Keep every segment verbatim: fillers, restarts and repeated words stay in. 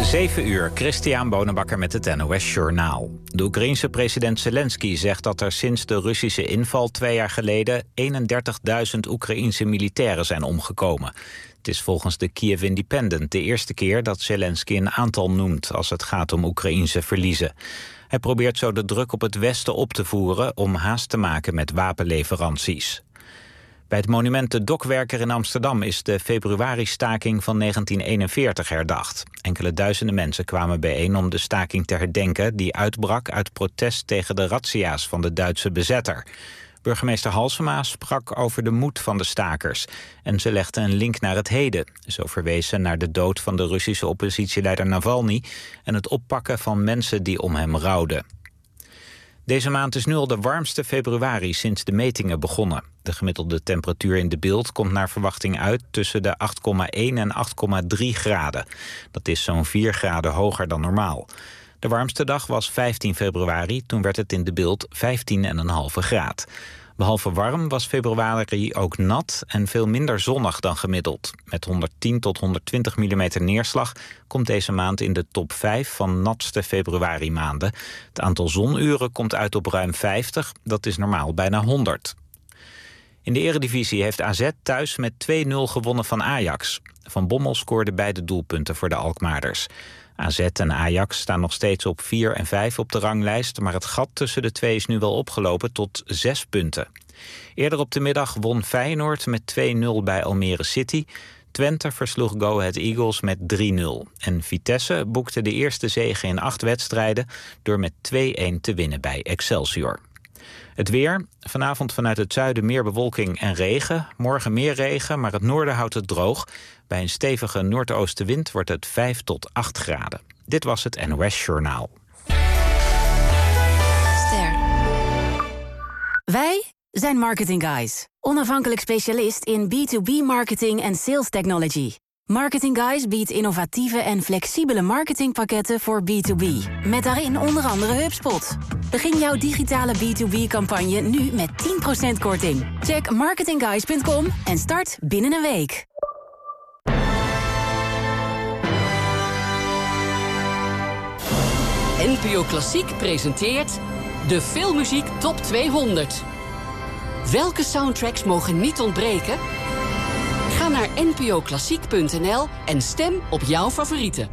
zeven uur, Christian Bonenbakker met het N O S Journaal. De Oekraïense president Zelensky zegt dat er sinds de Russische inval twee jaar geleden eenendertigduizend Oekraïense militairen zijn omgekomen. Het is volgens de Kiev Independent de eerste keer dat Zelensky een aantal noemt als het gaat om Oekraïense verliezen. Hij probeert zo de druk op het Westen op te voeren om haast te maken met wapenleveranties. Bij het monument De Dokwerker in Amsterdam is de februari-staking van negentien eenenveertig herdacht. Enkele duizenden mensen kwamen bijeen om de staking te herdenken die uitbrak uit protest tegen de razzia's van de Duitse bezetter. Burgemeester Halsema sprak over de moed van de stakers en ze legde een link naar het heden. Zo verwees ze naar de dood van de Russische oppositieleider Navalny en het oppakken van mensen die om hem rouwden. Deze maand is nu al de warmste februari sinds de metingen begonnen. De gemiddelde temperatuur in de Bilt komt naar verwachting uit tussen de acht komma één en acht komma drie graden. Dat is zo'n vier graden hoger dan normaal. De warmste dag was vijftien februari, toen werd het in de Bilt vijftien komma vijf graad. Behalve warm was februari ook nat en veel minder zonnig dan gemiddeld. Met honderdtien tot honderdtwintig millimeter neerslag komt deze maand in de top vijf van natste februari-maanden. Het aantal zonuren komt uit op ruim vijftig, dat is normaal bijna honderd. In de Eredivisie heeft A Z thuis met twee nul gewonnen van Ajax. Van Bommel scoorde beide doelpunten voor de Alkmaarders. A Z en Ajax staan nog steeds op vier en vijf op de ranglijst, maar het gat tussen de twee is nu wel opgelopen tot zes punten. Eerder op de middag won Feyenoord met twee nul bij Almere City. Twente versloeg Go Ahead Eagles met drie nul. En Vitesse boekte de eerste zege in acht wedstrijden door met twee-een te winnen bij Excelsior. Het weer. Vanavond vanuit het zuiden meer bewolking en regen. Morgen meer regen, maar het noorden houdt het droog. Bij een stevige noordoostenwind wordt het vijf tot acht graden. Dit was het N O S Journaal. Ster. Wij zijn Marketing Guys. Onafhankelijk specialist in B twee B marketing en sales technology. Marketing Guys biedt innovatieve en flexibele marketingpakketten voor B twee B. Met daarin onder andere HubSpot. Begin jouw digitale B twee B-campagne nu met tien procent korting. Check marketingguys punt com en start binnen een week. N P O Klassiek presenteert de Filmmuziek Top tweehonderd. Welke soundtracks mogen niet ontbreken? Ga naar n p o klassiek punt n l en stem op jouw favorieten.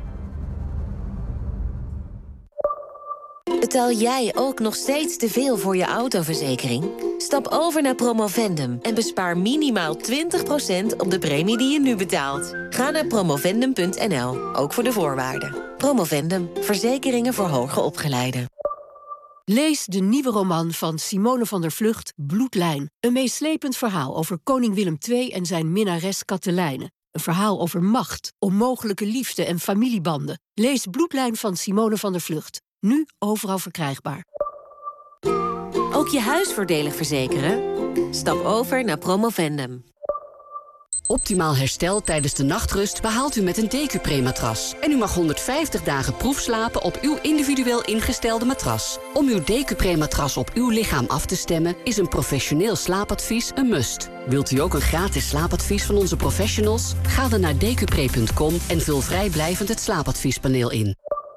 Betaal jij ook nog steeds te veel voor je autoverzekering? Stap over naar Promovendum en bespaar minimaal twintig procent op de premie die je nu betaalt. Ga naar promovendum punt n l, ook voor de voorwaarden. Promovendum, verzekeringen voor hoger opgeleiden. Lees de nieuwe roman van Simone van der Vlugt, Bloedlijn. Een meeslepend verhaal over koning Willem de Tweede en zijn minnares Katelijne. Een verhaal over macht, onmogelijke liefde en familiebanden. Lees Bloedlijn van Simone van der Vlugt. Nu overal verkrijgbaar. Ook je huis voordelig verzekeren? Stap over naar Promovendum. Optimaal herstel tijdens de nachtrust behaalt u met een Decupre-matras. En u mag honderdvijftig dagen proefslapen op uw individueel ingestelde matras. Om uw Decupre-matras op uw lichaam af te stemmen is een professioneel slaapadvies een must. Wilt u ook een gratis slaapadvies van onze professionals? Ga dan naar decupre punt com en vul vrijblijvend het slaapadviespaneel in.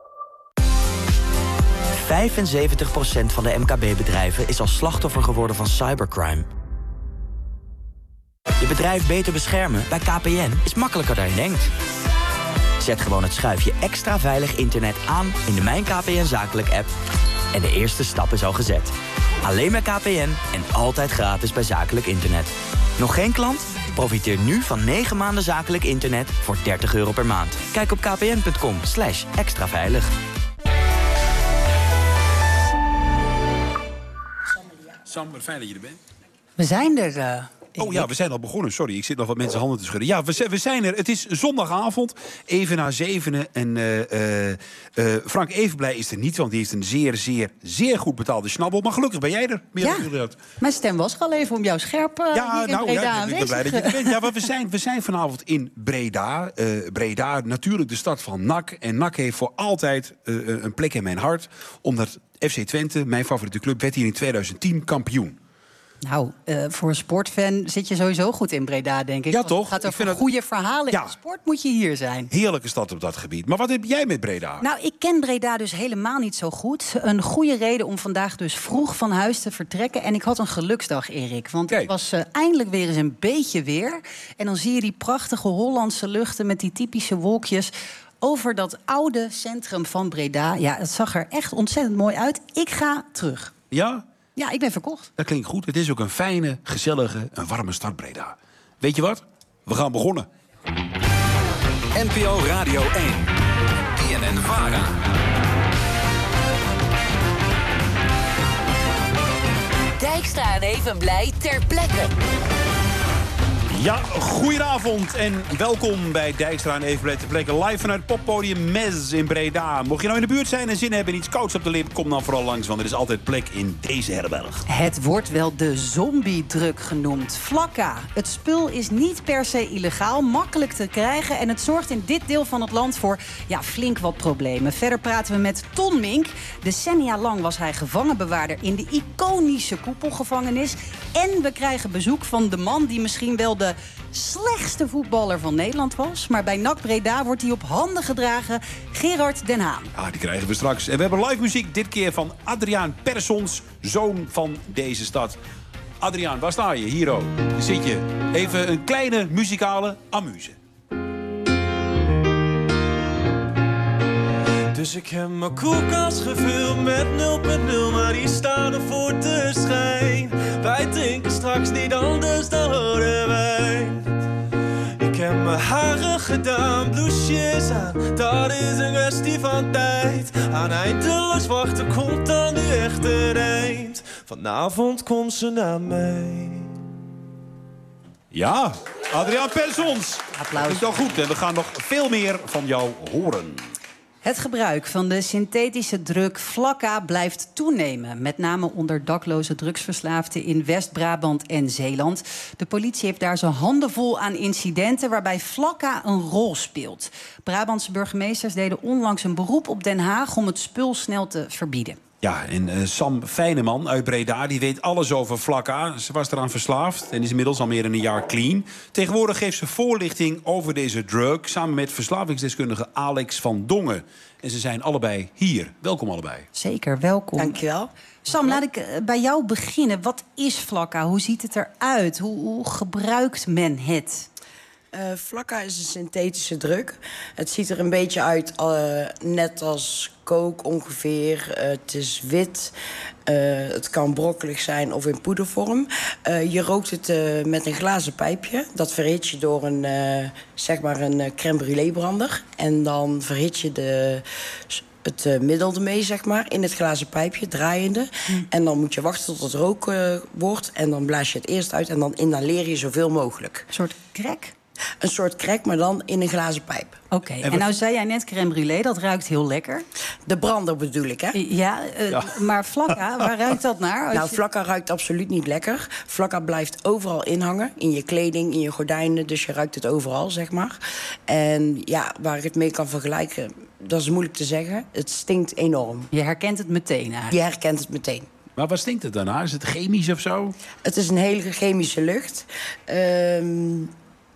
vijfenzeventig procent van de M K B-bedrijven is al slachtoffer geworden van cybercrime. Je bedrijf beter beschermen bij K P N is makkelijker dan je denkt. Zet gewoon het schuifje extra veilig internet aan in de Mijn K P N Zakelijk app. En de eerste stap is al gezet. Alleen bij K P N en altijd gratis bij zakelijk internet. Nog geen klant? Profiteer nu van negen maanden zakelijk internet voor dertig euro per maand. Kijk op kpn punt com slash extra veilig. Sam, wat fijn dat je er bent. We zijn er. Uh, oh ja, we zijn al begonnen. Sorry, ik zit nog wat mensen handen te schudden. Ja, we, we zijn er. Het is zondagavond, even na zevenen. En uh, uh, uh, Frank Evenblij is er niet, want die heeft een zeer, zeer, zeer goed betaalde snabbel. Maar gelukkig ben jij er. Ja, mijn stem was al even om jou scherp uh, ja, hier in nou, Breda ja, aanwezig. ik ben blij dat je er bent. Ja, maar we zijn, we zijn vanavond in Breda. Uh, Breda, natuurlijk de stad van N A C. En N A C heeft voor altijd uh, een plek in mijn hart. Omdat F C Twente, mijn favoriete club, werd hier in tweeduizend tien kampioen. Nou, uh, voor een sportfan zit je sowieso goed in Breda, denk ik. Ja, Want toch? Het gaat over ik vind goede het... verhalen. Ja. In sport moet je hier zijn. Heerlijke stad op dat gebied. Maar wat heb jij met Breda? Nou, ik ken Breda dus helemaal niet zo goed. Een goede reden om vandaag dus vroeg van huis te vertrekken. En ik had een geluksdag, Erik. Want Kijk. het was uh, eindelijk weer eens een beetje weer. En dan zie je die prachtige Hollandse luchten met die typische wolkjes over dat oude centrum van Breda. Ja, het zag er echt ontzettend mooi uit. Ik ga terug. Ja? Ja, ik ben verkocht. Dat klinkt goed. Het is ook een fijne, gezellige, een warme stad Breda. Weet je wat? We gaan begonnen. N P O Radio één. B N N Vara. Dijkstra en Evenblij ter plekke. Ja, goedenavond en welkom bij Dijkstra en Evenblij ter plekke. Live vanuit poppodium Mez in Breda. Mocht je nou in de buurt zijn en zin hebben in iets kouds op de lip, kom dan vooral langs, want er is altijd plek in deze herberg. Het wordt wel de zombie-drug genoemd. Flakka. Het spul is niet per se illegaal, makkelijk te krijgen en het zorgt in dit deel van het land voor ja, flink wat problemen. Verder praten we met Ton Mink. Decennia lang was hij gevangenbewaarder in de iconische Koepelgevangenis. En we krijgen bezoek van de man die misschien wel de slechtste voetballer van Nederland was. Maar bij N A C Breda wordt hij op handen gedragen. Gerard Den Haan. Ah, die krijgen we straks. En we hebben live muziek, dit keer van Adriaan Persons, zoon van deze stad. Adriaan, waar sta je? Hier ook. Hier zit je. Even een kleine muzikale amuse. Dus ik heb mijn koelkast gevuld met nul punt nul, maar die staan er voor te schijn. Wij drinken straks niet anders dan rode wijn. Ik heb mijn haren gedaan, bloesjes aan, dat is een kwestie van tijd. Aan eindeloos wachten komt dan nu echt het eind. Vanavond komt ze naar mij. Ja, Adriaan Persons. Applaus. Dat is wel goed en we gaan nog veel meer van jou horen. Het gebruik van de synthetische drug Flakka blijft toenemen. Met name onder dakloze drugsverslaafden in West-Brabant en Zeeland. De politie heeft daar zijn handen vol aan incidenten waarbij Flakka een rol speelt. Brabantse burgemeesters deden onlangs een beroep op Den Haag om het spul snel te verbieden. Ja, en uh, Sam Fijneman uit Breda, die weet alles over Flakka. Ze was eraan verslaafd en is inmiddels al meer dan een jaar clean. Tegenwoordig geeft ze voorlichting over deze drug samen met verslavingsdeskundige Alex van Dongen. En ze zijn allebei hier. Welkom allebei. Zeker, welkom. Dankjewel. Sam, laat ik uh, bij jou beginnen. Wat is Flakka? Hoe ziet het eruit? Hoe, hoe gebruikt men het? Uh, Flakka is een synthetische drug. Het ziet er een beetje uit uh, net als coke ongeveer. Uh, het is wit. Uh, het kan brokkelig zijn of in poedervorm. Uh, je rookt het uh, met een glazen pijpje. Dat verhit je door een, uh, zeg maar een uh, crème brûlée brander. En dan verhit je de... het uh, middel ermee, zeg maar, in het glazen pijpje, draaiende. Mm. En dan moet je wachten tot het rook uh, wordt. En dan blaas je het eerst uit en dan inhaleer je zoveel mogelijk. Een soort crack? Een soort crack, maar dan in een glazen pijp. Oké, okay. en, en nou zei jij net crème brûlée, dat ruikt heel lekker. De brander bedoel ik, hè? Ja, uh, ja. Maar Flakka, waar ruikt dat naar? Nou, je... Flakka ruikt absoluut niet lekker. Flakka blijft overal inhangen, in je kleding, in je gordijnen. Dus je ruikt het overal, zeg maar. En ja, waar ik het mee kan vergelijken, dat is moeilijk te zeggen. Het stinkt enorm. Je herkent het meteen eigenlijk. Je herkent het meteen. Maar wat stinkt het daarna? Is het chemisch of zo? Het is een hele chemische lucht. Um,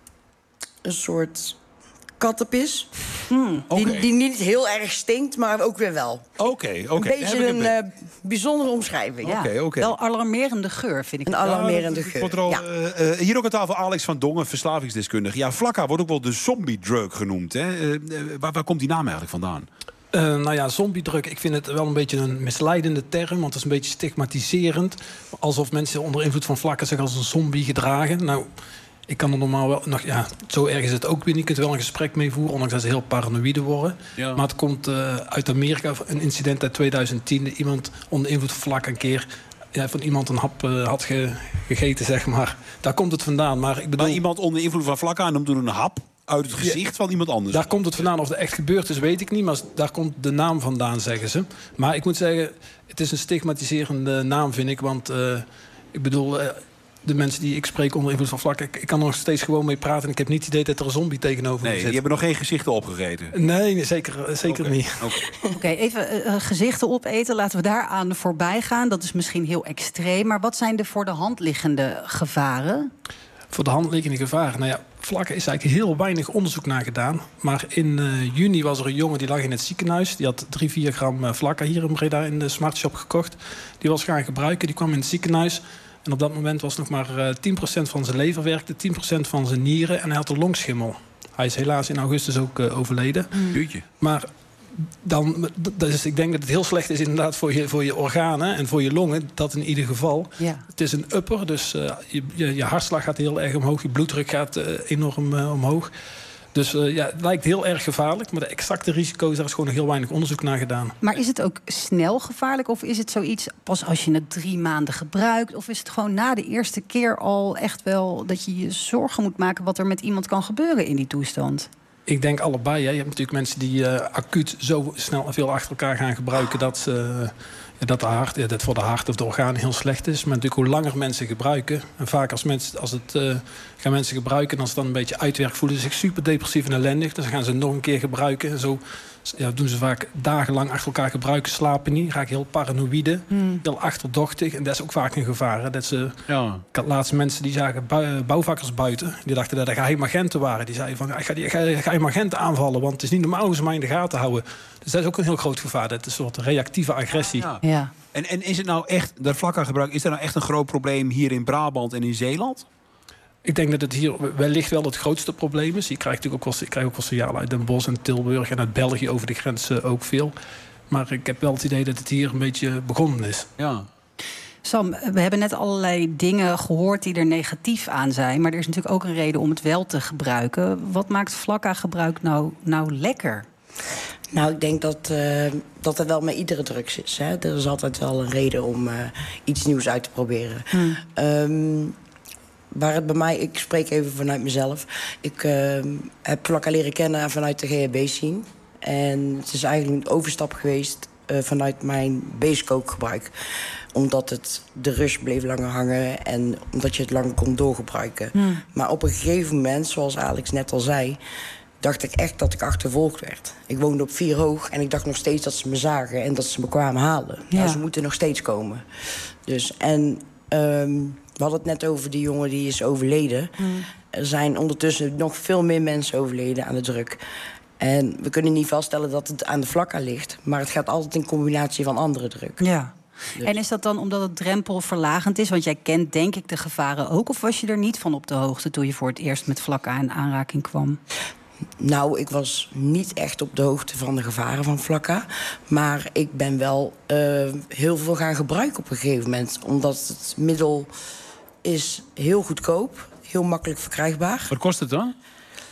een soort kattenpis. Hmm, okay. die, die niet heel erg stinkt, maar ook weer wel. Oké, okay, oké. Okay. Een beetje een uh, bijzondere omschrijving. Ja, okay, okay. Wel alarmerende geur, vind ik. Een alarmerende geur, wordt er al, ja. uh, uh, hier ook aan tafel Alex van Dongen, verslavingsdeskundige. Ja, Flakka wordt ook wel de zombie-drug genoemd. Hè? Uh, uh, waar, waar komt die naam eigenlijk vandaan? Uh, nou ja, zombiedrug, ik vind het wel een beetje een misleidende term. Want het is een beetje stigmatiserend. Alsof mensen onder invloed van Flakka zich als een zombie gedragen. Nou, ik kan er normaal wel nog... Ja, zo erg is het ook weer niet. Je kunt er wel een gesprek mee voeren, ondanks dat ze heel paranoïde worden. Ja. Maar het komt uh, uit Amerika, een incident uit tweeduizend tien. Iemand onder invloed van Flakka een keer... Ja, van iemand een hap uh, had ge, gegeten, zeg maar. Daar komt het vandaan. Maar, ik bedoel... maar iemand onder invloed van Flakka noemt toen een hap... uit het gezicht ja, van iemand anders. Daar komt het vandaan. Of dat echt gebeurd is, weet ik niet. Maar daar komt de naam vandaan, zeggen ze. Maar ik moet zeggen, het is een stigmatiserende naam, vind ik. Want uh, ik bedoel, uh, de mensen die ik spreek onder invloed van vlak... Ik, ik kan er nog steeds gewoon mee praten... en ik heb niet het idee dat er een zombie tegenover me Nee, zit. die hebben nog geen gezichten opgegeten? Nee, nee zeker, zeker okay. niet. Oké, okay. okay, even uh, gezichten opeten. Laten we daaraan voorbij gaan. Dat is misschien heel extreem. Maar wat zijn de voor de hand liggende gevaren? Voor de hand liggende gevaren? Nou ja, vlakken is eigenlijk heel weinig onderzoek naar gedaan. Maar in uh, juni was er een jongen die lag in het ziekenhuis. Die had drie, vier gram uh, vlakken hier in Breda in de Smartshop gekocht. Die was gaan gebruiken. Die kwam in het ziekenhuis. En op dat moment was nog maar uh, tien procent van zijn lever werkte, tien procent van zijn nieren en hij had een longschimmel. Hij is helaas in augustus ook uh, overleden. Mm. Maar dan, dus ik denk dat het heel slecht is inderdaad voor je, voor je organen en voor je longen. Dat in ieder geval. Ja. Het is een upper, dus uh, je, je, je hartslag gaat heel erg omhoog. Je bloeddruk gaat uh, enorm uh, omhoog. Dus uh, ja, het lijkt heel erg gevaarlijk. Maar de exacte risico's, daar is gewoon nog heel weinig onderzoek naar gedaan. Maar is het ook snel gevaarlijk? Of is het zoiets pas als je het drie maanden gebruikt? Of is het gewoon na de eerste keer al echt wel dat je je zorgen moet maken wat er met iemand kan gebeuren in die toestand? Ik denk allebei. Hè. Je hebt natuurlijk mensen die uh, acuut zo snel en veel achter elkaar gaan gebruiken dat ze... Uh, Dat, de hart, ja, dat voor de hart of de organen heel slecht is. Maar natuurlijk hoe langer mensen gebruiken. En vaak als, mensen, als het uh, gaan mensen gebruiken... en als ze dan een beetje uitwerkt, voelen ze zich super depressief en ellendig. Dus dan gaan ze nog een keer gebruiken. En zo ja, doen ze vaak dagenlang achter elkaar gebruiken. Slapen niet, raken heel paranoïde. Mm. Heel achterdochtig. En dat is ook vaak een gevaar. Hè, dat ze, ja. Ik had laatst mensen die zagen bou- bouwvakkers buiten. Die dachten dat er geheime agenten waren. Die zeiden van, ik ga die geheime agenten aanvallen. Want het is niet normaal hoe ze mij in de gaten houden. Dus dat is ook een heel groot gevaar. Dat is een soort reactieve agressie. Ja. Ja. En, en is het nou echt, dat vlakkengebruik, is dat nou echt een groot probleem hier in Brabant en in Zeeland? Ik denk dat het hier wellicht wel het grootste probleem is. Je krijgt natuurlijk ook wel, ik krijg ook wel signalen uit Den Bosch en Tilburg en uit België over de grens ook veel. Maar ik heb wel het idee dat het hier een beetje begonnen is. Ja. Sam, we hebben net allerlei dingen gehoord die er negatief aan zijn. Maar er is natuurlijk ook een reden om het wel te gebruiken. Wat maakt vlakkengebruik nou, nou lekker? Nou, ik denk dat, uh, dat het wel met iedere drugs is. Hè? Er is altijd wel een reden om uh, iets nieuws uit te proberen. Hmm. Um, waar het bij mij, ik spreek even vanuit mezelf. Ik uh, heb vlakken leren kennen vanuit de G H B-scene. En het is eigenlijk een overstap geweest uh, vanuit mijn base-coke-gebruik. Omdat het de rush bleef langer hangen en omdat je het lang kon doorgebruiken. Hmm. Maar op een gegeven moment, zoals Alex net al zei, dacht ik echt dat ik achtervolgd werd. Ik woonde op vier hoog en ik dacht nog steeds dat ze me zagen en dat ze me kwamen halen. Ja. Nou, ze moeten nog steeds komen. Dus, en um, we hadden het net over die jongen die is overleden. Mm. Er zijn ondertussen nog veel meer mensen overleden aan de druk. En we kunnen niet vaststellen dat het aan de vlakka ligt, maar het gaat altijd in combinatie van andere druk. Ja. Dus. En is dat dan omdat het drempelverlagend is? Want jij kent denk ik de gevaren ook. Of was je er niet van op de hoogte toen je voor het eerst met vlakka in aanraking kwam? Nou, ik was niet echt op de hoogte van de gevaren van vlakka. Maar ik ben wel uh, heel veel gaan gebruiken op een gegeven moment. Omdat het middel is heel goedkoop, heel makkelijk verkrijgbaar. Wat kost het dan?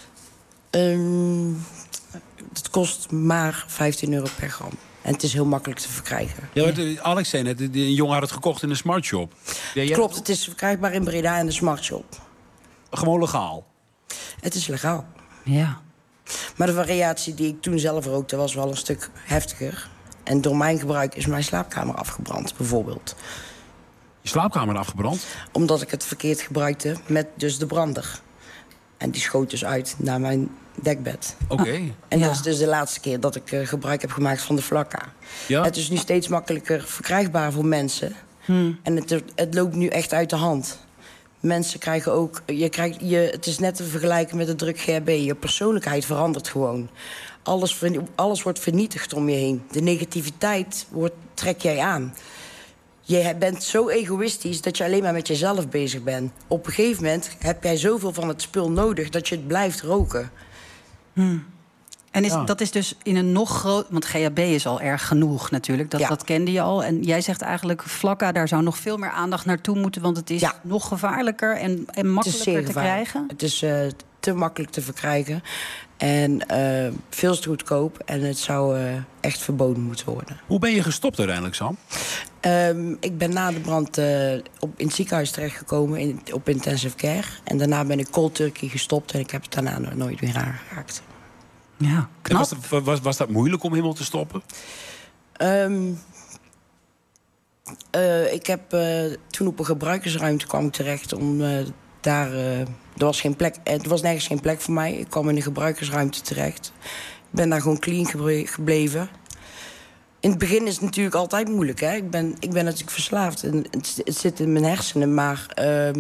Um, het kost maar vijftien euro per gram. En het is heel makkelijk te verkrijgen. Ja, wat Alex zei net, een jongen had het gekocht in een smartshop. Ja, klopt, het is verkrijgbaar in Breda in de smartshop. Gewoon legaal? Het is legaal. Ja. Maar de variatie die ik toen zelf rookte was wel een stuk heftiger. En door mijn gebruik is mijn slaapkamer afgebrand, bijvoorbeeld. Je slaapkamer afgebrand? Omdat ik het verkeerd gebruikte met dus de brander. En die schoot dus uit naar mijn dekbed. Oké. Okay. En ja. dat is dus de laatste keer dat ik uh, gebruik heb gemaakt van de vlakka. Ja. Het is nu steeds makkelijker verkrijgbaar voor mensen. Hmm. En het, het loopt nu echt uit de hand. Mensen krijgen ook... Je krijgt, je, het is net te vergelijken met de druk G H B. Je persoonlijkheid verandert gewoon. Alles, alles wordt vernietigd om je heen. De negativiteit wordt, trek jij aan. Je bent zo egoïstisch dat je alleen maar met jezelf bezig bent. Op een gegeven moment heb jij zoveel van het spul nodig dat je het blijft roken. Hmm. En is, ja. dat is dus in een nog groot... Want G H B is al erg genoeg natuurlijk, dat, ja. dat kende je al. En jij zegt eigenlijk, vlakka, daar zou nog veel meer aandacht naartoe moeten... want het is ja. nog gevaarlijker en, en makkelijker te krijgen. Het is uh, te makkelijk te verkrijgen. En uh, veel te goedkoop. En het zou uh, echt verboden moeten worden. Hoe ben je gestopt uiteindelijk, Sam? Um, ik ben na de brand uh, op, in het ziekenhuis terechtgekomen in, op intensive care. En daarna ben ik cold turkey gestopt. En ik heb het daarna nooit weer aangeraakt. Ja, knap. Was, dat, was, was dat moeilijk om helemaal te stoppen? Um, Uh, ik heb uh, toen op een gebruikersruimte kwam ik terecht om uh, daar... Uh, er was geen plek, er was nergens geen plek voor mij. Ik kwam in een gebruikersruimte terecht. Ik ben daar gewoon clean gebleven. In het begin is het natuurlijk altijd moeilijk. Hè? Ik, ben, ik ben natuurlijk verslaafd. En het, het zit in mijn hersenen, maar... Uh,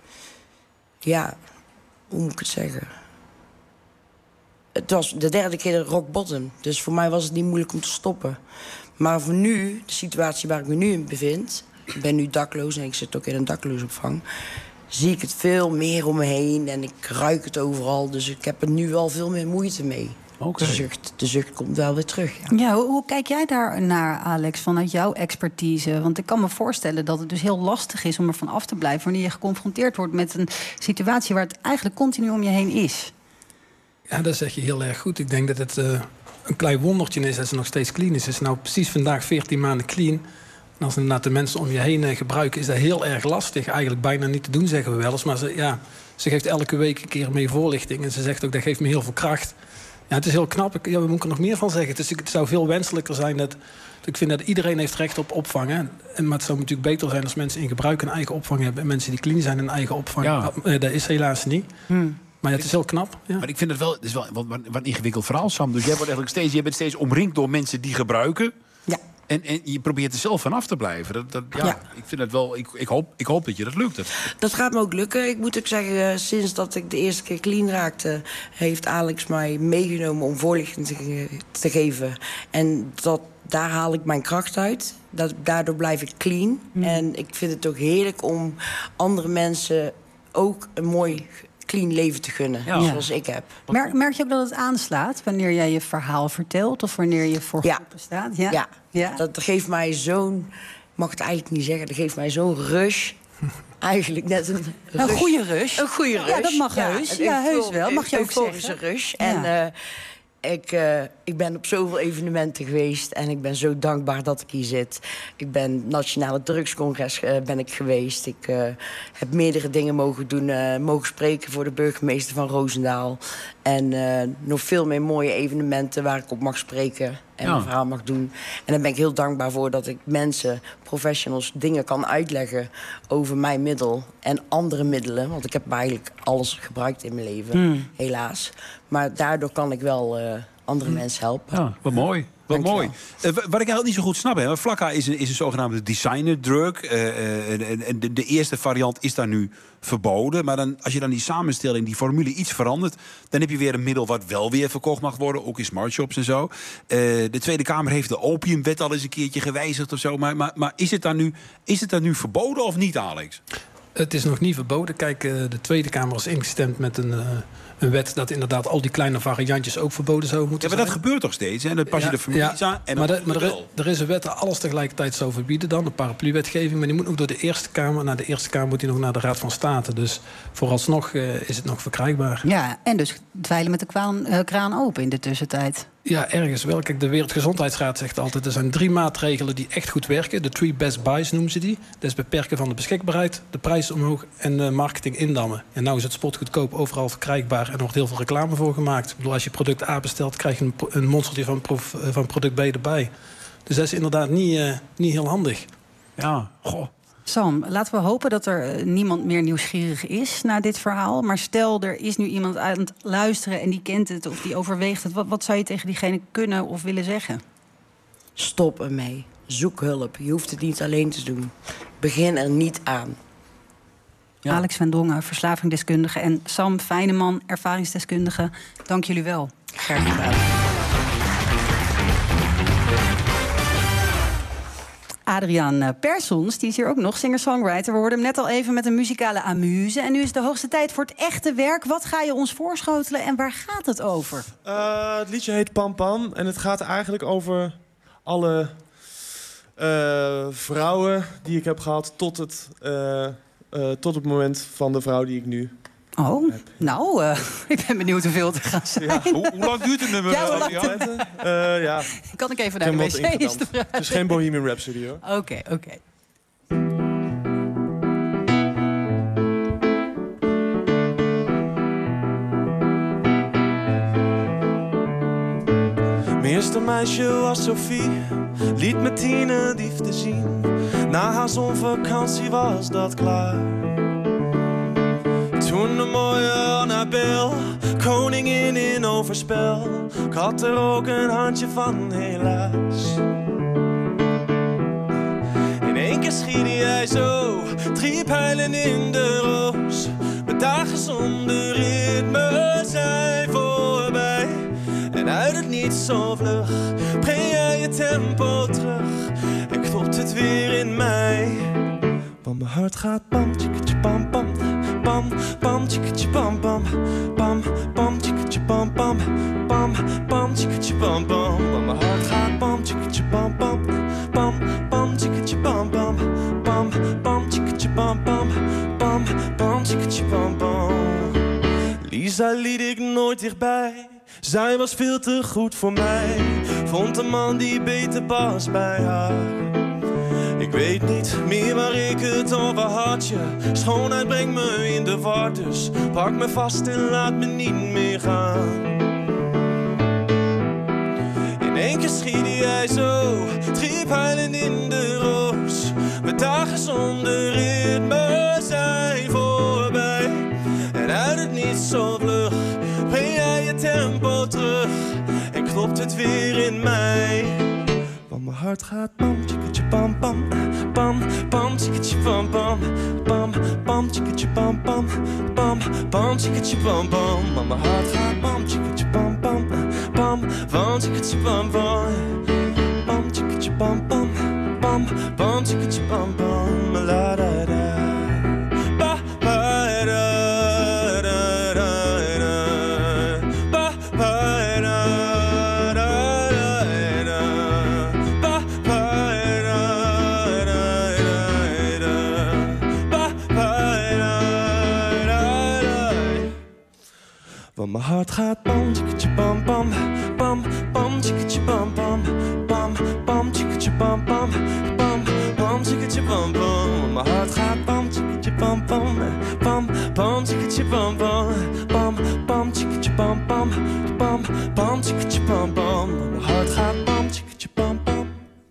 ja, hoe moet ik het zeggen? Het was de derde keer de rock bottom. Dus voor mij was het niet moeilijk om te stoppen. Maar voor nu, de situatie waar ik me nu in bevind... ik ben nu dakloos en ik zit ook in een dakloosopvang... zie ik het veel meer om me heen en ik ruik het overal. Dus ik heb er nu wel veel meer moeite mee. Okay. De, zucht, de zucht komt wel weer terug. Ja. Ja, hoe, hoe kijk jij daar naar, Alex, vanuit jouw expertise? Want ik kan me voorstellen dat het dus heel lastig is om er van af te blijven... wanneer je geconfronteerd wordt met een situatie waar het eigenlijk continu om je heen is. Ja, dat zeg je heel erg goed. Ik denk dat het uh, een klein wondertje is dat ze nog steeds clean is. Ze is nou precies vandaag veertien maanden clean. En als inderdaad de mensen om je heen uh, gebruiken, is dat heel erg lastig. Eigenlijk bijna niet te doen, zeggen we wel eens. Maar ze, ja, ze geeft elke week een keer mee voorlichting. En ze zegt ook, dat geeft me heel veel kracht. Ja, het is heel knap. Ik, ja, we moeten er nog meer van zeggen. Dus het zou veel wenselijker zijn dat... Ik vind dat iedereen heeft recht op opvang. Hè. En, maar het zou natuurlijk beter zijn als mensen in gebruik een eigen opvang hebben. En mensen die clean zijn een eigen opvang. Ja. Uh, dat is helaas niet. Hmm. Maar ja, het is heel knap. Ja. Maar ik vind het wel, het is wel wat, wat, wat een ingewikkeld verhaal, Sam. Dus jij wordt eigenlijk steeds, jij bent steeds omringd door mensen die gebruiken. Ja. En, en je probeert er zelf van af te blijven. Dat, dat, ja, ja. Ik vind het wel. Ik, ik, hoop, ik hoop dat je dat lukt. Dat. dat gaat me ook lukken. Ik moet ook zeggen, sinds dat ik de eerste keer clean raakte, heeft Alex mij meegenomen om voorlichting te, te geven. En dat, daar haal ik mijn kracht uit. Dat, daardoor blijf ik clean. Mm. En ik vind het ook heerlijk om andere mensen ook een mooi clean leven te gunnen, ja. zoals ik heb. Merk, merk je ook dat het aanslaat wanneer jij je verhaal vertelt of wanneer je voor ja. groepen staat? Ja, ja. ja. Dat geeft mij zo'n, ik mag het eigenlijk niet zeggen, dat geeft mij zo'n rush. Eigenlijk net een rush. Een goede rush. Een goede rush. Ja, dat mag ja, heus. Ja, heus wel. Mag je ook zeggen. Rush. Ja. En uh, ik, uh, ik ben op zoveel evenementen geweest en ik ben zo dankbaar dat ik hier zit. Ik ben Nationale Drugscongres uh, ben ik geweest. Ik uh, heb meerdere dingen mogen doen, uh, mogen spreken voor de burgemeester van Roosendaal. En uh, nog veel meer mooie evenementen waar ik op mag spreken en ja. mijn verhaal mag doen. En daar ben ik heel dankbaar voor dat ik mensen, professionals, dingen kan uitleggen over mijn middel en andere middelen. Want ik heb eigenlijk alles gebruikt in mijn leven, mm. helaas. Maar daardoor kan ik wel uh, andere mm. mensen helpen. Ja, wat mooi. Wat mooi. Uh, wat ik eigenlijk niet zo goed snap, hè. Flakka is een, is een zogenaamde designer drug. Uh, uh, en de, de eerste variant is daar nu verboden. Maar dan, als je dan die samenstelling, die formule iets verandert, dan heb je weer een middel wat wel weer verkocht mag worden. Ook in smartshops en zo. Uh, de Tweede Kamer heeft de opiumwet al eens een keertje gewijzigd of zo. Maar, maar, maar is het dan nu, is het dan nu verboden of niet, Alex? Het is nog niet verboden. Kijk, uh, de Tweede Kamer is ingestemd met een... Uh... een wet dat inderdaad al die kleine variantjes ook verboden zouden moeten zijn. Ja, maar dat gebeurt toch steeds, hè? Dan pas je ja, de familie ja, aan en maar, de, maar er, er is een wet dat alles tegelijkertijd zou verbieden dan, de paraplu-wetgeving. Maar die moet nog door de Eerste Kamer. Naar de Eerste Kamer moet die nog naar de Raad van State. Dus vooralsnog uh, is het nog verkrijgbaar. Ja, en dus dweilen met de kraan, uh, kraan open in de tussentijd. Ja, ergens wel. Kijk, de Wereldgezondheidsraad zegt altijd, er zijn drie maatregelen die echt goed werken. De three best buys noemen ze die. Dat is beperken van de beschikbaarheid, de prijs omhoog en uh, marketing indammen. En nou is het spotgoedkoop overal verkrijgbaar en er wordt heel veel reclame voor gemaakt. Ik bedoel, als je product A bestelt, krijg je een, een monstertje van, proef, uh, van product B erbij. Dus dat is inderdaad niet, uh, niet heel handig. Ja, goh. Sam, laten we hopen dat er niemand meer nieuwsgierig is naar dit verhaal. Maar stel, er is nu iemand aan het luisteren en die kent het of die overweegt het. Wat, wat zou je tegen diegene kunnen of willen zeggen? Stop ermee. Zoek hulp. Je hoeft het niet alleen te doen. Begin er niet aan. Ja. Alex van Dongen, verslavingdeskundige. En Sam Fijneman, ervaringsdeskundige. Dank jullie wel. Graag gedaan. Adriaan Persons, die is hier ook nog, singer-songwriter. We hoorden hem net al even met een muzikale amuse. En nu is het de hoogste tijd voor het echte werk. Wat ga je ons voorschotelen en waar gaat het over? Uh, het liedje heet Pam Pam. En het gaat eigenlijk over alle uh, vrouwen die ik heb gehad tot het, uh, uh, tot het moment van de vrouw die ik nu Oh, heb. nou, uh, ik ben benieuwd hoeveel het gaat zijn. Ja. Hoe, hoe lang duurt het nummer? Ja, hoe lang duurt het? Uh, ja. Kan ik even naar de wc's te vragen? Het is geen Bohemian Rhapsody, hoor. Oké, okay, oké. Okay. Mijn eerste meisje was Sophie, liet me tiener liefde zien. Na haar zonvakantie was dat klaar. Toen de mooie Annabel, koningin in overspel. Ik had er ook een handje van, helaas. In één keer schiet hij zo, drie pijlen in de roos. Mijn dagen zonder ritme zijn voorbij. En uit het niets zo vlug, breng jij je tempo terug. En klopt het weer in mij. Want mijn hart gaat pam, tjikketje pam pam. Pam, pam, tjikketje pam pam. Pam, pam, tjikketje pam pam. Pam, pam, tjikketje pam pam. Want mijn hart gaat pam, tjikketje pam pam. Pam, pam, tjikketje pam pam. Pam, pam, tjikketje pam pam. Pam, pam, tjikketje pam pam. Lisa liet ik nooit dichtbij. Zij was veel te goed voor mij. Vond een man die beter past bij haar. Ik weet niet meer waar ik het over had, je. Schoonheid brengt me in de war, dus pak me vast en laat me niet meer gaan. In één keer schiet hij zo, drie pijlen in de roos. Mijn dagen zonder ritme zijn voorbij. En uit het niets zo vlug, breng jij je tempo terug. En klopt het weer in mij. Want mijn hart gaat pam, tjikketje pam pam. Pam, pam, tjikketje pam pam. Pam, pam, tjikketje pam pam. Pam, pam, tjikketje pam pam. Want mijn hart gaat pam, tjikketje pam pam. Pam, pam, tjikketje pam pam. Pam, tjikketje pam pam. Pam, pam, tjikketje pam pam. La da da. Ba, ba, da. Want mijn hart gaat pam, tjikketje pam pam. Pam, pam, tjikketje pam pam. Pam, pam, tjikketje pam pam. Pam, pam, tjikketje pam pam. Want mijn hart gaat pam, tjikketje pam pam. Pam, pam, tjikketje pam pam. Pam, pam, tjikketje pam pam. Pam, pam, tjikketje pam pam. Want mijn hart gaat pam, tjikketje pam pam.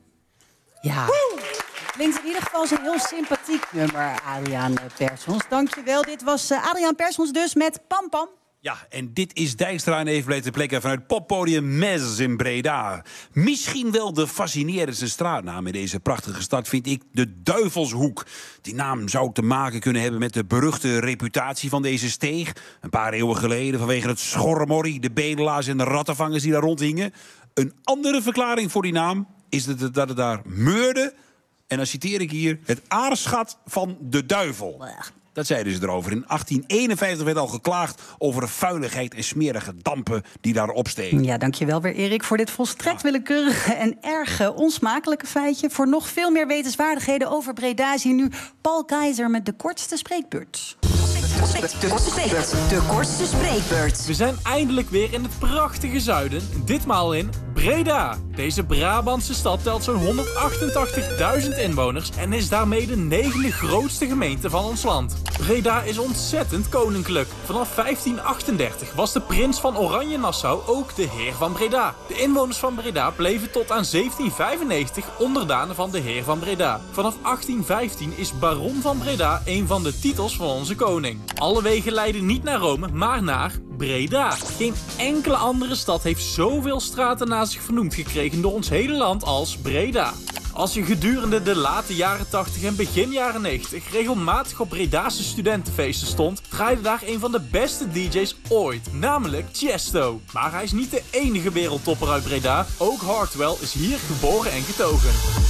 Ja. Klinkt in ieder geval als een heel sympathiek nummer, Adriaan Persons. Dankjewel. Dit was uh, Adriaan Persons dus met Pam Pam. Ja, en dit is Dijkstra en Evenblij te plekken vanuit poppodium Mez in Breda. Misschien wel de fascinerendste straatnaam in deze prachtige stad vind ik de Duivelshoek. Die naam zou te maken kunnen hebben met de beruchte reputatie van deze steeg. Een paar eeuwen geleden vanwege het schorremorrie, de bedelaars en de rattenvangers die daar rondhingen. Een andere verklaring voor die naam is dat het, dat het daar meurde. En dan citeer ik hier, het aarschat van de duivel. Dat zeiden ze erover. In achttien eenenvijftig werd al geklaagd over de vuiligheid en smerige dampen die daar opstegen. Ja, dankjewel weer Erik voor dit volstrekt willekeurige en erg onsmakelijke feitje. Voor nog veel meer wetenswaardigheden over Breda is hier nu Paul Keizer met de kortste spreekbeurt. De kortste spreekbeurt. De kortste spreekbeurt. We zijn eindelijk weer in het prachtige zuiden. Ditmaal in Breda. Deze Brabantse stad telt zo'n honderdachtentachtigduizend inwoners en is daarmee de negende grootste gemeente van ons land. Breda is ontzettend koninklijk. Vanaf vijftien achtendertig was de prins van Oranje-Nassau ook de heer van Breda. De inwoners van Breda bleven tot aan zeventien vijfennegentig onderdanen van de heer van Breda. Vanaf achttien vijftien is baron van Breda een van de titels van onze koning. Alle wegen leiden niet naar Rome, maar naar Breda. Geen enkele andere stad heeft zoveel straten na zich vernoemd gekregen door ons hele land als Breda. Als je gedurende de late jaren tachtig en begin jaren negentig regelmatig op Bredase studentenfeesten stond, draaide daar een van de beste D J's ooit, namelijk Tiesto. Maar hij is niet de enige wereldtopper uit Breda, ook Hardwell is hier geboren en getogen.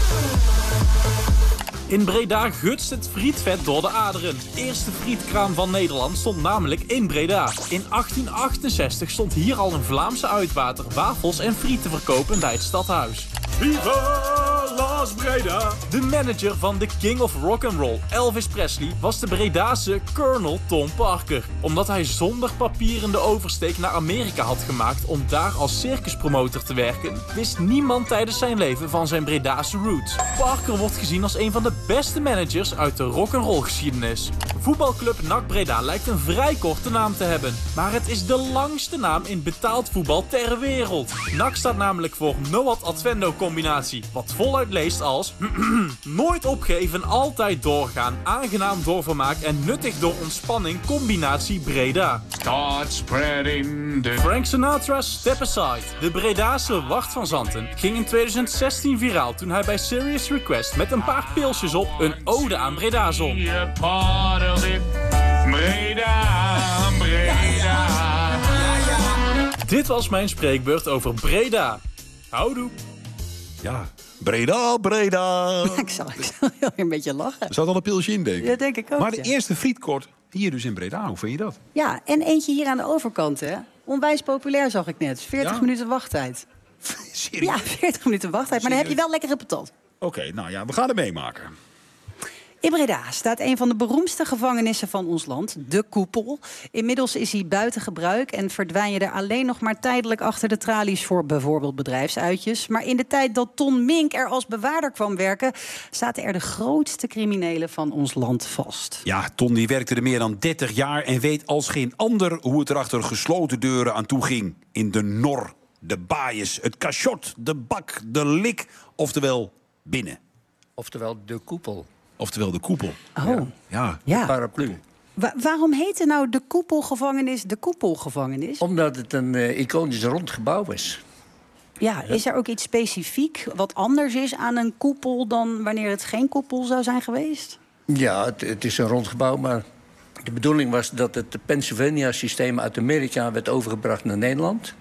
In Breda gutst het frietvet door de aderen. De eerste frietkraam van Nederland stond namelijk in Breda. In achttien achtenzestig stond hier al een Vlaamse uitbater wafels en friet te verkopen bij het stadhuis. Viva la Breda's Breda. De manager van de King of Rock'n'Roll, Elvis Presley, was de Bredase Colonel Tom Parker. Omdat hij zonder papieren de oversteek naar Amerika had gemaakt om daar als circuspromotor te werken, wist niemand tijdens zijn leven van zijn Bredase roots. Parker wordt gezien als een van de beste managers uit de rock'n'roll geschiedenis. Voetbalclub N A C Breda lijkt een vrij korte naam te hebben, maar het is de langste naam in betaald voetbal ter wereld. N A C staat namelijk voor Noat Advendo combinatie, wat voluit leest als nooit opgeven, altijd doorgaan, aangenaam door vermaak en nuttig door ontspanning combinatie Breda. Start spreading the... Frank Sinatra's Step Aside. De Bredase Wart van Zanten ging in twintig zestien viraal toen hij bij Serious Request met een paar pilsjes op een ode aan Breda zong. Breda, Breda. Dit was mijn spreekbeurt over Breda. Houdoe. Ja, Breda, Breda. Ik zal, ik zal heel een beetje lachen. Er zat al een pilsje in, denk ik. Ja, denk ik ook. Maar de ja. eerste frietkort hier dus in Breda, hoe vind je dat? Ja, en eentje hier aan de overkant, hè. Onwijs populair, zag ik net. veertig Ja? minuten wachttijd. Serieus? Ja, veertig minuten wachttijd. Maar dan heb je wel lekkere patat. Oké, okay, nou ja, we gaan het meemaken. In Breda staat een van de beroemdste gevangenissen van ons land, de Koepel. Inmiddels is hij buiten gebruik en verdwijn je er alleen nog maar tijdelijk achter de tralies voor bijvoorbeeld bedrijfsuitjes. Maar in de tijd dat Ton Mink er als bewaarder kwam werken, zaten er de grootste criminelen van ons land vast. Ja, Ton die werkte er meer dan dertig jaar en weet als geen ander hoe het er achter gesloten deuren aan toe ging. In de nor, de baaiers, het cachot, de bak, de lik, oftewel binnen. Oftewel de koepel. Oftewel de koepel. Oh. Ja. Ja. Paraplu. Wa- waarom heette nou de Koepelgevangenis de Koepelgevangenis? Omdat het een uh, iconisch rond gebouw is. Ja, is er ook iets specifiek wat anders is aan een koepel dan wanneer het geen koepel zou zijn geweest? Ja, het, het is een rond gebouw, maar de bedoeling was dat het Pennsylvania-systeem uit Amerika werd overgebracht naar Nederland.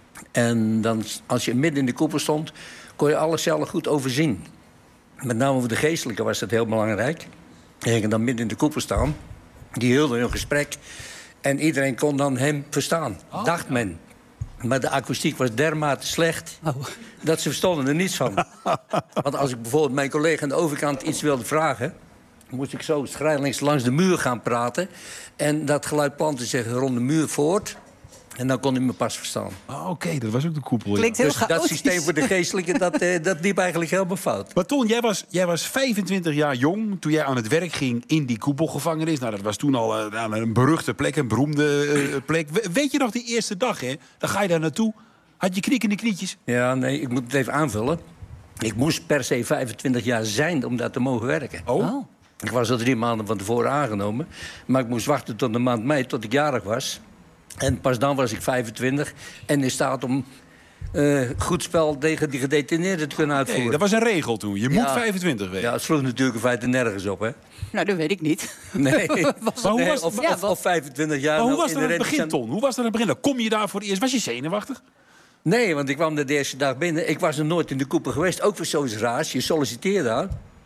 En dan, als je midden in de koepel stond, kon je alle cellen goed overzien. Met name voor de geestelijke was dat heel belangrijk. Die gingen dan midden in de koepel staan. Die hielden een gesprek. En iedereen kon dan hem verstaan, oh, dacht ja. men. Maar de akoestiek was dermate slecht oh. dat ze verstonden er niets van. Want als ik bijvoorbeeld mijn collega aan de overkant iets wilde vragen, moest ik zo schrijnings langs de muur gaan praten. En dat geluid plantte zich rond de muur voort. En dan kon hij me pas verstaan. Oh, Oké, okay, dat was ook de koepel. Klinkt heel dus chaotisch. Dat systeem voor de geestelijke, dat, uh, dat liep eigenlijk helemaal fout. Maar Ton, jij was, jij was vijfentwintig jaar jong toen jij aan het werk ging in die koepelgevangenis. Nou, dat was toen al uh, een beruchte plek, een beroemde uh, plek. Weet je nog die eerste dag, hè? Dan ga je daar naartoe. Had je knikkende knietjes? Ja, nee, ik moet het even aanvullen. Ik moest per se vijfentwintig jaar zijn om daar te mogen werken. Oh? oh. Ik was al drie maanden van tevoren aangenomen. Maar ik moest wachten tot de maand mei, tot ik jarig was. En pas dan was ik vijfentwintig en in staat om uh, goed spel tegen die gedetineerden te kunnen uitvoeren. Nee, dat was een regel toen. Je moet ja, vijfentwintig weten. Ja, het sloeg natuurlijk in feite nergens op, hè? Nou, dat weet ik niet. Nee, was maar hoe nee was, of, ja, of, of vijfentwintig jaar. Maar hoe nou was dat aan het begin, zijn... Ton? Hoe was dat aan het begin? Dan kom je daar voor het eerst. Was je zenuwachtig? Nee, want ik kwam er de eerste dag binnen. Ik was nog nooit in de koepel geweest. Ook voor zoiets raars. Je solliciteert daar.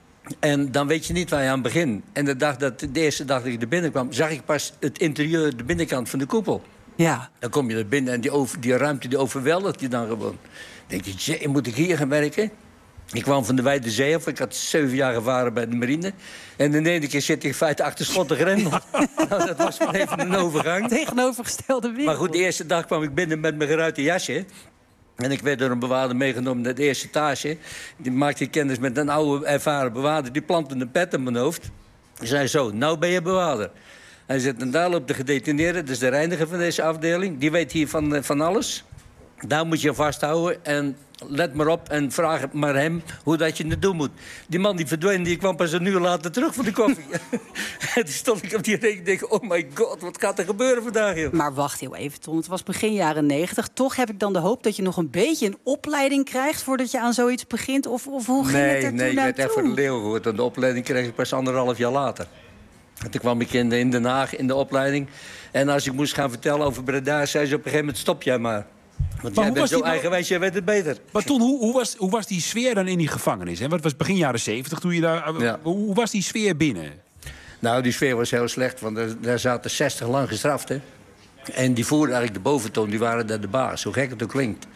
En dan weet je niet waar je aan begint. En de, dag dat, de eerste dag dat ik er binnenkwam, zag ik pas het interieur, de binnenkant van de koepel. Ja. Dan kom je er binnen en die, over, die ruimte die overweldigt je dan gewoon. Dan denk je, moet ik hier gaan werken? Ik kwam van de Wijde Zee af. Ik had zeven jaar gevaren bij de marine. En de ene keer zit ik in feite achter slot en grendel. Nou, dat was maar even een overgang. Tegenovergestelde wereld. Maar goed, de eerste dag kwam ik binnen met mijn geruite jasje. En ik werd door een bewaarder meegenomen naar de eerste etage. Die maakte kennis met een oude ervaren bewaarder. Die plantte een pet in mijn hoofd. Die zei zo, nou ben je bewaarder. Hij zegt, en daar loopt de gedetineerde, dat is de reiniger van deze afdeling. Die weet hier van, van alles. Daar moet je vasthouden en let maar op en vraag maar hem hoe dat je het doen moet. Die man die verdween, die kwam pas een uur later terug voor de koffie. En toen stond ik op die rekening en denk, oh my god, wat gaat er gebeuren vandaag, joh? Maar wacht heel even, Ton, het was begin jaren negentig. Toch heb ik dan de hoop dat je nog een beetje een opleiding krijgt voordat je aan zoiets begint? Of, of hoe ging nee, het er nee, toen ik werd echt voor de naartoe? leeuw gehoord. En de opleiding kreeg ik pas anderhalf jaar later. En toen kwam ik in, de, in Den Haag in de opleiding. En als ik moest gaan vertellen over Breda, zei ze op een gegeven moment, stop jij maar. Want maar jij bent zo nou... eigenwijs, jij weet het beter. Maar Ton, hoe, hoe, was, hoe was die sfeer dan in die gevangenis? Hè? Want het was begin jaren zeventig toen je daar... Ja. Hoe was die sfeer binnen? Nou, die sfeer was heel slecht, want er, daar zaten zestig lang gestraften. En die voerden eigenlijk de boventoon, die waren daar de baas, hoe gek het ook klinkt.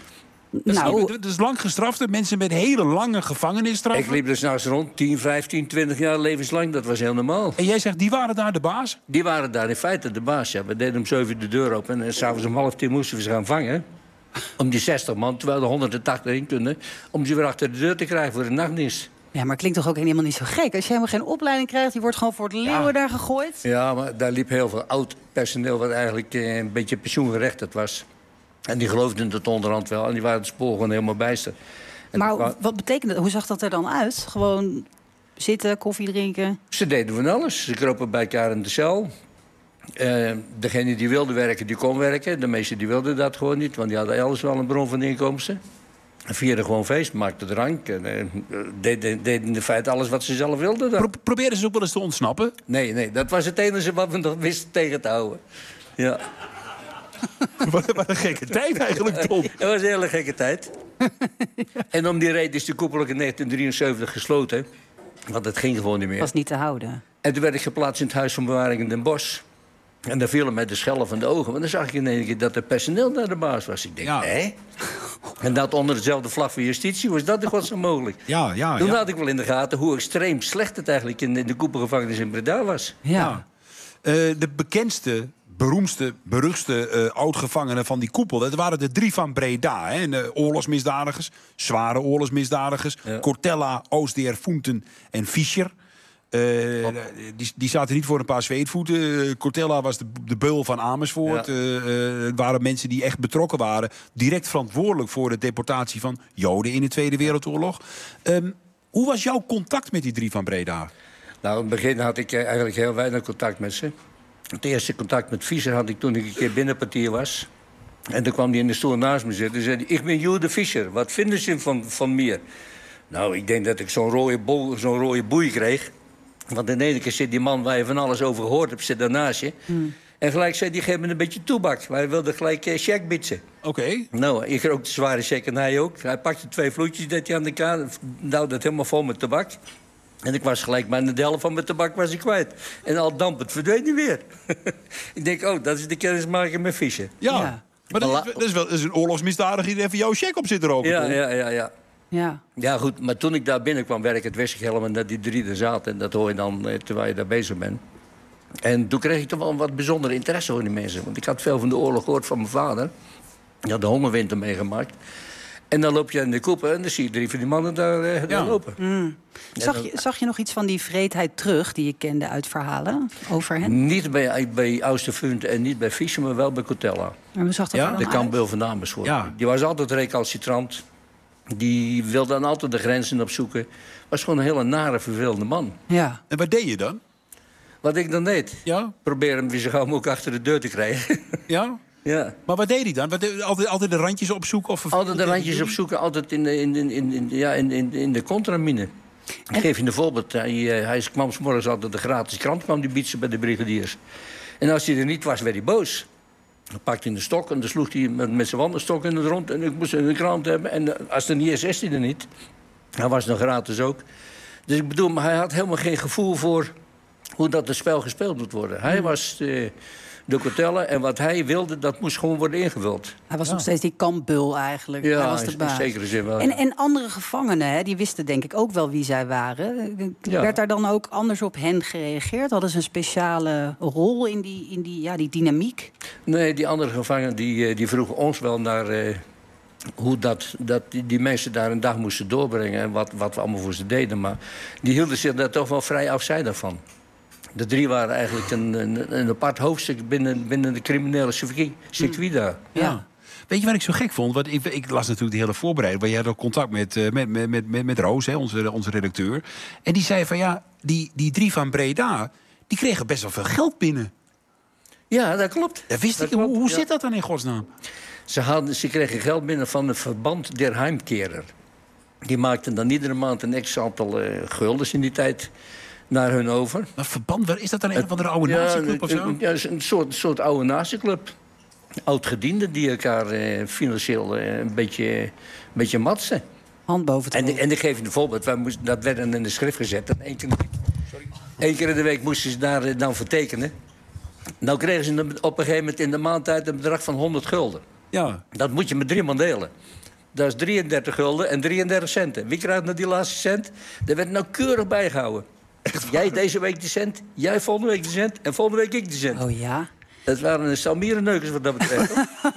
Dat, nou, is, dat is lang gestrafte. Mensen met hele lange gevangenisstraffen. Ik liep er s'nachts rond, tien, vijftien, twintig jaar levenslang. Dat was heel normaal. En jij zegt, die waren daar de baas? Die waren daar in feite de baas, ja. We deden om zeven uur de deur open. En s'avonds om half tien moesten we ze gaan vangen. Om die zestig man, terwijl er honderdtachtig in kunnen. Om ze weer achter de deur te krijgen voor de nachtdienst. Ja, maar het klinkt toch ook helemaal niet zo gek? Als je helemaal geen opleiding krijgt, je wordt gewoon voor het leeuwen ja. daar gegooid. Ja, maar daar liep heel veel oud personeel wat eigenlijk eh, een beetje pensioengerechtigd was. En die geloofden het onderhand wel. En die waren het spoor gewoon helemaal bijster. En maar wa- wat betekent dat? Hoe zag dat er dan uit? Gewoon zitten, koffie drinken? Ze deden van alles. Ze kropen bij elkaar in de cel. Uh, degene die wilde werken, die kon werken. De meesten die wilden dat gewoon niet. Want die hadden alles wel een bron van inkomsten. Vierden gewoon feest, maakten drank. En uh, deden, deden in feite alles wat ze zelf wilden. Dan. Pro- probeerden ze ook wel eens te ontsnappen? Nee, nee, dat was het enige wat we nog wisten tegen te houden. Ja. Wat, wat een gekke tijd eigenlijk, Tom. Het was een hele gekke tijd. En om die reden is de koepel ook in negentien drieënzeventig gesloten. Want het ging gewoon niet meer. Was niet te houden. En toen werd ik geplaatst in het Huis van Bewaring in Den Bosch. En daar vielen mij de schellen van de ogen. Want dan zag ik in één keer dat het personeel daar de baas was. Ik denk, ja. hè? En dat onder dezelfde vlag van justitie, was dat de godsnaam mogelijk? Ja, ja, Toen ja. had ik wel in de gaten hoe extreem slecht het eigenlijk in de koepelgevangenis in Breda was. Ja. ja. Uh, de bekendste, beroemdste, beruchtste uh, oud-gevangenen van die koepel... dat waren de drie van Breda. Hè? En, uh, oorlogsmisdadigers, zware oorlogsmisdadigers. Ja. Cortella, Oostdeer, Foenten en Fischer. Uh, die, die zaten niet voor een paar zweetvoeten. Uh, Cortella was de, de beul van Amersfoort. Ja. Uh, uh, het waren mensen die echt betrokken waren. Direct verantwoordelijk voor de deportatie van Joden in de Tweede Wereldoorlog. Um, hoe was jouw contact met die drie van Breda? Nou, in het begin had ik eigenlijk heel weinig contact met ze. Het eerste contact met Fischer had ik toen ik een keer binnenpartier was. En toen kwam hij in de stoel naast me zitten en zei hij, ik ben Jude Fischer, wat vinden ze van, van meer? Nou, ik denk dat ik zo'n rode, bo- zo'n rode boei kreeg. Want in de ene keer zit die man waar je van alles over gehoord hebt, zit daarnaast je. Hmm. En gelijk zei hij, geef me een beetje toebak. Maar hij wilde gelijk uh, check bitsen. Oké. Okay. Nou, ik rook de zware check en hij ook. Hij pakte twee vloeitjes dat hij aan de kaan, nou dat helemaal vol met tabak. En ik was gelijk maar de helft van mijn tabak was ik kwijt. En al dampend verdween hij weer. Ik denk, oh, dat is de kennismaking met Fischer. Ja, ja. Maar dat is, dat, is wel, dat is een oorlogsmisdadiger die even jouw check op zit roken. Ja, ja, ja, ja. Ja. Ja, goed, maar toen ik daar binnenkwam werken, wist ik helemaal dat die drie er zaten. En dat hoor je dan eh, terwijl je daar bezig bent. En toen kreeg ik toch wel een wat bijzondere interesse voor die mensen. Want ik had veel van de oorlog gehoord van mijn vader. Die had de hongerwinter meegemaakt. En dan loop je in de koepel en dan zie je drie van die mannen daar, eh, daar ja. lopen. Mm. Zag, je, zag je nog iets van die vreedheid terug die je kende uit verhalen over hen? Niet bij, bij Oosterfund en niet bij Fischer, maar wel bij Cortella. En hoe zag dat ja? er De dan kampbeul van Amersfoort. Ja. Die was altijd recalcitrant. Die wilde dan altijd de grenzen opzoeken. Was gewoon een hele nare, vervelende man. Ja. En wat deed je dan? Wat ik dan deed? Ja? Probeer hem weer zo gauw mogelijk achter de deur te krijgen. Ja? Ja. Maar wat deed hij dan? Wat deed, altijd, altijd de randjes opzoeken? Of altijd de randjes opzoeken, altijd in de, in, in, in, in, ja, in, in, in de contramine. Ik geef je een voorbeeld. Hij, hij kwam 's morgens altijd de gratis krant kwam die bietsen bij de brigadiers. En als hij er niet was, werd hij boos. Dan pakte hij een stok en dan sloeg hij met, met zijn wandelstok in het rond. En ik moest een krant hebben. En als er niet is, is hij er niet. Hij was nog gratis ook. Dus ik bedoel, maar hij had helemaal geen gevoel voor hoe dat het spel gespeeld moet worden. Hij was uh, de Cortella en wat hij wilde, dat moest gewoon worden ingevuld. Hij was ja. nog steeds die kampbul eigenlijk. Ja, hij was de baas. in zekere zin wel. En, en andere gevangenen, hè, die wisten denk ik ook wel wie zij waren. Ja. Werd daar dan ook anders op hen gereageerd? Hadden ze een speciale rol in die, in die, ja, die dynamiek? Nee, die andere gevangenen die, die vroegen ons wel naar Uh, hoe dat, dat die, die mensen daar een dag moesten doorbrengen en wat, wat we allemaal voor ze deden. Maar die hielden zich daar toch wel vrij afzijdig van. De drie waren eigenlijk een, een, een apart hoofdstuk binnen, binnen de criminele circuit, circuit daar. Ja. Ja. Weet je wat ik zo gek vond? Want ik, ik las natuurlijk de hele voorbereiding. Maar je had ook contact met, uh, met, met, met, met, met Roos, hè, onze, onze redacteur. En die zei van ja, die, die drie van Breda, die kregen best wel veel geld binnen. Ja, dat klopt. Dat wist dat ik. klopt, Hoe, hoe ja. zit dat dan in godsnaam? Ze, hadden, ze kregen geld binnen van het Verband der Heimkerer. Die maakten dan iedere maand een x-aantal uh, guldens in die tijd naar hun over. Maar verband, waar is dat dan? Een van de oude ja, nazi-club of zo? Ja, een soort, soort oude nazi-club. Oud-gedienden die elkaar uh, financieel uh, een, beetje, een beetje matsen. Hand boven het en, en ik geef je een voorbeeld. Wij moesten, dat werd in de schrift gezet. En één, keer, één keer in de week moesten ze daar uh, dan voor tekenen. Nou kregen ze op een gegeven moment in de maand uit een bedrag van honderd gulden. Ja. Dat moet je met drie man delen. Dat is drieëndertig gulden en drieëndertig centen. Wie krijgt nou die laatste cent? Dat werd nauwkeurig bijgehouden. Jij deze week de cent, jij volgende week de cent en volgende week ik de cent. Oh ja? Dat waren salmierenneukers wat dat betreft.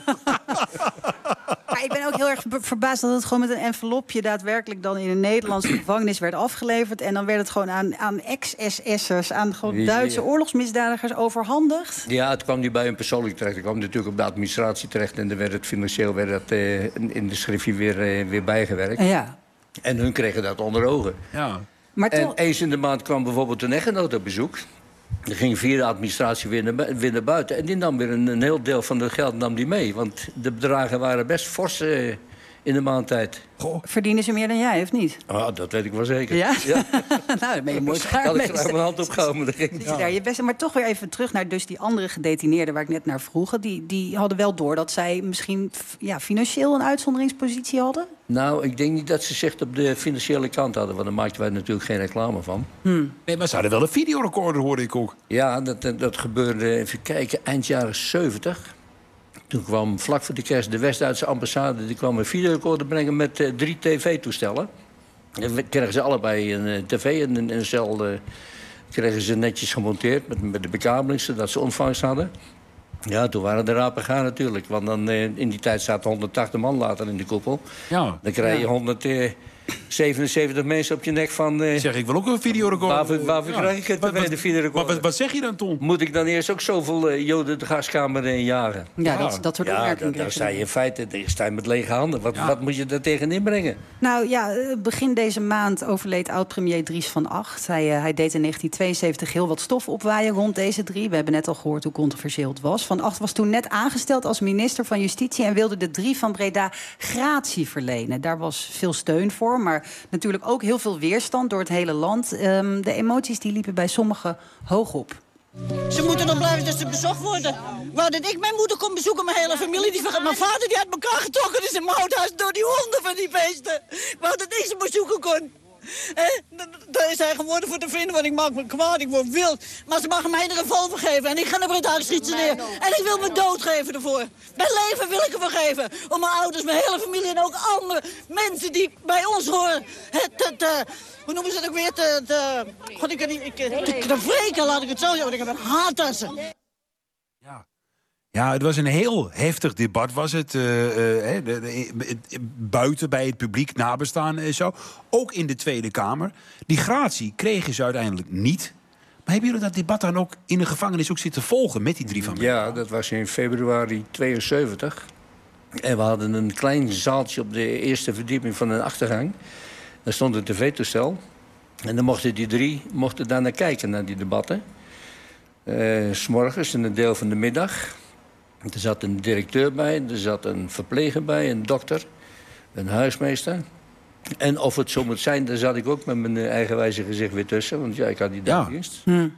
Maar ik ben ook heel erg verbaasd dat het gewoon met een envelopje daadwerkelijk dan in een Nederlandse gevangenis werd afgeleverd. En dan werd het gewoon aan, aan ex-S S'ers, aan gewoon Ja, Duitse ja. oorlogsmisdadigers overhandigd. Ja, het kwam niet bij hun persoonlijk terecht. Het kwam natuurlijk op de administratie terecht. En dan werd het financieel werd het, uh, in de schriftje weer, uh, weer bijgewerkt. Ja. En hun kregen dat onder ogen. Ja. Maar en toch- eens in de maand kwam bijvoorbeeld een echtgenoot op bezoek. Die ging via de administratie weer naar, bu- weer naar buiten. En die nam weer een, een heel deel van het geld nam die mee. Want de bedragen waren best fors uh, in de maandtijd. Verdienen ze meer dan jij, of niet? Ah, dat weet ik wel zeker. Ja? nou, dan ben je mooi schaar Had ik mee. graag mijn hand opgehouden. Dat ging Zit je daar je beste, maar toch weer even terug naar dus die andere gedetineerden waar ik net naar vroeg. Die, die hadden wel door dat zij misschien f- ja, financieel een uitzonderingspositie hadden. Nou, ik denk niet dat ze zich op de financiële kant hadden. Want daar maakten wij natuurlijk geen reclame van. Nee, maar ze hadden wel een videorecorder, hoorde ik ook. Ja, dat, dat, dat gebeurde, even kijken, eind jaren zeventig. Toen kwam vlak voor de kerst de West-Duitse ambassade... die kwam een videorecorder brengen met uh, drie tv-toestellen. En we kregen ze allebei een uh, tv en een, een cel... Uh, kregen ze netjes gemonteerd met, met de bekabeling... zodat ze ontvangst hadden. Ja, toen waren de rapen gaan natuurlijk. Want dan, uh, in die tijd zaten honderdtachtig man later in de koepel. Ja. Dan krijg je Ja. honderdzevenenzeventig mensen op je nek van... Uh, zeg, ik wil ook een videorecorder. Waarvoor, waarvoor Ja. krijg ik het Wat- wat- de videorecorder? wat- wat zeg je dan, Ton? Moet ik dan eerst ook zoveel uh, joden de gaskamer in jagen? Ja, dat- dat soort ja, opmerkingen dan, dan krijg je sta je in feite dan sta je met lege handen. Wat, wat moet je daar tegen inbrengen? Nou ja, eh, begin deze maand overleed oud-premier Dries van Acht. Hij, uh, hij deed in negentien tweeënzeventig heel wat stof opwaaien rond deze drie. We hebben net al gehoord hoe controversieel het was. Van Acht was toen net aangesteld als minister van Justitie... en wilde de drie van Breda gratie verlenen. Daar was veel steun voor, maar natuurlijk ook heel veel weerstand door het hele land. Um, de emoties die liepen bij sommigen hoog op. Ze moeten nog blijven dat ze bezocht worden. Wou dat ik mijn moeder kon bezoeken, mijn hele familie. Die, mijn vader die uit elkaar getrokken is in mijn oud huis door die honden van die beesten. Wou dat ik ze bezoeken kon. Eh, daar is hij geworden voor te vinden, want ik maak me kwaad, ik word wild. Maar ze mag mij de revolver geven en ik ga naar Breda schieten neer. En ik wil me dood geven ervoor. Mijn leven wil ik ervoor geven. Om mijn ouders, mijn hele familie en ook andere mensen die bij ons horen. Het, het, uh, hoe noemen ze dat ook weer? Te, te, God, ik kan niet, ik, te, te wreken, laat ik het zo zeggen, want ik heb een haat aan ze. Ja, het was een heel heftig debat, was het. Uh, uh, de, de, de, buiten bij het publiek nabestaan en zo. Ook in de Tweede Kamer. Die gratie kregen ze uiteindelijk niet. Maar hebben jullie dat debat dan ook in de gevangenis ook zitten volgen met die drie van Ja, dat was in februari tweeënzeventig. En we hadden een klein zaaltje op de eerste verdieping van een achtergang. Daar stond een tv-toestel. En dan mochten die drie mochten daar naar kijken, naar die debatten. Uh, 's morgens en een deel van de middag. Er zat een directeur bij, er zat een verpleger bij, een dokter, een huismeester. En of het zo moet zijn, daar zat ik ook met mijn eigenwijze gezicht weer tussen. Want ja, ik had die dagdienst. Ja. Hmm.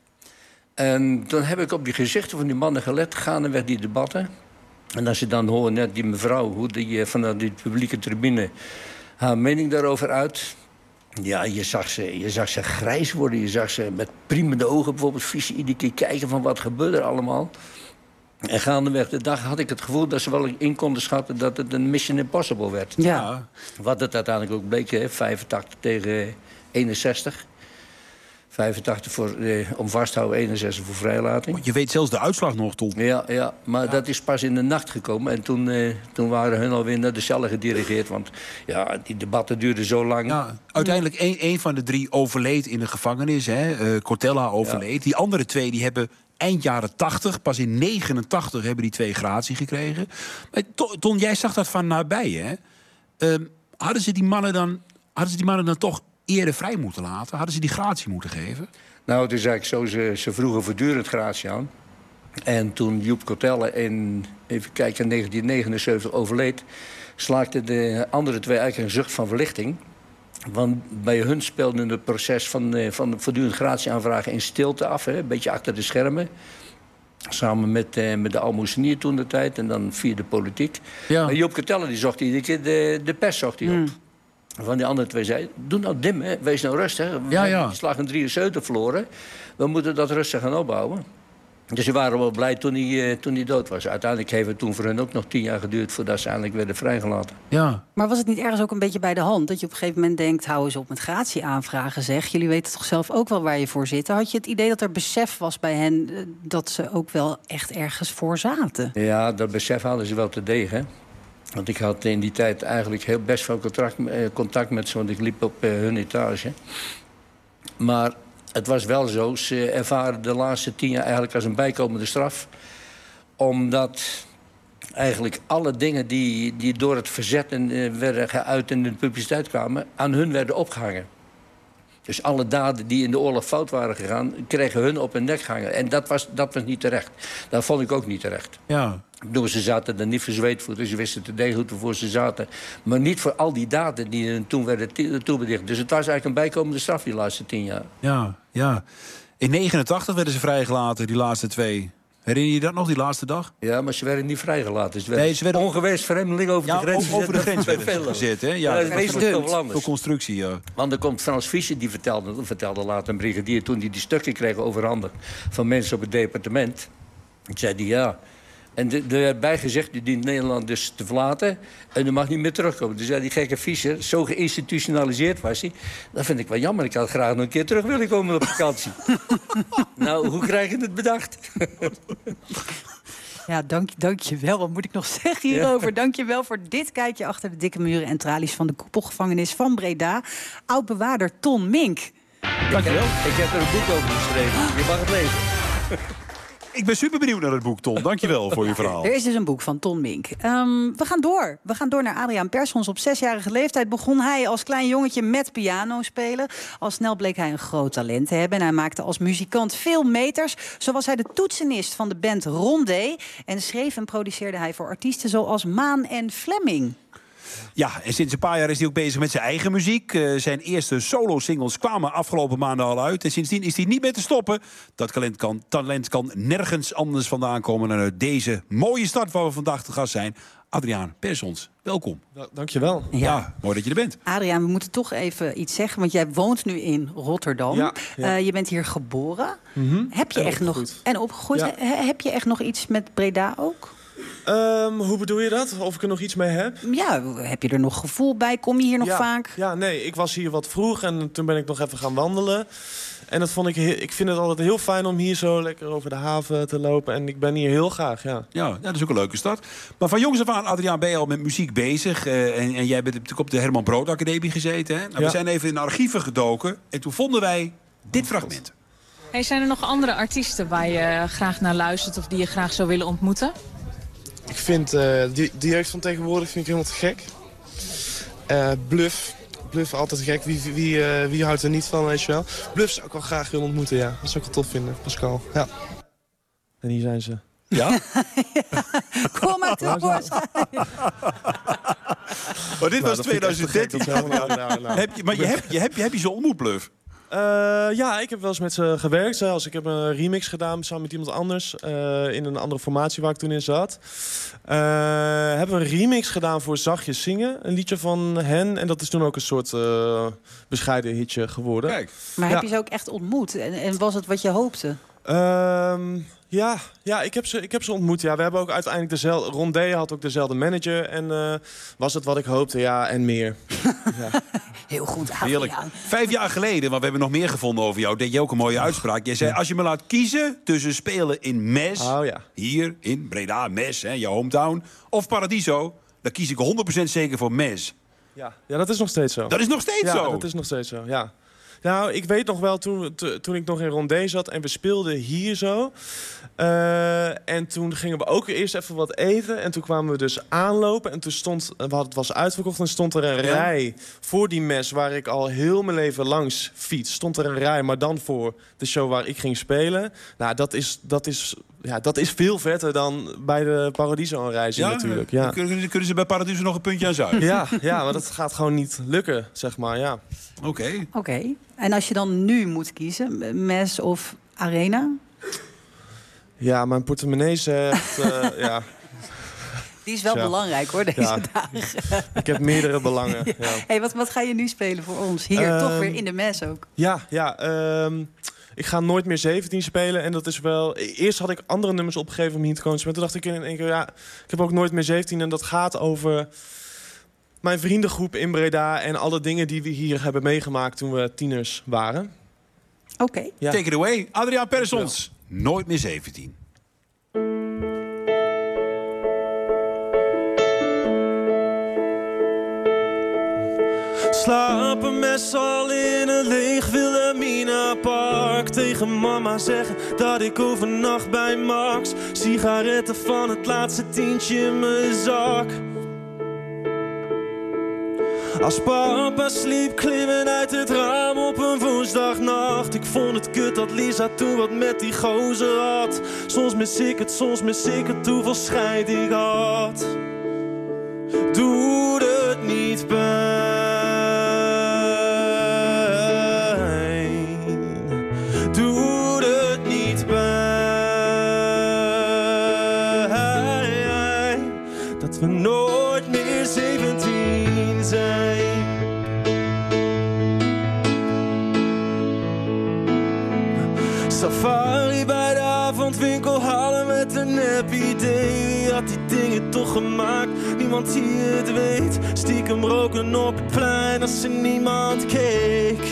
En toen heb ik op die gezichten van die mannen gelet, gaandeweg die debatten. En als je dan hoort, net die mevrouw, hoe die vanuit die publieke tribune haar mening daarover uit. Ja, je zag, ze, je zag ze grijs worden, je zag ze met priemende ogen bijvoorbeeld visie iedere keer kijken van wat gebeurt er allemaal. En gaandeweg de dag had ik het gevoel dat ze wel in konden schatten dat het een Mission Impossible werd. Ja. Wat het uiteindelijk ook bleek, hè, vijfentachtig tegen eenenzestig. vijfentachtig voor, eh, om vasthouden, eenenzestig voor vrijlating. Je weet zelfs de uitslag nog, Ton. Ja, ja maar ja. dat is pas in de nacht gekomen. En toen, eh, toen waren hun alweer naar de cellen gedirigeerd. Want ja, die debatten duurden zo lang. Ja, uiteindelijk één, één van de drie overleed in de gevangenis. Hè. Uh, Cortella overleed. Ja. Die andere twee die hebben eind jaren tachtig, pas in negenentachtig hebben die twee gratie gekregen. Maar Ton, jij zag dat van nabij, hè? Uh, hadden ze die mannen dan, hadden ze die mannen dan toch eerder vrij moeten laten? Hadden ze die gratie moeten geven? Nou, het is eigenlijk zo, ze, ze vroegen voortdurend gratie aan. En toen Joep Cortella in, even kijken, negentien negenenzeventig overleed, slaakten de andere twee eigenlijk een zucht van verlichting. Want bij hun speelde het proces van, van voortdurend gratie aanvragen in stilte af. Hè, een beetje achter de schermen. Samen met, eh, met de almoezenier toen de tijd en dan via de politiek. Ja. Maar Joep Cortella die zocht iedere keer de, de pers zocht hij op. Mm. Van die andere twee zei, doe nou dim, hè. Wees nou rustig. Ja, ja. We slag een drieënzeventig verloren. We moeten dat rustig gaan opbouwen. Dus ze waren wel blij toen hij, uh, toen hij dood was. Uiteindelijk heeft het toen voor hen ook nog tien jaar geduurd voordat ze eindelijk werden vrijgelaten. Ja. Maar was het niet ergens ook een beetje bij de hand? Dat je op een gegeven moment denkt, hou eens op met gratie aanvragen, zeg. Jullie weten toch zelf ook wel waar je voor zit? Had je het idee dat er besef was bij hen uh, dat ze ook wel echt ergens voor zaten? Ja, dat besef hadden ze wel te degen. Want ik had in die tijd eigenlijk heel best veel contact, uh, contact met ze, want ik liep op uh, hun etage. Maar het was wel zo, ze ervaren de laatste tien jaar eigenlijk als een bijkomende straf. Omdat eigenlijk alle dingen die, die door het verzet en, uh, werden geuit en in de publiciteit kwamen, aan hun werden opgehangen. Dus alle daden die in de oorlog fout waren gegaan, kregen hun op hun nek gehangen. En dat was, dat was niet terecht. Dat vond ik ook niet terecht. Ja. Ik bedoel, ze zaten er niet voor zweetvoeten, ze wisten te degen waarvoor ze zaten. Maar niet voor al die daden die hun toen werden toebedicht. Dus het was eigenlijk een bijkomende straf die laatste tien jaar. Ja, ja. In negenentachtig werden ze vrijgelaten, die laatste twee. Herinner je dat nog, die laatste dag? Ja, maar ze werden niet vrijgelaten. Ze werden, nee, ze werden ongewenst vreemdeling over ja, de grens gezet. over de grens werden ze gezet, hè? Ja, ja, dat is wezenlijk veel anders. Voor constructie, ja. Want er komt Frans Fischer, die vertelde, dat vertelde later een brigadier, toen hij die stukken kreeg overhandigd van mensen op het departement. Toen zei hij ja. En er werd bijgezegd, u dient Nederland dus te verlaten en u mag niet meer terugkomen. Dus zei die gekke Fischer, zo geïnstitutionaliseerd was hij. Dat vind ik wel jammer, ik had graag nog een keer terug willen komen op vakantie. Nou, hoe krijg je het bedacht? Ja, dank, dank je wel. Wat moet ik nog zeggen hierover? Ja. Dank je wel voor dit kijkje achter de dikke muren en tralies van de koepelgevangenis van Breda. Oud-bewaarder Ton Mink. Dank je wel. Ik heb er een boek over geschreven. Je mag het lezen. Ik ben super benieuwd naar het boek, Ton. Dank je wel voor je verhaal. Er is dus een boek van Ton Mink. Um, we gaan door. We gaan door naar Adriaan Persons. Op zesjarige leeftijd begon hij als klein jongetje met piano spelen. Al snel bleek hij een groot talent te hebben. En hij maakte als muzikant veel meters. Zo was hij de toetsenist van de band Rondé. En schreef en produceerde hij voor artiesten zoals Maan en Fleming. Ja, en sinds een paar jaar is hij ook bezig met zijn eigen muziek. Uh, zijn eerste solo-singles kwamen afgelopen maanden al uit. En sindsdien is hij niet meer te stoppen. Dat talent kan, talent kan nergens anders vandaan komen dan uit deze mooie stad waar we vandaag te gast zijn. Adriaan Persons, welkom. Da- dankjewel. Ja. ja, mooi dat je er bent. Adriaan, we moeten toch even iets zeggen, want jij woont nu in Rotterdam. Ja, ja. Uh, je bent hier geboren. Mm-hmm. Heb je en echt opgegroeid. nog en opgegroeid? Ja. He, heb je echt nog iets met Breda ook? Um, hoe bedoel je dat? Of ik er nog iets mee heb? Ja, heb je er nog gevoel bij? Kom je hier nog ja, vaak? Ja, nee, ik was hier wat vroeg en toen ben ik nog even gaan wandelen. En dat vond ik, heel, ik vind het altijd heel fijn om hier zo lekker over de haven te lopen. En ik ben hier heel graag, ja. Ja, ja, dat is ook een leuke stad. Maar van jongs af aan, Adriaan, ben je al met muziek bezig. Uh, en, en jij bent natuurlijk op de Herman Brood Academie gezeten. Hè? Nou, ja. We zijn even in de archieven gedoken en toen vonden wij dit fragment. Hey, zijn er nog andere artiesten waar je graag naar luistert of die je graag zou willen ontmoeten? Ik vind uh, die, die jeugd van tegenwoordig vind ik helemaal te gek. Uh, Bluff. Bluff, altijd gek. Wie, wie, wie, uh, wie houdt er niet van, weet je wel. Bluff zou ik wel graag willen ontmoeten, ja. Dat zou ik wel tof vinden, Pascal. Ja. En hier zijn ze. Ja? ja. Kom maar tevoorschijn. Maar dit nou, was twintig dertien. Nou, nou, nou. Heb je, maar je hebt je, heb, je, heb je ze ontmoet, Bluff? Uh, ja, ik heb wel eens met ze gewerkt. Zelfs. Ik heb een remix gedaan samen met iemand anders. Uh, in een andere formatie waar ik toen in zat. Uh, hebben we een remix gedaan voor Zachtjes Zingen. Een liedje van hen. En dat is toen ook een soort uh, bescheiden hitje geworden. Kijk. Maar ja. heb je ze ook echt ontmoet? En, en was het wat je hoopte? Um, ja, ja ik, heb ze, ik heb ze ontmoet. Ja. We hebben ook uiteindelijk dezelfde... Rondé had ook dezelfde manager. En uh, was het wat ik hoopte? Ja, en meer. ja. Heel goed, Adriaan. Heerlijk. Vijf jaar geleden, maar we hebben nog meer gevonden over jou, deed je ook een mooie uitspraak. Jij zei, als je me laat kiezen tussen spelen in Mes, oh, ja. hier in Breda, Mes, hè, jouw hometown, of Paradiso, dan kies ik honderd procent zeker voor Mes. Ja. ja, dat is nog steeds zo. Dat is nog steeds ja, zo? Ja, dat is nog steeds zo, ja. Nou, ik weet nog wel, toen, toen ik nog in Rondé zat en we speelden hier zo. Uh, en toen gingen we ook eerst even wat eten. En toen kwamen we dus aanlopen. En toen stond, we hadden, het was uitverkocht en stond er een ja. rij voor die Mes waar ik al heel mijn leven langs fiets. Stond er een rij, maar dan voor de show waar ik ging spelen. Nou, dat is, dat is, ja, dat is veel vetter dan bij de Paradiso een rij zien ja? natuurlijk. Ja. Kunnen, kunnen ze bij Paradiso nog een puntje aan zuigen? Ja, ja, maar dat gaat gewoon niet lukken, zeg maar, ja. Oké. Okay. Oké. Okay. En als je dan nu moet kiezen, Mes of Arena? Ja, mijn portemonnee zegt... uh, ja. Die is wel ja. belangrijk hoor, deze ja. dagen. Ik heb meerdere belangen. Ja. Hey, wat, wat ga je nu spelen voor ons? Hier, um, toch weer in de Mes ook. Ja, ja. Um, ik ga nooit meer zeventien spelen. En dat is wel... Eerst had ik andere nummers opgegeven om hier te komen. Maar toen dacht ik in één keer, ja, ik heb ook nooit meer zeventien. En dat gaat over mijn vriendengroep in Breda en alle dingen die we hier hebben meegemaakt toen we tieners waren. Oké. Okay. Ja. Take it away. Adriaan Persons. Nooit meer zeventien. Slapen met z'n allen in een leeg Wilhelmina park. Tegen mama zeggen dat ik overnacht bij Max. Sigaretten van het laatste tientje in mijn zak. Als papa sliep, klimmen uit het raam op een woensdagnacht. Ik vond het kut dat Lisa toen wat met die gozer had. Soms mis ik het, soms mis ik het, hoeveel scheid ik had. Doe het niet pijn. Doe het niet pijn. Dat we nooit meer zeventien zijn. Safari bij de avondwinkel halen met een nep idee. Wie had die dingen toch gemaakt? Niemand die het weet. Stiekem roken op het plein als er niemand keek.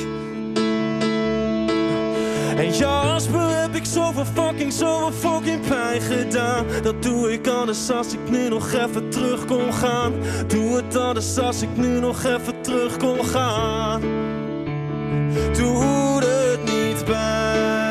En Jasper heb ik zoveel fucking, zoveel fucking pijn gedaan. Dat doe ik anders als ik nu nog even terug kon gaan. Doe het anders als ik nu nog even terug kon gaan. Doe het niet bij.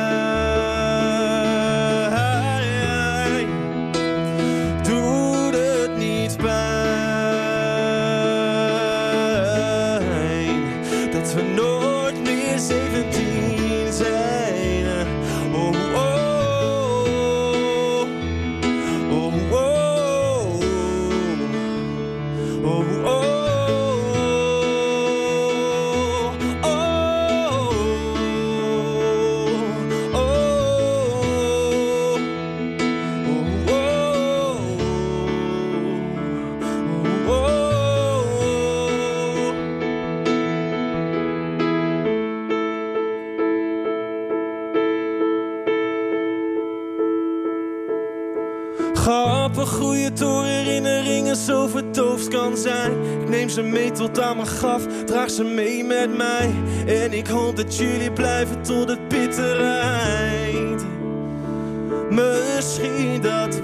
Grappen groeien door herinneringen zo verdoofd kan zijn. Ik neem ze mee tot aan mijn graf, draag ze mee met mij. En ik hoop dat jullie blijven tot het bittere eind. Misschien dat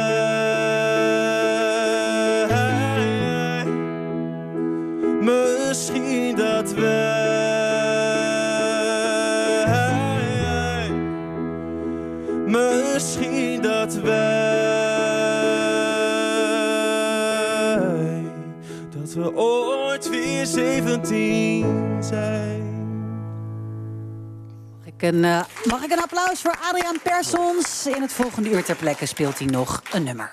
wij. Misschien dat wij. Misschien dat wij. Dat we ooit weer zeventien zijn. Mag ik een, uh, mag ik een applaus voor Adriaan Persons? In het volgende uur ter plekke speelt hij nog een nummer.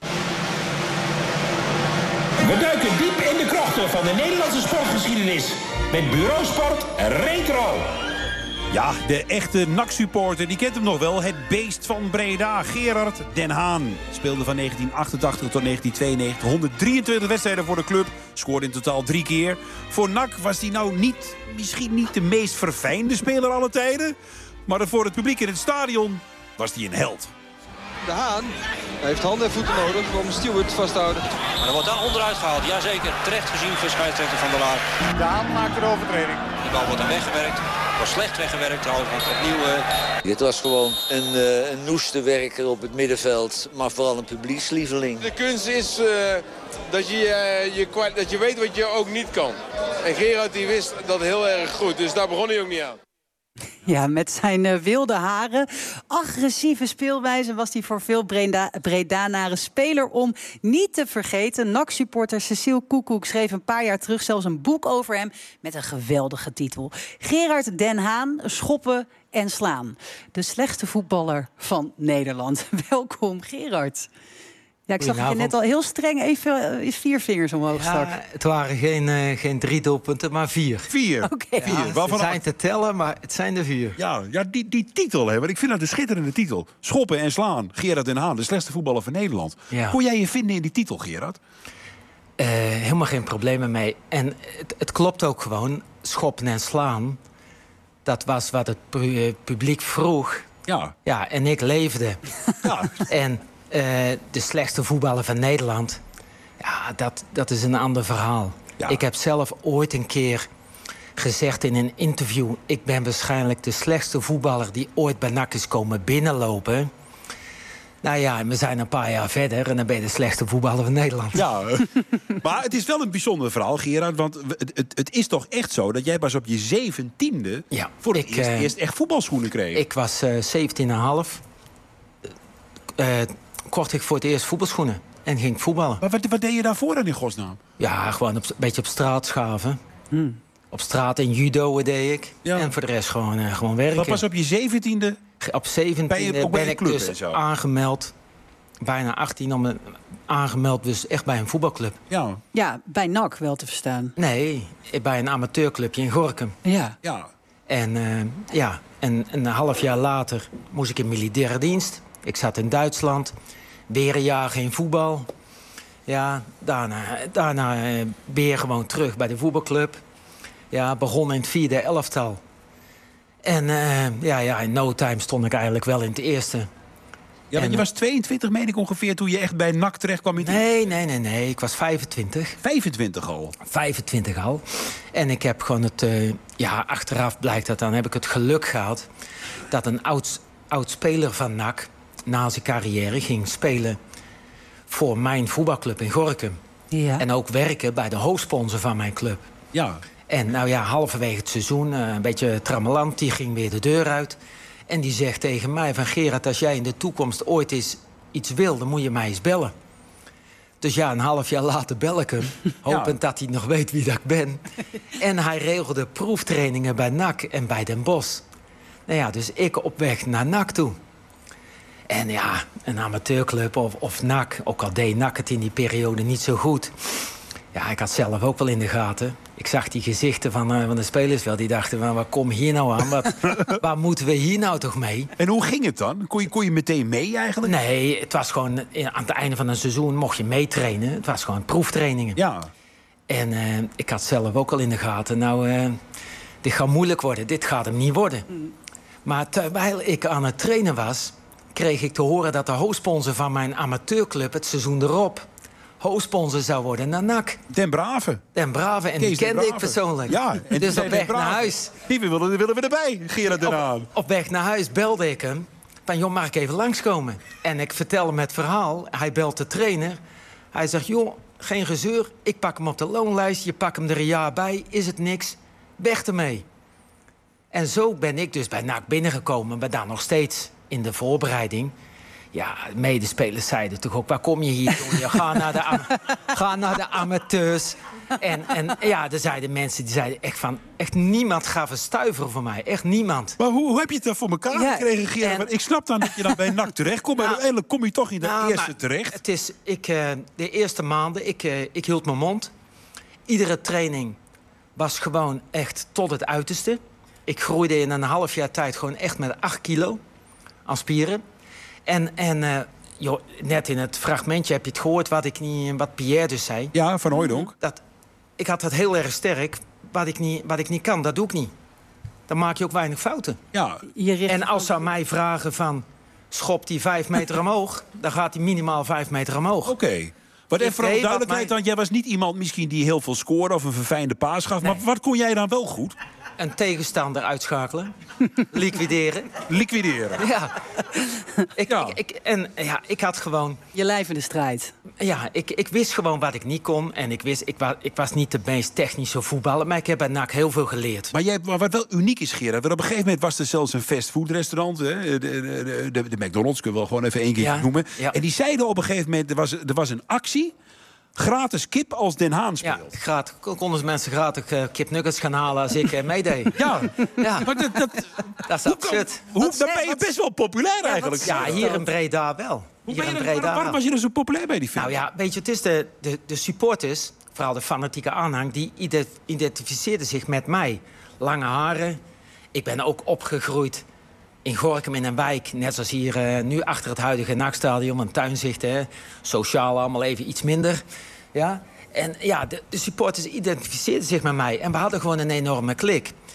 We duiken diep in de krochten van de Nederlandse sportgeschiedenis. Met Bureau Sport Retro. Ja, de echte N A C-supporter, die kent hem nog wel. Het beest van Breda, Gerard Den Haan. Speelde van negentien achtentachtig tot negentien tweeënnegentig. honderddrieëntwintig wedstrijden voor de club. Scoorde in totaal drie keer. Voor N A C was hij nou niet, misschien niet de meest verfijnde speler aller tijden. Maar voor het publiek in het stadion was hij een held. De Haan heeft handen en voeten nodig om Stewart vast te houden. Maar er wordt dan onderuit gehaald. Jazeker, terecht gezien voor scheidsrechter Van der Laar. De Haan maakt een overtreding. De bal wordt dan weggewerkt. Was slecht weggewerkt trouwens, want opnieuw... Uh... Dit was gewoon een, uh, een noeste werker op het middenveld, maar vooral een publiekslieveling. De kunst is uh, dat, je, uh, je, dat je weet wat je ook niet kan. En Gerard die wist dat heel erg goed, dus daar begon hij ook niet aan. Ja, met zijn uh, wilde haren, agressieve speelwijze was hij voor veel Breda, Bredanaren speler om niet te vergeten. N A C-supporter Cecile Koekoek schreef een paar jaar terug zelfs een boek over hem met een geweldige titel. Gerard Den Haan, schoppen en slaan. De slechtste voetballer van Nederland. Welkom, Gerard. Ja, ik zag je net al heel streng even uh, vier vingers omhoog stak. Ja, het waren geen, uh, geen drie doelpunten, maar vier. Vier? Oké. Okay. Ja, vier. Ze zijn te tellen, maar het zijn er vier. Ja, ja die, die titel, hè, want ik vind dat een schitterende titel. Schoppen en slaan. Gerard Den Haan, de slechtste voetballer van Nederland. Ja. Kon jij je vinden in die titel, Gerard? Uh, helemaal geen problemen mee. En het, het klopt ook gewoon, schoppen en slaan. dat was wat het pu- publiek vroeg. Ja. Ja, en ik leefde. Ja. En uh, de slechtste voetballer van Nederland... ja, dat, dat is een ander verhaal. Ja. Ik heb zelf ooit een keer gezegd in een interview... ik ben waarschijnlijk de slechtste voetballer... die ooit bij N A C is komen binnenlopen... Nou ja, we zijn een paar jaar verder en dan ben je de slechtste voetballer van Nederland. Ja, maar het is wel een bijzonder verhaal, Gerard. Want het, het, het is toch echt zo dat jij pas op je zeventiende... Ja, voor het ik, eerst, uh, eerst echt voetbalschoenen kreeg. Ik was uh, zeventien en een half. Uh, kocht ik voor het eerst voetbalschoenen en ging voetballen. Maar wat, wat deed je daarvoor dan in godsnaam? Ja, gewoon op, een beetje op straat schaven. Hmm. Op straat en judo deed ik. Ja. En voor de rest gewoon, uh, gewoon werken. Maar pas op je zeventiende... Op zeventiende ben ik dus aangemeld, bijna achttien, om een, aangemeld dus echt bij een voetbalclub. Ja, ja, bij N A C wel te verstaan. Nee, bij een amateurclubje in Gorinchem. Ja. ja. En, uh, ja, en een half jaar later moest ik in militaire dienst. Ik zat in Duitsland, weer een jaar geen voetbal. Ja, daarna, daarna uh, weer gewoon terug bij de voetbalclub. Ja, begon in het vierde elftal. En uh, ja, ja, in no time stond ik eigenlijk wel in het eerste. Ja, want en, je was tweeëntwintig, meen ik ongeveer, toen je echt bij N A C terecht kwam. In die... Nee, nee, nee, nee. Ik was vijfentwintig. vijfentwintig al? vijfentwintig al. En ik heb gewoon het... Uh, ja, achteraf blijkt dat dan heb ik het geluk gehad... dat een oud, oud speler van N A C na zijn carrière ging spelen... voor mijn voetbalclub in Gorinchem. Ja. En ook werken bij de hoofdsponsor van mijn club. Ja. En nou ja, halverwege het seizoen, uh, een beetje trammeland, die ging weer de deur uit. En die zegt tegen mij van... Gerard, als jij in de toekomst ooit eens iets wil, dan moet je mij eens bellen. Dus ja, een half jaar later bel ik hem. Hopend ja. dat hij nog weet wie dat ik ben. En hij regelde proeftrainingen bij N A C en bij Den Bosch. Nou ja, dus ik op weg naar N A C toe. En ja, een amateurclub of, of N A C, ook al deed N A C het in die periode niet zo goed... Ja, ik had zelf ook wel in de gaten. Ik zag die gezichten van, uh, van de spelers wel. Die dachten, van, wat kom hier nou aan? Wat, waar moeten we hier nou toch mee? En hoe ging het dan? Kon je, kon je meteen mee eigenlijk? Nee, het was gewoon... Aan het einde van een seizoen mocht je meetrainen. Het was gewoon proeftrainingen. Ja. En uh, ik had zelf ook al in de gaten. Nou, uh, dit gaat moeilijk worden. Dit gaat hem niet worden. Mm. Maar terwijl ik aan het trainen was... kreeg ik te horen dat de hoofdsponsor van mijn amateurclub... het seizoen erop... hoofdsponsor zou worden naar N A C. Den Brave. Den Brave, en Kees die kende Brave. ik persoonlijk. Ja, en dus op weg naar huis. Die willen, willen we erbij, Gerard Den Haan. Op, op weg naar huis belde ik hem. Van, joh, mag ik even langskomen? En ik vertel hem het verhaal. Hij belt de trainer. Hij zegt, joh, geen gezeur. Ik pak hem op de loonlijst. Je pakt hem er een jaar bij. Is het niks? Weg ermee. En zo ben ik dus bij N A C binnengekomen. Maar daar nog steeds in de voorbereiding... Ja, medespelers zeiden toch ook, waar kom je hier doen? Je ga naar de, am- ga naar de amateurs. En, en ja, er zeiden mensen, die zeiden echt van... echt niemand gaf een stuiver voor mij, echt niemand. Maar hoe, hoe heb je het dan voor elkaar ja, gekregen, Gerard? En... Want ik snap dan dat je dan bij N A C terecht komt... maar nou, uiteindelijk kom je toch in de nou, eerste terecht. Het is, ik, uh, de eerste maanden, ik, uh, ik hield mijn mond. Iedere training was gewoon echt tot het uiterste. Ik groeide in een half jaar tijd gewoon echt met acht kilo aan spieren... En, en uh, joh, net in het fragmentje heb je het gehoord wat, ik niet, wat Pierre dus zei. Ja, Van Hooijdonk. Dat, ik had dat heel erg sterk. Wat ik, niet, wat ik niet kan, dat doe ik niet. Dan maak je ook weinig fouten. Ja. En als ze aan mij vragen van... schopt die vijf meter omhoog... dan gaat hij minimaal vijf meter omhoog. Oké. Okay. Wat even voor de duidelijkheid, dan, jij was niet iemand misschien die heel veel scoorde... of een verfijnde paas gaf. Nee. Maar wat kon jij dan wel goed? Een tegenstander uitschakelen. Liquideren. Liquideren. Ja. Ik, ja. Ik, ik, en ja, ik had gewoon... Je lijf in de strijd. Ja, ik, ik wist gewoon wat ik niet kon. En ik wist, ik, wa, ik was niet de meest technische voetballer... maar ik heb bij N A C heel veel geleerd. Maar, jij, maar wat wel uniek is, Gerard... op een gegeven moment was er zelfs een fastfoodrestaurant... Hè, de, de, de, de McDonald's, kunnen we wel gewoon even één keer ja. noemen. Ja. En die zeiden op een gegeven moment... er was, er was een actie... gratis kip als Den Haan speelt. Ja, gratis, konden mensen gratis uh, kipnuggets gaan halen als ik uh, meedeed. Ja, ja. Maar dat, dat, dat is absurd. Hoe, hoe, dan ben je best wel populair ja, eigenlijk. Ja, hier in Breda wel. Hoe hier ben je in dan, Breda waarom was je dan zo populair bij die film? Nou ja, weet je, het is de, de, de supporters, vooral de fanatieke aanhang... die identificeerden zich met mij. Lange haren. Ik ben ook opgegroeid... in Gorinchem in een wijk, net zoals hier uh, nu achter het huidige N A C-stadion... een tuinzicht, hè. Sociaal allemaal even iets minder... Ja? En ja, de, de supporters identificeerden zich met mij. En we hadden gewoon een enorme klik.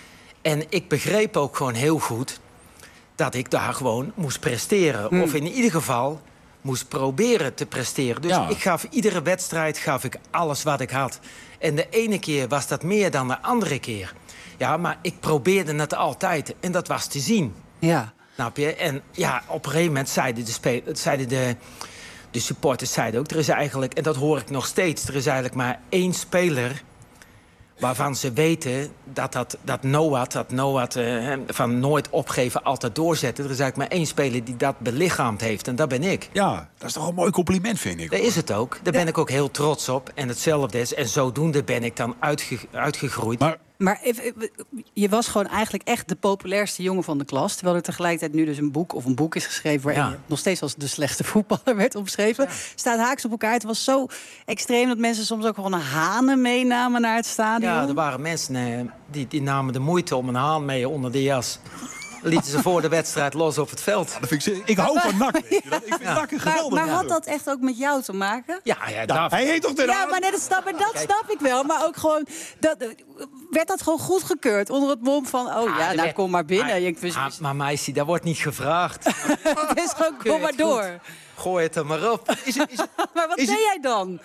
En ik begreep ook gewoon heel goed dat ik daar gewoon moest presteren. Mm. Of in ieder geval moest proberen te presteren. Dus Ja. ik gaf iedere wedstrijd gaf ik alles wat ik had. En de ene keer was dat meer dan de andere keer. Ja, maar ik probeerde het altijd. En dat was te zien. Ja. Snap je? En ja, op een gegeven moment zeiden de, spe- zeiden de, de supporters zeiden ook... er is eigenlijk, en dat hoor ik nog steeds... er is eigenlijk maar één speler waarvan ze weten dat, dat, dat Noah... dat Noah uh, van nooit opgeven, altijd doorzetten. Er is eigenlijk maar één speler die dat belichaamd heeft. En dat ben ik. Ja, dat is toch een mooi compliment, vind ik. Dat is het ook. Daar ben ik ook heel trots op. En hetzelfde is. En zodoende ben ik dan uitge, uitgegroeid. Maar Maar even, je was gewoon eigenlijk echt de populairste jongen van de klas. Terwijl er tegelijkertijd nu dus een boek of een boek is geschreven... waarin Ja. je nog steeds als de slechte voetballer werd omschreven. Staat haaks op elkaar. Het was zo extreem dat mensen soms ook gewoon hanen meenamen naar het stadion. Ja, er waren mensen eh, die, die namen de moeite om een haan mee onder de jas. Lieten ze voor de wedstrijd los op het veld. Dat vind ik, ik hou van N A C. Weet je dat? Ik vind Ja. N A C een Maar, geweldig. maar had dat echt ook met jou te maken? Ja, ja, Ja, daar- hij heet toch de Ja, maar net, dat, snap, dat Kijk. snap ik wel. Maar ook gewoon, dat, werd dat gewoon goedgekeurd onder het mom van... oh ja, Ah, nou werd- kom maar binnen. Maar, Ik wist- ah, maar meisje, dat wordt niet gevraagd. het is gewoon, kom maar door. Gooi het er maar op. Is het, is het, Maar wat Is deed het- jij dan?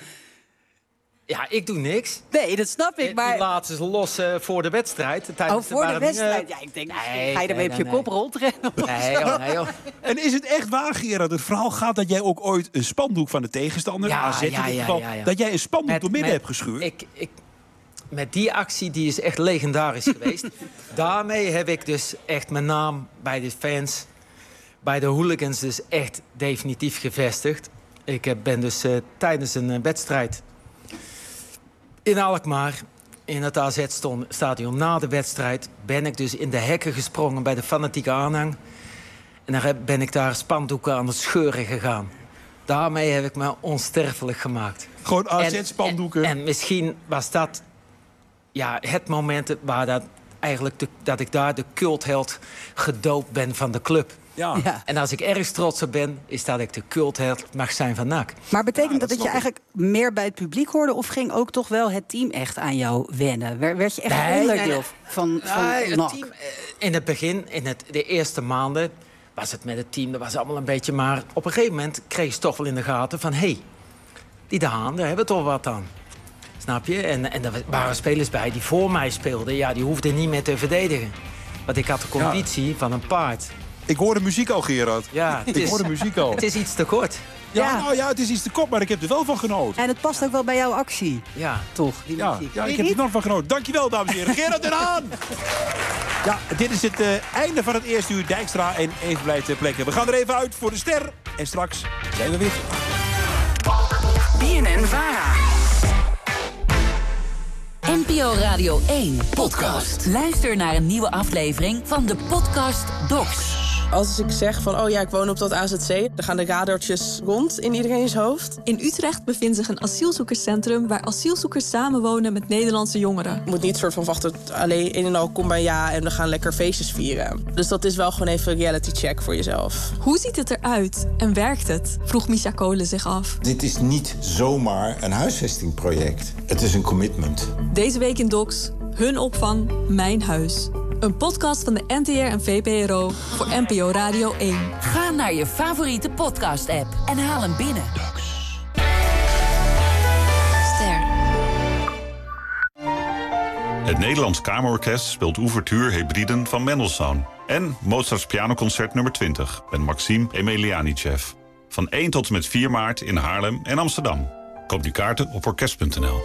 Ja, ik doe niks. Nee, dat snap ik, Die maar... laten ze los eh, voor de wedstrijd. Oh, Tijdens voor de warming-up. wedstrijd. Ja, ik denk, Nee, ga je ermee nee, op je nee, kop rondrennen? Nee, joh, nee, joh. En is het echt waar, Gerard, het verhaal gaat dat jij ook ooit een spandoek van de tegenstander, Ja, A Z in ja, dit ja, geval, ja, ja. dat jij een spandoek Met- door midden met- hebt gescheurd? Ik, ik, met die actie, die is echt legendarisch geweest. Daarmee heb ik dus echt mijn naam bij de fans, bij de hooligans dus echt definitief gevestigd. Ik heb- ben dus eh, tijdens een eh, wedstrijd in Alkmaar, in het A Z-stadion na de wedstrijd, ben ik dus in de hekken gesprongen bij de fanatieke aanhang. En dan heb- ben ik daar spandoeken aan het scheuren gegaan. Daarmee heb ik me onsterfelijk gemaakt. Gewoon A En- Z-spandoeken. En, en misschien was dat ja, het moment waar dat, eigenlijk de, dat ik daar de cultheld gedoopt ben van de club. Ja. Ja. En als ik ergens trots op ben, is dat ik de cultheld mag zijn van N A C. Maar betekent Ja, dat dat dat je snap ik. eigenlijk meer bij het publiek hoorde... of ging ook toch wel het team echt aan jou wennen? Wer- Werd je echt Nee, een onderdeel nee, nee. van, van Nee, het N A C? team, eh, in het begin, in het, de eerste maanden, was het met het team, dat was allemaal een beetje... maar op een gegeven moment kreeg ze toch wel in de gaten van... hé, hey, die De Haan, daar hebben we toch wat aan. Snap je? En, en er waren spelers bij die voor mij speelden. Ja, die hoefden niet meer te verdedigen. Want ik had de conditie van een paard. Ik hoor de muziek al, Gerard. Ja, het Ik is, hoor de muziek al. het is iets te kort. Ja, Ja. nou ja, het is iets te kort, maar ik heb er wel van genoten. En het past ook wel bij jouw actie, Ja. toch? Die Ja, muziek. ja, ik Niet? heb er enorm van genoten. Dankjewel, dames en heren. Gerard Den Haan! Ja, dit is het eh, einde van het eerste uur Dijkstra en even blij ter plekke. We gaan er even uit voor de ster. En straks zijn we weer terug. B N N Vara. N P O Radio één podcast. Luister naar een nieuwe aflevering van de podcast Docs. Als ik zeg van, oh ja, ik woon op dat A Z C... dan gaan de radartjes rond in iedereen's hoofd. In Utrecht bevindt zich een asielzoekerscentrum... waar asielzoekers samenwonen met Nederlandse jongeren. Je moet niet soort van wachten, alleen in en al kom bij ja... en we gaan lekker feestjes vieren. Dus dat is wel gewoon even een reality check voor jezelf. Hoe ziet het eruit en werkt het? Vroeg Misha Kolen zich af. Dit is niet zomaar een huisvestingproject. Het is een commitment. Deze week in Docs, hun opvang, mijn huis. Een podcast van de N T R en V P R O voor N P O Radio één. Ga naar je favoriete podcast-app en haal hem binnen. Ster. Het Nederlands Kamerorkest speelt Ouverture Hebriden van Mendelssohn. En Mozarts pianoconcert nummer twintig met Maxime Emelianichev. Van één tot en met vier maart in Haarlem en Amsterdam. Koop nu kaarten op orkest punt n l.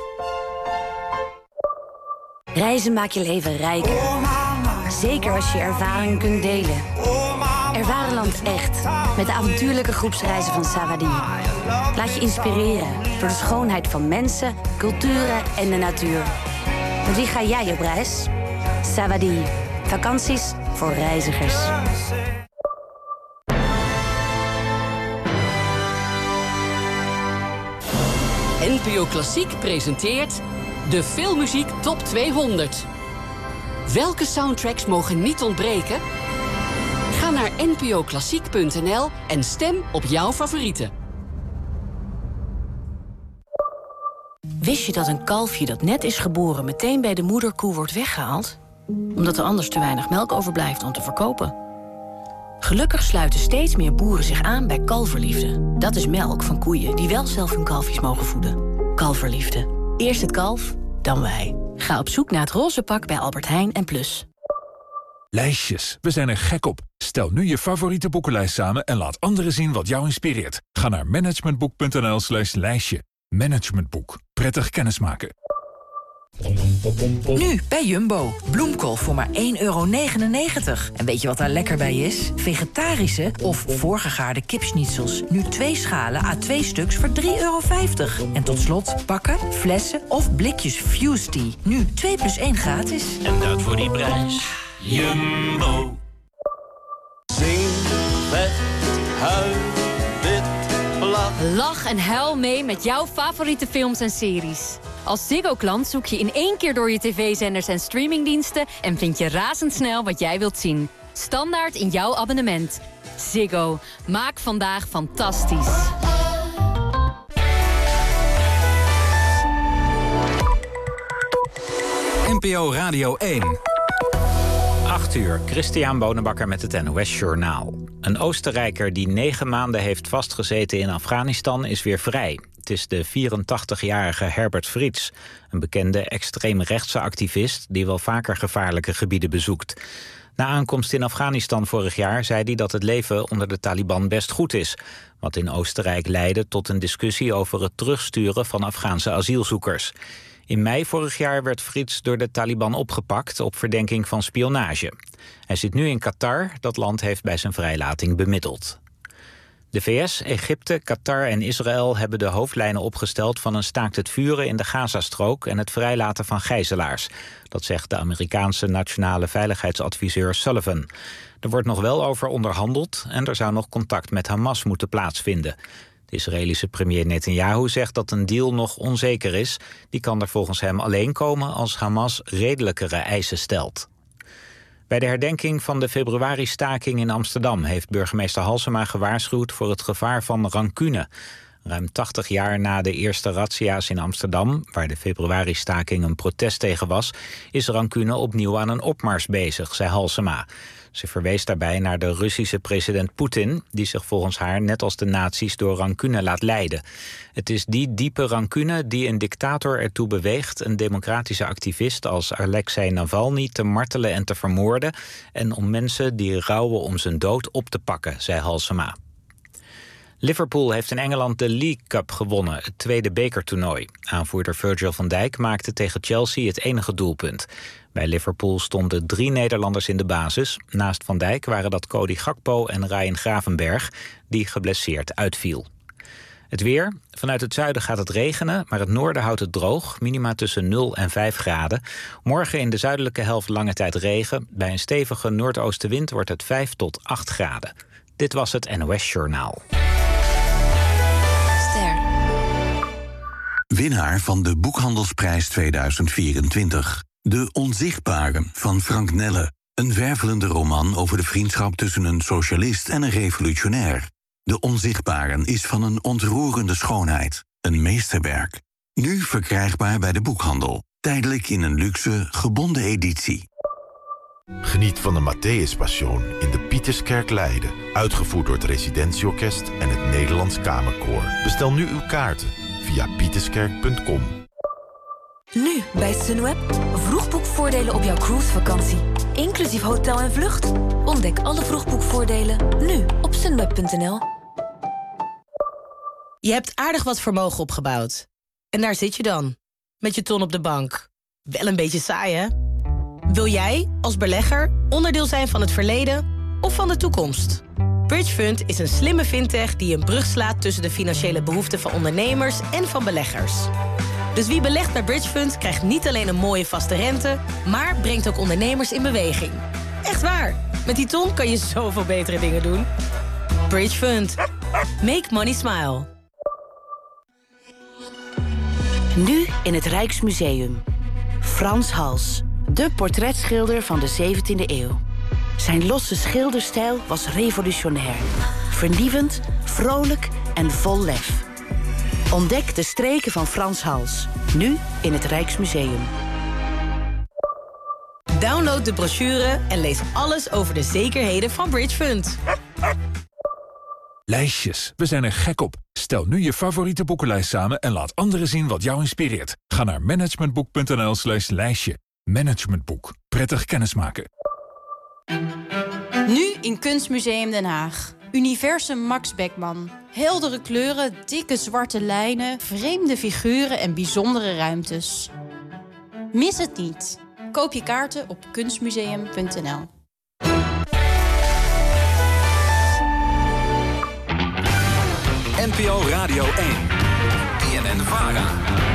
Reizen maakt je leven rijker. Zeker als je ervaringen kunt delen. Ervaar een land echt. Met de avontuurlijke groepsreizen van Savadi. Laat je inspireren door de schoonheid van mensen, culturen en de natuur. Met wie ga jij op reis? Savadi. Vakanties voor reizigers. N P O Klassiek presenteert de Filmmuziek Top tweehonderd. Welke soundtracks mogen niet ontbreken? Ga naar n p o klassiek punt n l en stem op jouw favorieten. Wist je dat een kalfje dat net is geboren meteen bij de moederkoe wordt weggehaald? Omdat er anders te weinig melk overblijft om te verkopen. Gelukkig sluiten steeds meer boeren zich aan bij Kalverliefde. Dat is melk van koeien die wel zelf hun kalfjes mogen voeden. Kalverliefde. Eerst het kalf, dan wij. Ga op zoek naar het roze pak bij Albert Heijn en Plus. Lijstjes. We zijn er gek op. Stel nu je favoriete boekenlijst samen en laat anderen zien wat jou inspireert. Ga naar managementboek.nl slash lijstje. Managementboek. Prettig kennismaken. Nu bij Jumbo. Bloemkool voor maar één euro negenennegentig. En weet je wat daar lekker bij is? Vegetarische of voorgegaarde kipschnitzels. Nu twee schalen à twee stuks voor drie euro vijftig. En tot slot pakken, flessen of blikjes Fuse Tea. Nu twee plus één gratis. En dat voor die prijs. Jumbo. Zing, vet, huil, wit, lach. Lach en huil mee met jouw favoriete films en series. Als Ziggo-klant zoek je in één keer door je tv-zenders en streamingdiensten en vind je razendsnel wat jij wilt zien. Standaard in jouw abonnement. Ziggo. Maak vandaag fantastisch. N P O Radio één. acht uur, Christian Bonenbakker met het N O S Journaal. Een Oostenrijker die negen maanden heeft vastgezeten in Afghanistan is weer vrij. Het is de vierentachtigjarige Herbert Fritz, een bekende extreemrechtse activist die wel vaker gevaarlijke gebieden bezoekt. Na aankomst in Afghanistan vorig jaar zei hij dat het leven onder de Taliban best goed is, wat in Oostenrijk leidde tot een discussie over het terugsturen van Afghaanse asielzoekers. In mei vorig jaar werd Fritz door de Taliban opgepakt op verdenking van spionage. Hij zit nu in Qatar, dat land heeft bij zijn vrijlating bemiddeld. De V S, Egypte, Qatar en Israël hebben de hoofdlijnen opgesteld van een staakt het vuren in de Gazastrook en het vrijlaten van gijzelaars. Dat zegt de Amerikaanse nationale veiligheidsadviseur Sullivan. Er wordt nog wel over onderhandeld en er zou nog contact met Hamas moeten plaatsvinden. De Israëlische premier Netanyahu zegt dat een deal nog onzeker is. Die kan er volgens hem alleen komen als Hamas redelijkere eisen stelt. Bij de herdenking van de februari-staking in Amsterdam heeft burgemeester Halsema gewaarschuwd voor het gevaar van rancune. Ruim tachtig jaar na de eerste razzia's in Amsterdam, waar de februari-staking een protest tegen was, is rancune opnieuw aan een opmars bezig, zei Halsema. Ze verwees daarbij naar de Russische president Poetin, die zich volgens haar net als de nazi's door rancune laat leiden. Het is die diepe rancune die een dictator ertoe beweegt een democratische activist als Alexei Navalny te martelen en te vermoorden en om mensen die rouwen om zijn dood op te pakken, zei Halsema. Liverpool heeft in Engeland de League Cup gewonnen, het tweede bekertoernooi. Aanvoerder Virgil van Dijk maakte tegen Chelsea het enige doelpunt. Bij Liverpool stonden drie Nederlanders in de basis. Naast Van Dijk waren dat Cody Gakpo en Ryan Gravenberch, die geblesseerd uitviel. Het weer. Vanuit het zuiden gaat het regenen, maar het noorden houdt het droog. Minima tussen nul en vijf graden. Morgen in de zuidelijke helft lange tijd regen. Bij een stevige noordoostenwind wordt het vijf tot acht graden. Dit was het N O S Journaal. Winnaar van de Boekhandelsprijs tweeduizend vierentwintig. De Onzichtbaren van Frank Nelle. Een wervelende roman over de vriendschap tussen een socialist en een revolutionair. De Onzichtbaren is van een ontroerende schoonheid. Een meesterwerk. Nu verkrijgbaar bij de boekhandel. Tijdelijk in een luxe, gebonden editie. Geniet van de Matthäus Passion in de Pieterskerk Leiden. Uitgevoerd door het Residentieorkest en het Nederlands Kamerkoor. Bestel nu uw kaarten via pieterskerk punt com. Nu bij Sunweb. Vroegboekvoordelen op jouw cruisevakantie. Inclusief hotel en vlucht. Ontdek alle vroegboekvoordelen nu op sunweb punt n l. Je hebt aardig wat vermogen opgebouwd. En daar zit je dan, met je ton op de bank. Wel een beetje saai, hè? Wil jij, als belegger, onderdeel zijn van het verleden of van de toekomst? Bridgefund is een slimme fintech die een brug slaat tussen de financiële behoeften van ondernemers en van beleggers. Dus wie belegt bij Bridgefund krijgt niet alleen een mooie vaste rente, maar brengt ook ondernemers in beweging. Echt waar, met die ton kan je zoveel betere dingen doen. Bridgefund. Make money smile. Nu in het Rijksmuseum. Frans Hals, de portretschilder van de zeventiende eeuw. Zijn losse schilderstijl was revolutionair. Vernieuwend, vrolijk en vol lef. Ontdek de streken van Frans Hals. Nu in het Rijksmuseum. Download de brochure en lees alles over de zekerheden van Bridge Fund. Lijstjes, we zijn er gek op. Stel nu je favoriete boekenlijst samen en laat anderen zien wat jou inspireert. Ga naar managementboek.nl slash lijstje. Managementboek. Prettig kennismaken. Nu in Kunstmuseum Den Haag. Universum Max Beckmann. Heldere kleuren, dikke zwarte lijnen, vreemde figuren en bijzondere ruimtes. Mis het niet. Koop je kaarten op kunstmuseum punt n l. N P O Radio één. B N N-Vara.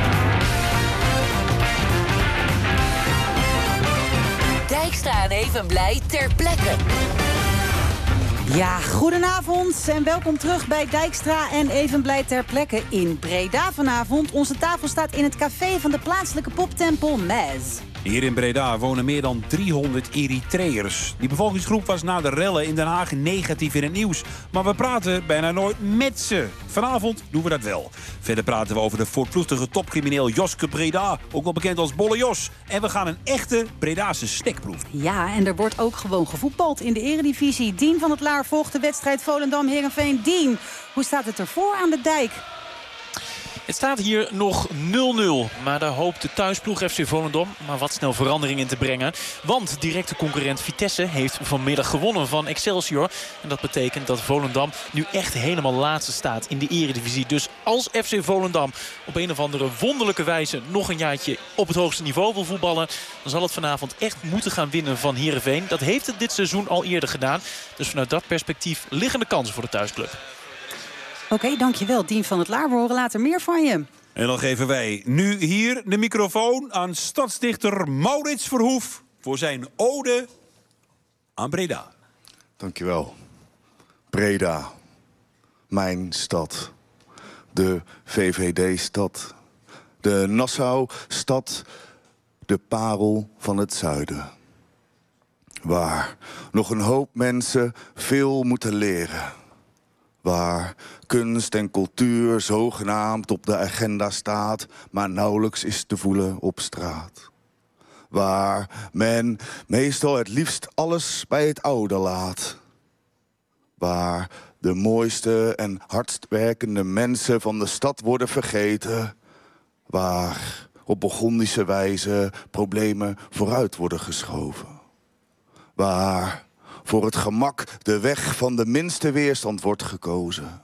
Dijkstra en Evenblij ter plekke. Ja, goedenavond en welkom terug bij Dijkstra en Evenblij ter plekke in Breda vanavond. Onze tafel staat in het café van de plaatselijke poptempel Mez. Hier in Breda wonen meer dan driehonderd Eritreërs. Die bevolkingsgroep was na de rellen in Den Haag negatief in het nieuws. Maar we praten bijna nooit met ze. Vanavond doen we dat wel. Verder praten we over de voortvluchtige topcrimineel Joske Breda, ook wel bekend als Bolle Jos. En we gaan een echte Bredaanse snack proeven. Ja, en er wordt ook gewoon gevoetbald in de eredivisie. Dien van het Laar volgt de wedstrijd Volendam-Heerenveen. Dien, hoe staat het ervoor aan de dijk? Het staat hier nog nul nul, maar daar hoopt de thuisploeg F C Volendam maar wat snel verandering in te brengen. Want directe concurrent Vitesse heeft vanmiddag gewonnen van Excelsior. En dat betekent dat Volendam nu echt helemaal laatste staat in de eredivisie. Dus als F C Volendam op een of andere wonderlijke wijze nog een jaartje op het hoogste niveau wil voetballen, dan zal het vanavond echt moeten gaan winnen van Heerenveen. Dat heeft het dit seizoen al eerder gedaan. Dus vanuit dat perspectief liggen de kansen voor de thuisclub. Oké, okay, dankjewel. Dien van het Laar, we horen later meer van je. En dan geven wij nu hier de microfoon aan stadsdichter Maurits Verhoef voor zijn ode aan Breda. Dankjewel. Breda, mijn stad. De V V D-stad. De Nassau-stad. De parel van het zuiden. Waar nog een hoop mensen veel moeten leren. Waar kunst en cultuur zogenaamd op de agenda staat, maar nauwelijks is te voelen op straat. Waar men meestal het liefst alles bij het oude laat. Waar de mooiste en hardst werkende mensen van de stad worden vergeten. Waar op Burgondische wijze problemen vooruit worden geschoven. Waar voor het gemak de weg van de minste weerstand wordt gekozen.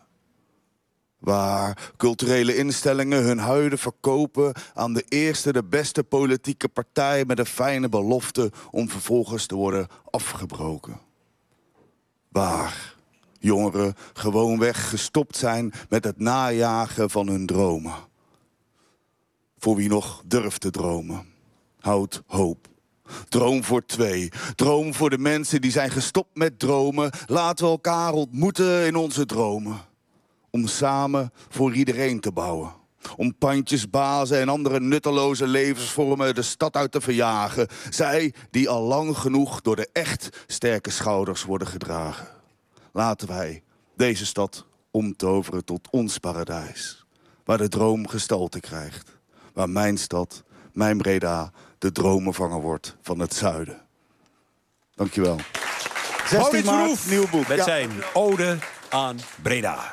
Waar culturele instellingen hun huiden verkopen aan de eerste, de beste politieke partij met een fijne belofte om vervolgens te worden afgebroken. Waar jongeren gewoonweg gestopt zijn met het najagen van hun dromen. Voor wie nog durft te dromen, houdt hoop. Droom voor twee. Droom voor de mensen die zijn gestopt met dromen. Laten we elkaar ontmoeten in onze dromen. Om samen voor iedereen te bouwen. Om pandjesbazen en andere nutteloze levensvormen de stad uit te verjagen. Zij die al lang genoeg door de echt sterke schouders worden gedragen. Laten wij deze stad omtoveren tot ons paradijs. Waar de droom gestalte krijgt. Waar mijn stad, mijn Breda, de dromenvanger wordt van het zuiden. Dankjewel. zestien maart, nieuw boek. Met ja. zijn ode aan Breda.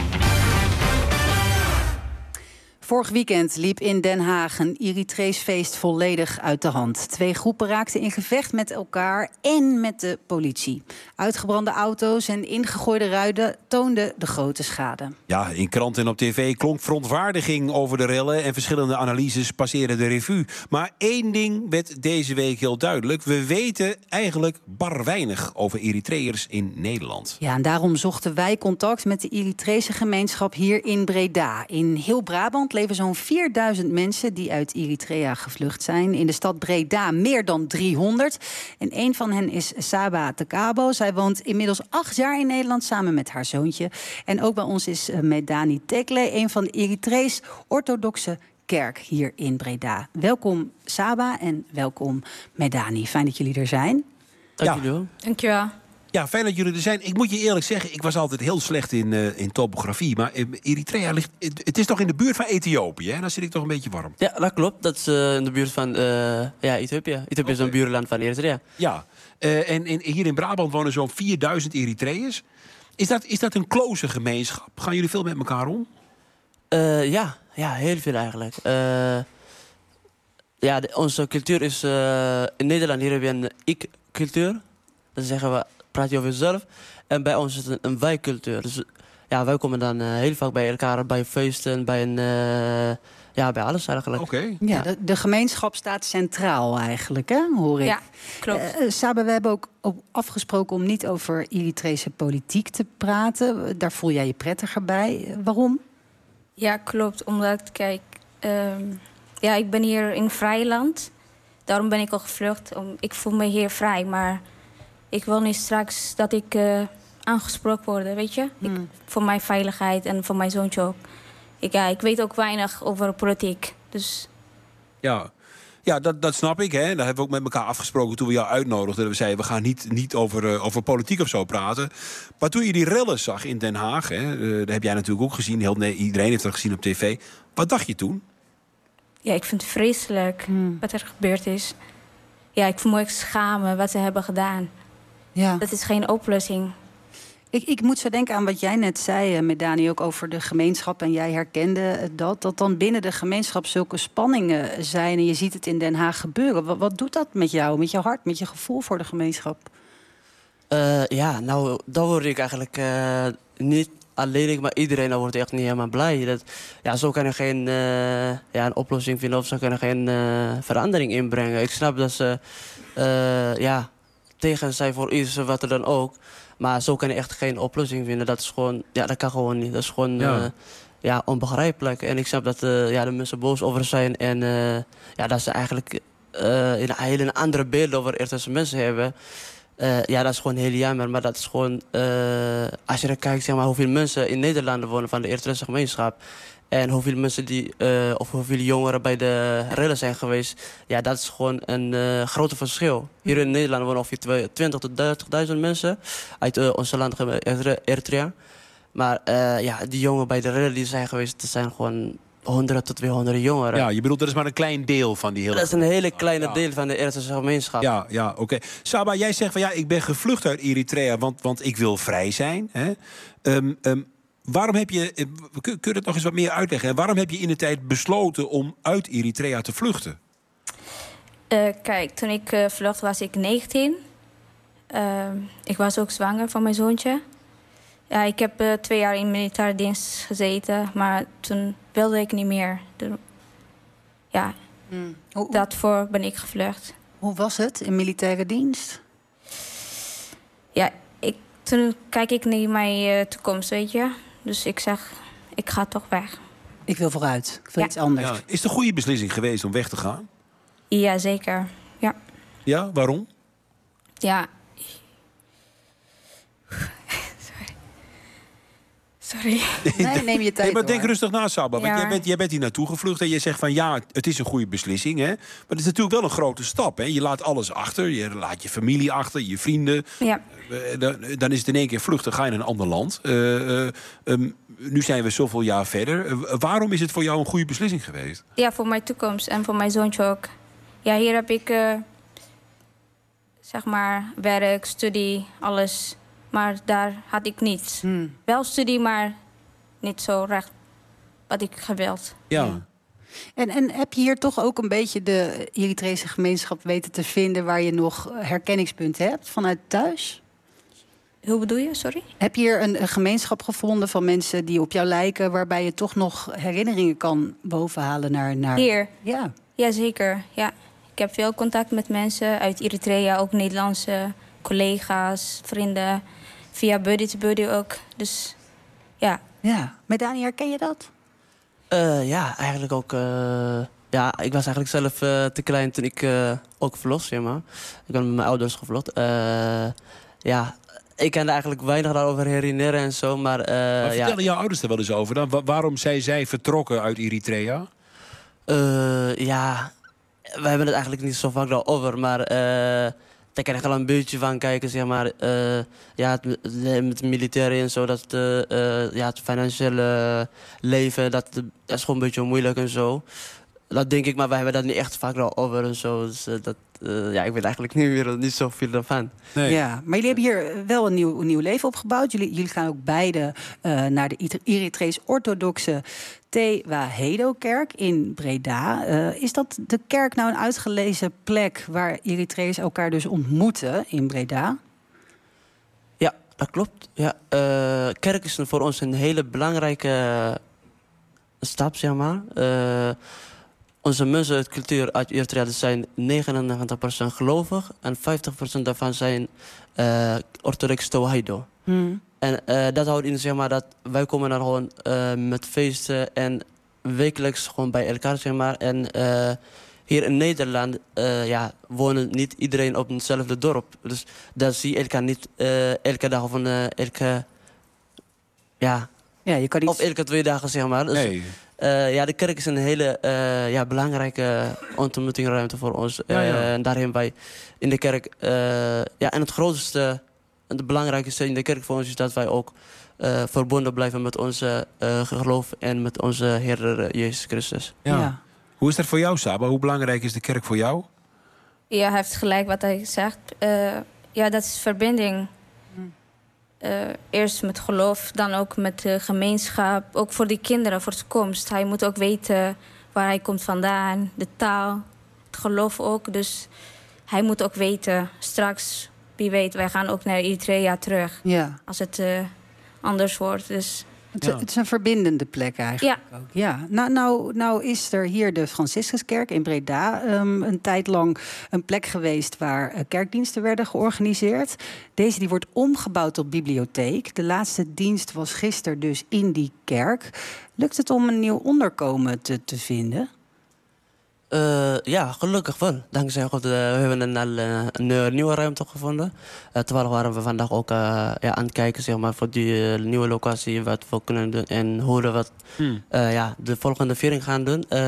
Vorig weekend liep in Den Haag een Eritrees feest volledig uit de hand. Twee groepen raakten in gevecht met elkaar en met de politie. Uitgebrande auto's en ingegooide ruiten toonden de grote schade. Ja, in kranten en op tv klonk verontwaardiging over de rellen en verschillende analyses passeerden de revue. Maar één ding werd deze week heel duidelijk. We weten eigenlijk bar weinig over Eritreërs in Nederland. Ja, en daarom zochten wij contact met de Eritrese gemeenschap hier in Breda. In heel Brabant leven zo'n vierduizend mensen die uit Eritrea gevlucht zijn. In de stad Breda meer dan driehonderd. En een van hen is Saba Tekabo. Zij woont inmiddels acht jaar in Nederland samen met haar zoontje. En ook bij ons is Medani Tekle, een van de Eritrees orthodoxe kerk hier in Breda. Welkom Saba en welkom Medani. Fijn dat jullie er zijn. Dank jullie wel. Dank je wel. Ja, fijn dat jullie er zijn. Ik moet je eerlijk zeggen, ik was altijd heel slecht in, uh, in topografie. Maar uh, Eritrea ligt... Het, het is toch in de buurt van Ethiopië, hè? Dan zit ik toch een beetje warm. Ja, dat klopt. Dat is uh, in de buurt van uh, ja, Ethiopië. Ethiopië okay. is een buurland van Eritrea. Ja, uh, en, en hier in Brabant wonen zo'n vierduizend Eritreërs. Is dat, is dat een close gemeenschap? Gaan jullie veel met elkaar om? Uh, ja, ja, heel veel eigenlijk. Uh, ja, de, onze cultuur is... Uh, in Nederland hier heb je een ik-cultuur. Dat zeggen we, praat je over jezelf. En bij ons is het een, een wij-cultuur. Dus ja, wij komen dan uh, heel vaak bij elkaar, bij feesten, bij een... Uh, ja, bij alles eigenlijk. Oké. Okay. Ja, de, de gemeenschap staat centraal eigenlijk, hè, hoor ik. Ja, klopt. Uh, Saba, we hebben ook afgesproken om niet over Eritrese politiek te praten. Daar voel jij je prettiger bij. Uh, waarom? Ja, klopt. Omdat, kijk, uh, ja, ik ben hier in vrij land. Daarom ben ik al gevlucht. Om, ik voel me hier vrij, maar ik wil niet straks dat ik uh, aangesproken word, weet je? Hmm. Ik, voor mijn veiligheid en voor mijn zoontje ook. Ik, ja, ik weet ook weinig over politiek, dus... Ja, ja dat, dat snap ik, hè. Daar hebben we ook met elkaar afgesproken toen we jou uitnodigden. Dat we zeiden, we gaan niet, niet over, uh, over politiek of zo praten. Maar toen je die rellen zag in Den Haag, hè, uh, dat heb jij natuurlijk ook gezien. Heel, nee, iedereen heeft dat gezien op tv. Wat dacht je toen? Ja, ik vind het vreselijk hmm. wat er gebeurd is. Ja, ik voel me echt schamen wat ze hebben gedaan. Ja. Dat is geen oplossing. Ik, ik moet zo denken aan wat jij net zei, met Dani, ook over de gemeenschap. En jij herkende dat, dat dan binnen de gemeenschap zulke spanningen zijn. En je ziet het in Den Haag gebeuren. Wat, wat doet dat met jou, met je hart, met je gevoel voor de gemeenschap? Uh, ja, nou, dan word ik eigenlijk uh, niet alleen, maar iedereen dan wordt echt niet helemaal blij. Dat, ja, zo kan je geen uh, ja, een oplossing vinden of zo kan je geen uh, verandering inbrengen. Ik snap dat ze uh, ja, tegen zijn voor iets wat er dan ook. Maar zo kan je echt geen oplossing vinden. Dat is gewoon, ja, dat kan gewoon niet. Dat is gewoon ja. Uh, ja, onbegrijpelijk. En ik snap dat uh, ja, de mensen boos over zijn. En uh, ja, dat ze eigenlijk uh, een hele andere beeld over Eritrese mensen hebben. Uh, ja, dat is gewoon heel jammer. Maar dat is gewoon, uh, als je er kijkt, zeg maar, hoeveel mensen in Nederland wonen van de Eritrese gemeenschap. En hoeveel mensen die, uh, of hoeveel jongeren bij de rellen zijn geweest. Ja, dat is gewoon een uh, groot verschil. Hier in Nederland wonen ongeveer twintig tot dertigduizend mensen uit uh, onze land, Eritrea. Maar uh, ja, die jongeren bij de rellen die zijn geweest, dat zijn gewoon honderd tot tweehonderd jongeren. Ja, je bedoelt, dat is maar een klein deel van die hele... Dat is een hele kleine ja. deel van de Eritrese gemeenschap. Ja, ja, oké. Okay. Saba, jij zegt van ja, ik ben gevlucht uit Eritrea, want, want ik wil vrij zijn. Hè? Um, um, Waarom heb je, kun je het nog eens wat meer uitleggen? Waarom heb je in de tijd besloten om uit Eritrea te vluchten? Uh, kijk, toen ik uh, vlucht was ik negentien. Uh, ik was ook zwanger van mijn zoontje. Ja, ik heb uh, twee jaar in militaire dienst gezeten, maar toen wilde ik niet meer. De, ja, hmm. hoe, daarvoor ben ik gevlucht. Hoe was het in militaire dienst? Ja, ik, toen kijk ik naar mijn uh, toekomst, weet je. Dus ik zeg, ik ga toch weg. Ik wil vooruit. Ik wil ja. iets anders. Ja. Is het een goede beslissing geweest om weg te gaan? Ja, zeker. Ja. Ja, waarom? Ja. Sorry. Sorry. Nee, neem je tijd. Nee, maar denk hoor. rustig na, Saba. Want ja. jij, bent, jij bent hier naartoe gevlucht en je zegt van ja, het is een goede beslissing. Hè? Maar het is natuurlijk wel een grote stap. Hè? Je laat alles achter. Je laat je familie achter, je vrienden. Ja. Uh, dan, dan is het in één keer vluchten, ga je naar een ander land. Uh, uh, um, nu zijn we zoveel jaar verder. Uh, waarom is het voor jou een goede beslissing geweest? Ja, voor mijn toekomst en voor mijn zoontje ook. Ja, hier heb ik, uh, zeg maar, werk, studie, alles. Maar daar had ik niets. Hmm. Wel studie, maar niet zo recht wat ik gewild. Ja. ja. En, en heb je hier toch ook een beetje de Eritrese gemeenschap weten te vinden waar je nog herkenningspunten hebt vanuit thuis? Hoe bedoel je, sorry? Heb je hier een, een gemeenschap gevonden van mensen die op jou lijken, waarbij je toch nog herinneringen kan bovenhalen naar... naar... Hier? Ja. Jazeker, ja. Ik heb veel contact met mensen uit Eritrea, ook Nederlandse collega's, vrienden. Via buddy to buddy ook, dus ja. Ja, met Dani, herken je dat? Uh, ja, eigenlijk ook. Uh, ja, ik was eigenlijk zelf uh, te klein toen ik uh, ook vloog, zeg maar. Ik ben met mijn ouders gevlogen. Uh, ja, ik kan er eigenlijk weinig daarover herinneren en zo, maar... Uh, maar vertellen ja. jouw ouders er wel eens over dan? Wa- waarom zijn zij vertrokken uit Eritrea? Uh, ja, we hebben het eigenlijk niet zo vaak daarover, maar... Uh, daar kan ik wel een beetje van kijken, zeg maar. Uh, ja, het, met de militairen en zo, dat uh, uh, ja, het financiële leven, dat, dat is gewoon een beetje moeilijk en zo. Dat denk ik, maar wij hebben dat niet echt vaak wel over en zo. Dus uh, dat, uh, ja, ik weet eigenlijk niet meer niet zoveel ervan. Nee. Ja, maar jullie hebben hier wel een nieuw, een nieuw leven opgebouwd. Jullie, jullie gaan ook beide uh, naar de Eritrees-orthodoxe Tewahedo-kerk in Breda. Uh, is dat de kerk nou een uitgelezen plek waar Eritreërs elkaar dus ontmoeten in Breda? Ja, dat klopt. Ja, uh, kerk is voor ons een hele belangrijke stap, zeg maar. Uh, Onze mensen uit cultuur uit Eritrea zijn negenennegentig procent gelovig en vijftig procent daarvan zijn uh, orthodox Tewahedo. Hmm. En uh, dat houdt in, zeg maar, dat wij komen dan gewoon uh, met feesten en wekelijks gewoon bij elkaar, zeg maar. En uh, hier in Nederland uh, ja, wonen niet iedereen op hetzelfde dorp. Dus dat zie je elkaar niet uh, elke dag of een, uh, elke... Ja, ja, je kan niet... of elke twee dagen, zeg maar. Dus, nee. Uh, ja, de kerk is een hele uh, ja, belangrijke ontmoetingsruimte voor ons. Uh, ja, ja. En daar hebben wij in de kerk... Uh, ja, en het grootste en het belangrijkste in de kerk voor ons is dat wij ook uh, verbonden blijven met onze uh, geloof en met onze Heer Jezus Christus. Ja. Ja. Hoe is dat voor jou, Saba? Hoe belangrijk is de kerk voor jou? Ja, hij heeft gelijk wat hij zegt. Uh, ja, dat is verbinding. Uh, eerst met geloof, dan ook met de gemeenschap. Ook voor die kinderen, voor de toekomst. Hij moet ook weten waar hij komt vandaan, de taal, het geloof ook. Dus hij moet ook weten, straks, wie weet, wij gaan ook naar Eritrea terug. Ja. Als het uh, anders wordt. Dus... Het, ja. het is een verbindende plek eigenlijk. Ja. Ook. Ja. Nou, nou, nou is er hier de Franciscuskerk in Breda um, een tijd lang een plek geweest waar uh, kerkdiensten werden georganiseerd. Deze die wordt omgebouwd tot bibliotheek. De laatste dienst was gisteren dus in die kerk. Lukt het om een nieuw onderkomen te, te vinden? Uh, ja, gelukkig wel. Dankzij God, uh, we hebben een, uh, een, een nieuwe ruimte gevonden. Uh, terwijl waren we vandaag ook uh, ja, aan het kijken, zeg maar, voor die uh, nieuwe locatie, wat we kunnen doen en hoe we wat, hmm. uh, ja, de volgende viering gaan doen. Uh,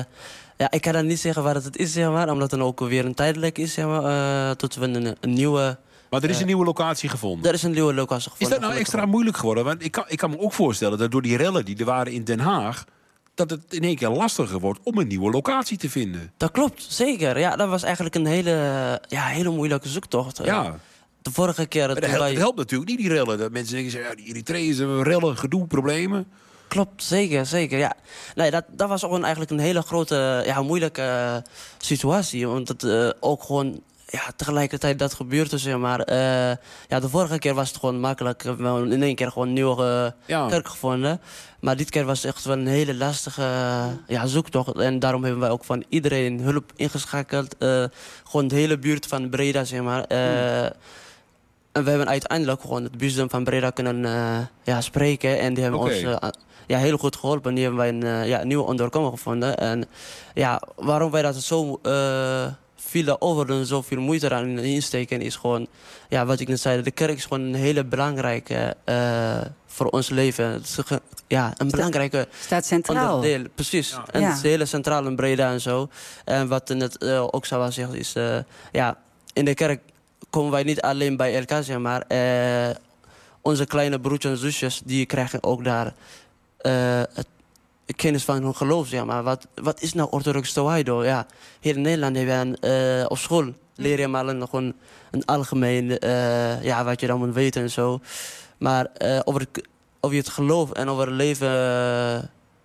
ja, ik kan dan niet zeggen waar het is, zeg maar, omdat het ook weer een tijdelijk is, zeg maar, uh, tot we een, een nieuwe... Maar er is een nieuwe locatie gevonden? Er is een nieuwe locatie gevonden. Is dat nou extra moeilijk geworden? Want ik kan, ik kan me ook voorstellen dat door die rellen die er waren in Den Haag, dat het in één keer lastiger wordt om een nieuwe locatie te vinden. Dat klopt, zeker. Ja, dat was eigenlijk een hele, ja, hele moeilijke zoektocht. Ja. De vorige keer... Het, helpt, wij... het helpt natuurlijk niet, die rellen. Dat mensen denken, ja, die Eritreërs hebben rellen, gedoe, problemen. Klopt, zeker, zeker, ja. Nee, dat, dat was gewoon eigenlijk een hele grote, ja, moeilijke uh, situatie. Want het uh, ook gewoon... Ja, tegelijkertijd dat gebeurde, zeg maar. Uh, ja, de vorige keer was het gewoon makkelijk. We hebben in één keer gewoon een nieuwe uh, ja. kerk gevonden. Maar dit keer was het echt wel een hele lastige uh, ja, zoektocht. En daarom hebben wij ook van iedereen hulp ingeschakeld. Uh, gewoon de hele buurt van Breda, zeg maar. Uh, hmm. En we hebben uiteindelijk gewoon het bisdom van Breda kunnen uh, ja, spreken. En die hebben okay. ons uh, ja, heel goed geholpen. Die hebben wij een, uh, ja, een nieuwe onderkomen gevonden. En ja, waarom wij dat zo... Uh, veel over en zoveel moeite eraan insteken is gewoon, ja, wat ik net zei, de kerk is gewoon een hele belangrijke uh, voor ons leven. Het is een, ja, een belangrijke staat centraal. Onderdeel, precies. Ja. En ja. Het is hele centraal in Breda en zo. En wat net uh, ook zou zeggen is, uh, ja, in de kerk komen wij niet alleen bij elkaar, zeg maar. Uh, onze kleine broertjes en zusjes, die krijgen ook daar uh, het kennis van hun geloof, zeg maar. Wat, wat is nou orthodox Tewahedo? Ja, hier in Nederland hebben we uh, op school leer je maar een, gewoon een algemeen, uh, ja, wat je dan moet weten en zo. Maar uh, over, over het geloof en over het leven uh,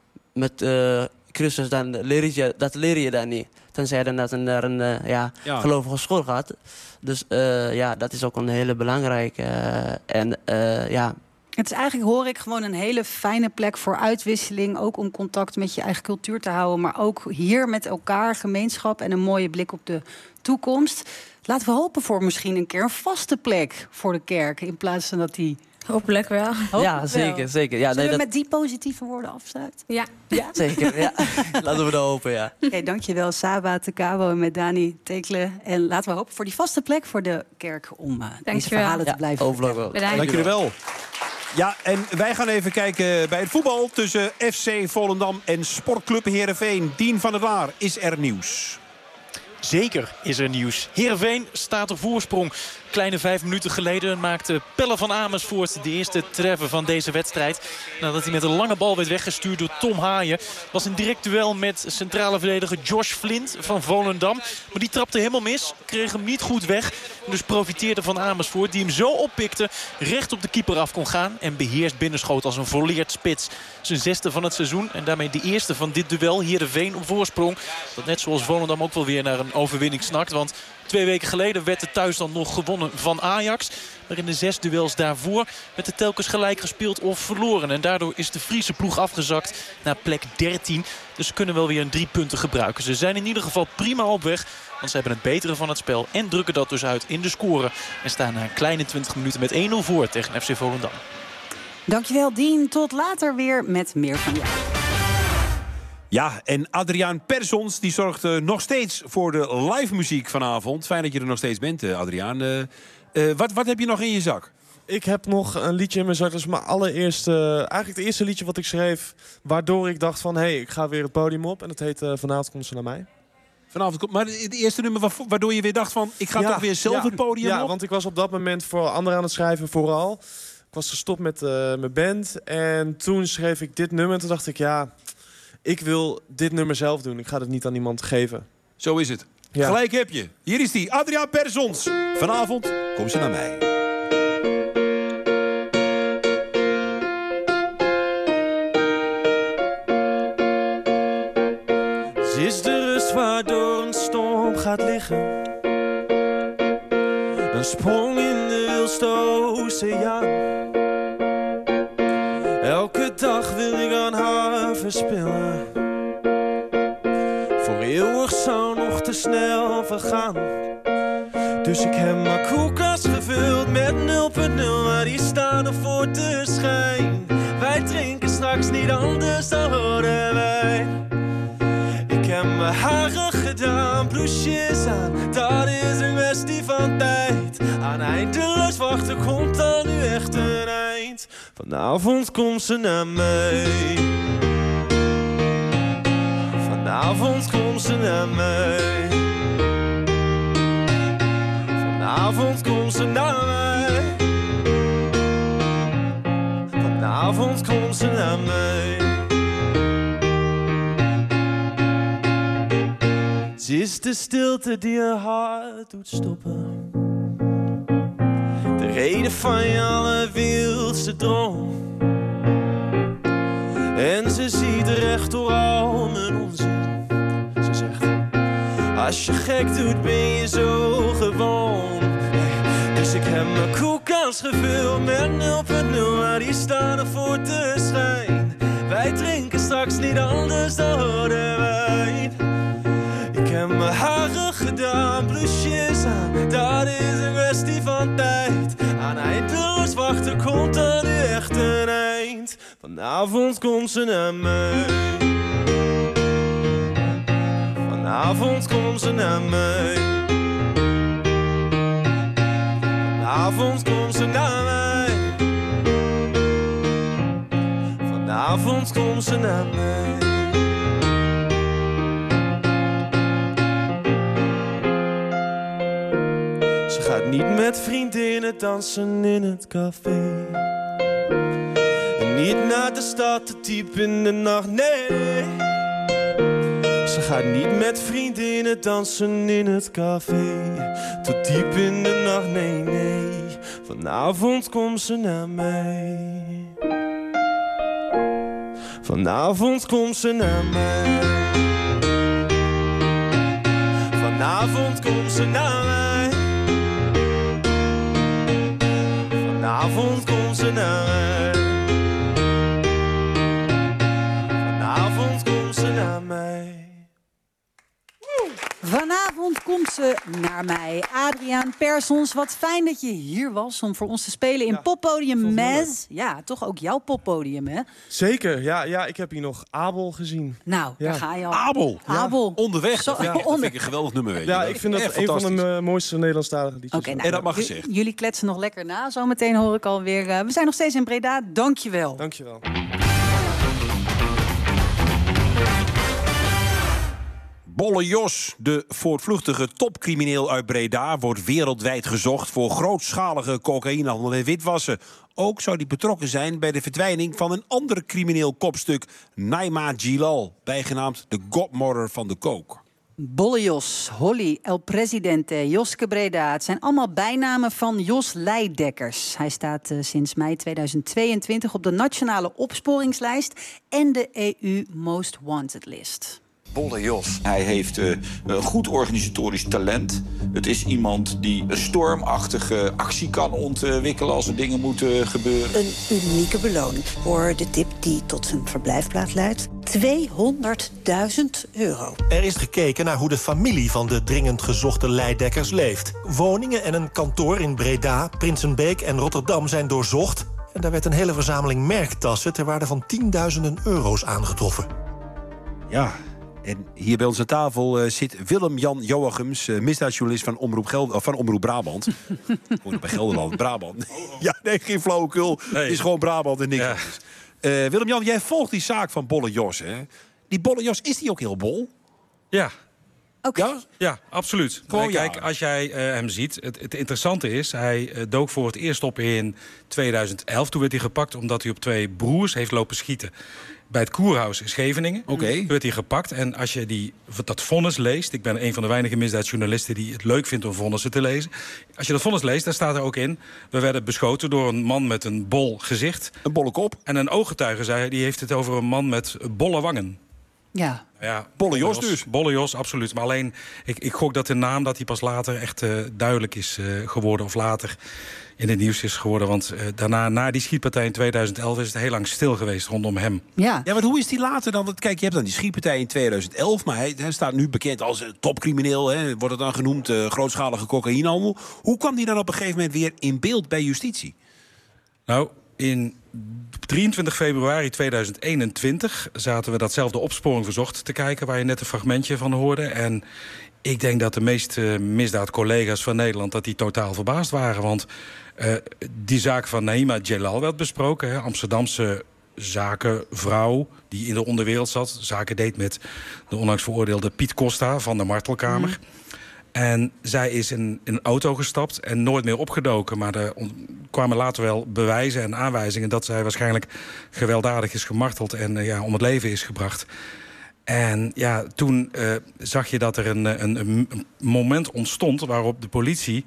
met uh, Christus, dan leer je, dat leer je dan niet. Tenzij je dan naar een uh, ja, ja. gelovige school gaat. Dus uh, ja, dat is ook een hele belangrijke. Uh, en uh, ja... Het is eigenlijk, hoor ik, gewoon een hele fijne plek voor uitwisseling. Ook om contact met je eigen cultuur te houden. Maar ook hier met elkaar, gemeenschap en een mooie blik op de toekomst. Laten we hopen voor misschien een keer een vaste plek voor de kerk. In plaats van dat die... Hopelijk wel. Hopelijk ja, zeker. wel. zeker. Ja, Zullen nee, we dat... met die positieve woorden afsluiten? Ja. ja? Zeker, ja. Laten we dat hopen, ja. Oké, okay, dankjewel Saba Tekabo en met Dani Tekle. En laten we hopen voor die vaste plek voor de kerk om uh, deze verhalen ja, te blijven vertellen. Dank jullie wel. Ja, en wij gaan even kijken bij het voetbal tussen F C Volendam en Sportclub Heerenveen. Dien van der Laar, is er nieuws? Zeker is er nieuws. Heerenveen staat op voorsprong. Kleine vijf minuten geleden maakte Pelle van Amersfoort de eerste treffer van deze wedstrijd. Nadat hij met een lange bal werd weggestuurd door Tom Haaien. Was een direct duel met centrale verdediger Josh Flint van Volendam. Maar die trapte helemaal mis, kreeg hem niet goed weg. Dus profiteerde van Amersfoort die hem zo oppikte, recht op de keeper af kon gaan. En beheerst binnenschoot als een volleerd spits. Zijn zesde van het seizoen en daarmee de eerste van dit duel. Heerenveen op voorsprong. Dat net zoals Volendam ook wel weer naar een overwinning snakt. Want twee weken geleden werd de thuisstand nog gewonnen van Ajax. Maar in de zes duels daarvoor werd er telkens gelijk gespeeld of verloren. En daardoor is de Friese ploeg afgezakt naar plek dertien. Dus ze kunnen wel weer een drie punten gebruiken. Ze zijn in ieder geval prima op weg. Want ze hebben het betere van het spel en drukken dat dus uit in de score. En staan na een kleine twintig minuten met één nul voor tegen F C Volendam. Dankjewel, Dien. Tot later weer met meer van jou. Ja, en Adriaan Persons die zorgt uh, nog steeds voor de live muziek vanavond. Fijn dat je er nog steeds bent, uh, Adriaan. Uh, uh, wat, wat heb je nog in je zak? Ik heb nog een liedje in mijn zak. Dat is mijn allereerste, eigenlijk het eerste liedje wat ik schreef. Waardoor ik dacht van, hé, hey, ik ga weer het podium op. En dat heet uh, Vanavond komt ze naar mij. Vanavond komt, maar het eerste nummer waardoor je weer dacht van, ik ga ja, toch weer zelf ja, het podium ja, op? Ja, want ik was op dat moment voor anderen aan het schrijven vooral. Ik was gestopt met uh, mijn band. En toen schreef ik dit nummer. En toen dacht ik, ja, ik wil dit nummer zelf doen. Ik ga het niet aan iemand geven. Zo is het. Ja. Gelijk heb je. Hier is die, Adriaan Persons. Vanavond komt ze naar mij. Ze is de rust waardoor een storm gaat liggen. Een sprong in de wildste oceaan. Elke dag wil ik aan haar verspillen. Voor eeuwig zou nog te snel vergaan. Dus ik heb mijn koelkast gevuld met nul punt nul, maar die staan er voor te schijn. Wij drinken straks niet anders dan rode wijn. Ik heb mijn haren gedaan, bloesjes aan, dat is een kwestie van tijd. Aan eindeloos wachten komt dan nu echt een eind. Vanavond komt ze naar mij. Vanavond komt ze naar mij. Vanavond komt ze naar mij. Vanavond komt ze naar mij. Ze is de stilte die je hart doet stoppen. De reden van je allerwildste droom. En ze ziet recht door al mijn onzin. Ze zegt, als je gek doet ben je zo gewoon. Dus ik heb mijn koelkast gevuld met nul punt nul, maar die staan er voor te schijn. Wij drinken straks niet anders dan rode wijn. Ik heb mijn haren gedaan, bloesjes aan, dat is een kwestie van tijd. Aan eindeloos wachten komt er nu echt een eind. Vanavond komt ze naar mij. Vanavond komt ze naar mij. Vanavond komt ze naar mij. Vanavond komt ze naar mij. Ze gaat niet met vriendinnen dansen in het café. En niet naar de stad te diep in de nacht, nee. Ze gaat niet met vriendinnen dansen in het café. Tot diep in de nacht, nee, nee. Vanavond komt ze naar mij. Vanavond komt ze naar mij. Vanavond komt ze naar mij. Vanavond komt ze naar mij. Vanavond komt ze naar mij. Vanavond komt ze naar mij. Adriaan Persons, wat fijn dat je hier was om voor ons te spelen in ja, Poppodium Mez. Ja, toch ook jouw poppodium, hè? Zeker, ja, ja, ik heb hier nog Abel gezien. Nou, ja. daar ga je al. Abel? Ja. Abel. Onderweg. Zo, ja, dat vind ik een geweldig nummer, weet je. Ja, ik vind dat een van de uh, mooiste Nederlandstalige liedjes. Okay, nou, en dat mag gezegd. Jullie kletsen nog lekker na. Zometeen hoor ik alweer. Uh, we zijn nog steeds in Breda. Dank je wel. Dank je wel. Bolle Jos, de voortvluchtige topcrimineel uit Breda, wordt wereldwijd gezocht voor grootschalige cocaïnehandel en witwassen. Ook zou hij betrokken zijn bij de verdwijning van een ander crimineel kopstuk, Naima Gilal, bijgenaamd de godmother van de coke. Bolle Jos, Holly, El Presidente, Joske Breda. Het zijn allemaal bijnamen van Jos Leidekkers. Hij staat uh, sinds mei tweeduizend tweeëntwintig op de nationale opsporingslijst en de E U Most Wanted list. Bolle Jos. Hij heeft uh, een goed organisatorisch talent. Het is iemand die een stormachtige actie kan ontwikkelen als er dingen moeten gebeuren. Een unieke beloning voor de tip die tot zijn verblijfplaats leidt. tweehonderdduizend euro. Er is gekeken naar hoe de familie van de dringend gezochte Leidekkers leeft. Woningen en een kantoor in Breda, Prinsenbeek en Rotterdam zijn doorzocht. En daar werd een hele verzameling merktassen ter waarde van tienduizenden euro's aangetroffen. Ja. En hier bij ons aan tafel uh, zit Willem-Jan Joachims, uh, misdaadjournalist van Omroep, Geld, uh, van Omroep Brabant. Hoor bij Gelderland, Brabant. Ja, nee, geen flauwekul. Nee. Het is gewoon Brabant en niks ja. anders. Uh, Willem-Jan, jij volgt die zaak van Bolle Jos, hè? Die Bolle Jos, is die ook heel bol? Ja. Okay. Ja? Ja, absoluut. Gewoon, Kijk, ja. als jij uh, hem ziet, het, het interessante is, hij uh, dook voor het eerst op in tweeduizend elf. Toen werd hij gepakt omdat hij op twee broers heeft lopen schieten. Bij het Koerhuis in Scheveningen. Okay. Werd hij gepakt. En als je die, dat vonnis leest... Ik ben een van de weinige misdaadjournalisten die het leuk vindt om vonnissen te lezen. Als je dat vonnis leest, daar staat er ook in... we werden beschoten door een man met een bol gezicht. Een bolle kop. En een ooggetuige zei, die heeft het over een man met bolle wangen. Ja. Ja, Bolle Jos dus. Bolle Jos, absoluut. Maar alleen, ik, ik gok dat de naam dat hij pas later echt uh, duidelijk is uh, geworden... of later in het nieuws is geworden. Want uh, daarna, na die schietpartij in tweeduizend elf... is het heel lang stil geweest rondom hem. Ja, ja maar hoe is die later dan? Kijk, je hebt dan die schietpartij in tweeduizend elf... maar hij, hij staat nu bekend als uh, topcrimineel, hè, wordt het dan genoemd... Uh, grootschalige cocaïnehandel. Hoe kwam die dan op een gegeven moment weer in beeld bij justitie? Nou, in drieëntwintig februari tweeduizend eenentwintig zaten we datzelfde Opsporing Verzocht te kijken... waar je net een fragmentje van hoorde. En ik denk dat de meeste misdaadcollega's van Nederland... dat die totaal verbaasd waren. Want uh, die zaak van Naima Gilal werd besproken. Hè, Amsterdamse zakenvrouw die in de onderwereld zat. Zaken deed met de onlangs veroordeelde Piet Costa van de Martelkamer. Mm. En zij is in, in een auto gestapt en nooit meer opgedoken. Maar er kwamen later wel bewijzen en aanwijzingen... dat zij waarschijnlijk gewelddadig is gemarteld en uh, ja, om het leven is gebracht. En ja, toen uh, zag je dat er een, een, een moment ontstond... waarop de politie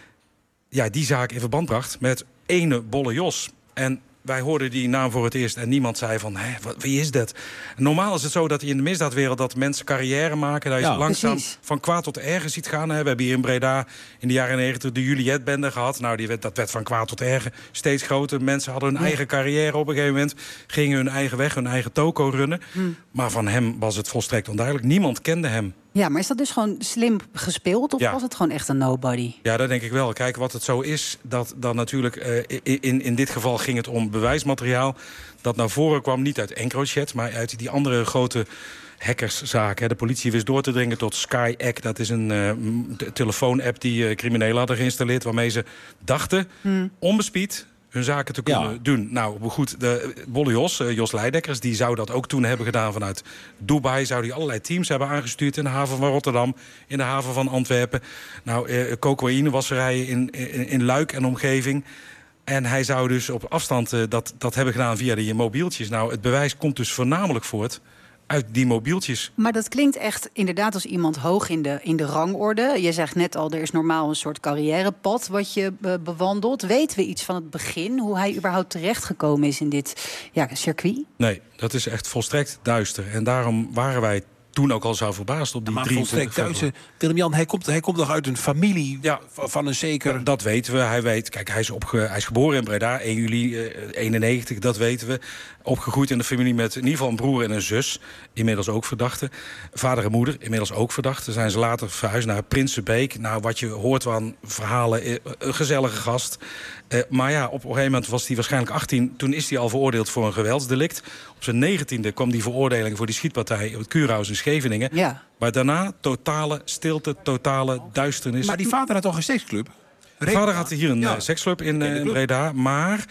ja, die zaak in verband bracht met ene Bolle Jos. En wij hoorden die naam voor het eerst en niemand zei van... Hé, wat, wie is dat? Normaal is het zo dat in de misdaadwereld... dat mensen carrière maken. Dat je ja, langzaam precies. van kwaad tot erger ziet gaan. We hebben hier in Breda in de jaren negentig de Juliette-bende gehad. Nou, die werd, dat werd van kwaad tot erger steeds groter. Mensen hadden hun ja. eigen carrière op een gegeven moment. Gingen hun eigen weg, hun eigen toko runnen. Hm. Maar van hem was het volstrekt onduidelijk. Niemand kende hem. Ja, maar is dat dus gewoon slim gespeeld of ja. was het gewoon echt een nobody? Ja, dat denk ik wel. Kijk, wat het zo is, dat dan natuurlijk... Uh, in, in dit geval ging het om bewijsmateriaal... dat naar voren kwam, niet uit EncroChat... maar uit die andere grote hackerszaken. De politie wist door te dringen tot SkyEck. Dat is een uh, telefoon-app die uh, criminelen hadden geïnstalleerd... waarmee ze dachten, hmm. onbespied... hun zaken te kunnen ja. doen. Nou, goed, de Bolle Jos, uh, Jos Leidekkers... die zou dat ook toen hebben gedaan vanuit Dubai. Zou die allerlei teams hebben aangestuurd in de haven van Rotterdam... in de haven van Antwerpen. Nou, uh, cocaïnewasserijen in, in, in Luik en omgeving. En hij zou dus op afstand uh, dat, dat hebben gedaan via die mobieltjes. Nou, het bewijs komt dus voornamelijk voort... uit die mobieltjes. Maar dat klinkt echt inderdaad als iemand hoog in de, in de rangorde. Je zegt net al, er is normaal een soort carrièrepad wat je be- bewandelt. Weten we iets van het begin? Hoe hij überhaupt terechtgekomen is in dit ja, circuit? Nee, dat is echt volstrekt duister. En daarom waren wij toen ook al zo verbaasd op die maar volstrekt duister. Willem-Jan, hij komt, hij komt nog uit een familie ja, van een zeker... Dat weten we. Hij weet, kijk, hij is, opge, hij is geboren in Breda, één juli eenennegentig, dat weten we. Opgegroeid in de familie met in ieder geval een broer en een zus. Inmiddels ook verdachten. Vader en moeder, inmiddels ook verdachten. Zijn ze later verhuisd naar Prinsenbeek. Nou, wat je hoort van verhalen, een gezellige gast. Uh, maar ja, op een gegeven moment was hij waarschijnlijk achttien. Toen is hij al veroordeeld voor een geweldsdelict. Op zijn negentiende kwam die veroordeling voor die schietpartij... op het Kuurhuis in Scheveningen. Ja. Maar daarna totale stilte, totale duisternis. Maar die vader had toch een seksclub? Mijn vader had hier een ja. seksclub in, uh, in Breda. Maar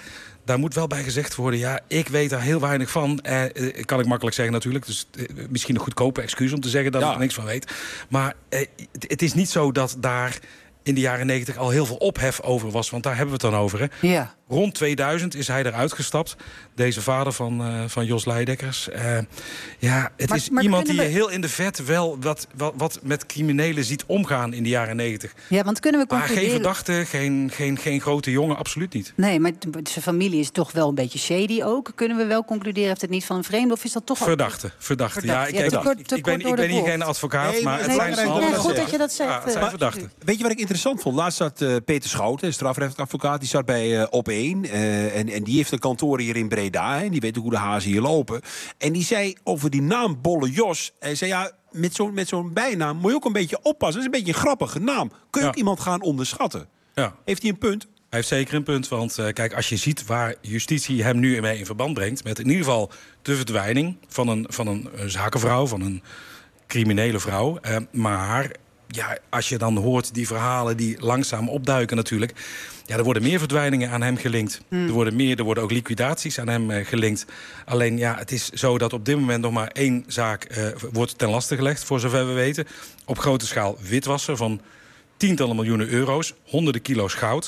daar moet wel bij gezegd worden... ja, ik weet daar heel weinig van. Eh, kan ik makkelijk zeggen natuurlijk. Dus eh, misschien een goedkope excuus om te zeggen dat ja. ik er niks van weet. Maar eh, het, het is niet zo dat daar in de jaren negentig al heel veel ophef over was. Want daar hebben we het dan over. Hè? Ja. Rond tweeduizend is hij eruit gestapt. Deze vader van, uh, van Jos Leidekkers. Uh, ja, het maar, is maar iemand die we... je heel in de vet wel wat, wat, wat met criminelen ziet omgaan in de jaren negentig. Ja, want kunnen we concluderen... Maar geen verdachte, geen, geen, geen grote jongen, absoluut niet. Nee, maar zijn familie is toch wel een beetje shady ook. Kunnen we wel concluderen, heeft het niet van een vreemde of is dat toch... Verdachte, verdachte. verdachte. Ja, ik, ja, ik, kort, ik, ik ben, ik ben hier geen advocaat, nee, maar nee, het nee, zijn... nee, nee, nee, goed dat je dat zegt. Ja, het zijn verdachten. Weet je wat ik interessant vond? Laatst zat uh, Peter Schouten, een strafrechtadvocaat, die zat bij uh, Op één. Uh, en, en die heeft een kantoor hier in Breda. En die weet ook hoe de hazen hier lopen. En die zei over die naam Bolle Jos. Hij zei ja, met zo'n met zo'n bijnaam moet je ook een beetje oppassen. Dat is een beetje een grappige naam. Kun je ja. ook iemand gaan onderschatten? Ja. Heeft hij een punt? Hij heeft zeker een punt, want uh, kijk, als je ziet waar justitie hem nu mee in verband brengt... met in ieder geval de verdwijning van een, van een zakenvrouw, van een criminele vrouw. Uh, maar ja, als je dan hoort die verhalen die langzaam opduiken natuurlijk... ja, er worden meer verdwijningen aan hem gelinkt. Mm. Er worden meer, er worden ook liquidaties aan hem uh, gelinkt. Alleen ja, het is zo dat op dit moment nog maar één zaak uh, wordt ten laste gelegd, voor zover we weten. Op grote schaal witwassen van tientallen miljoenen euro's, honderden kilo's goud...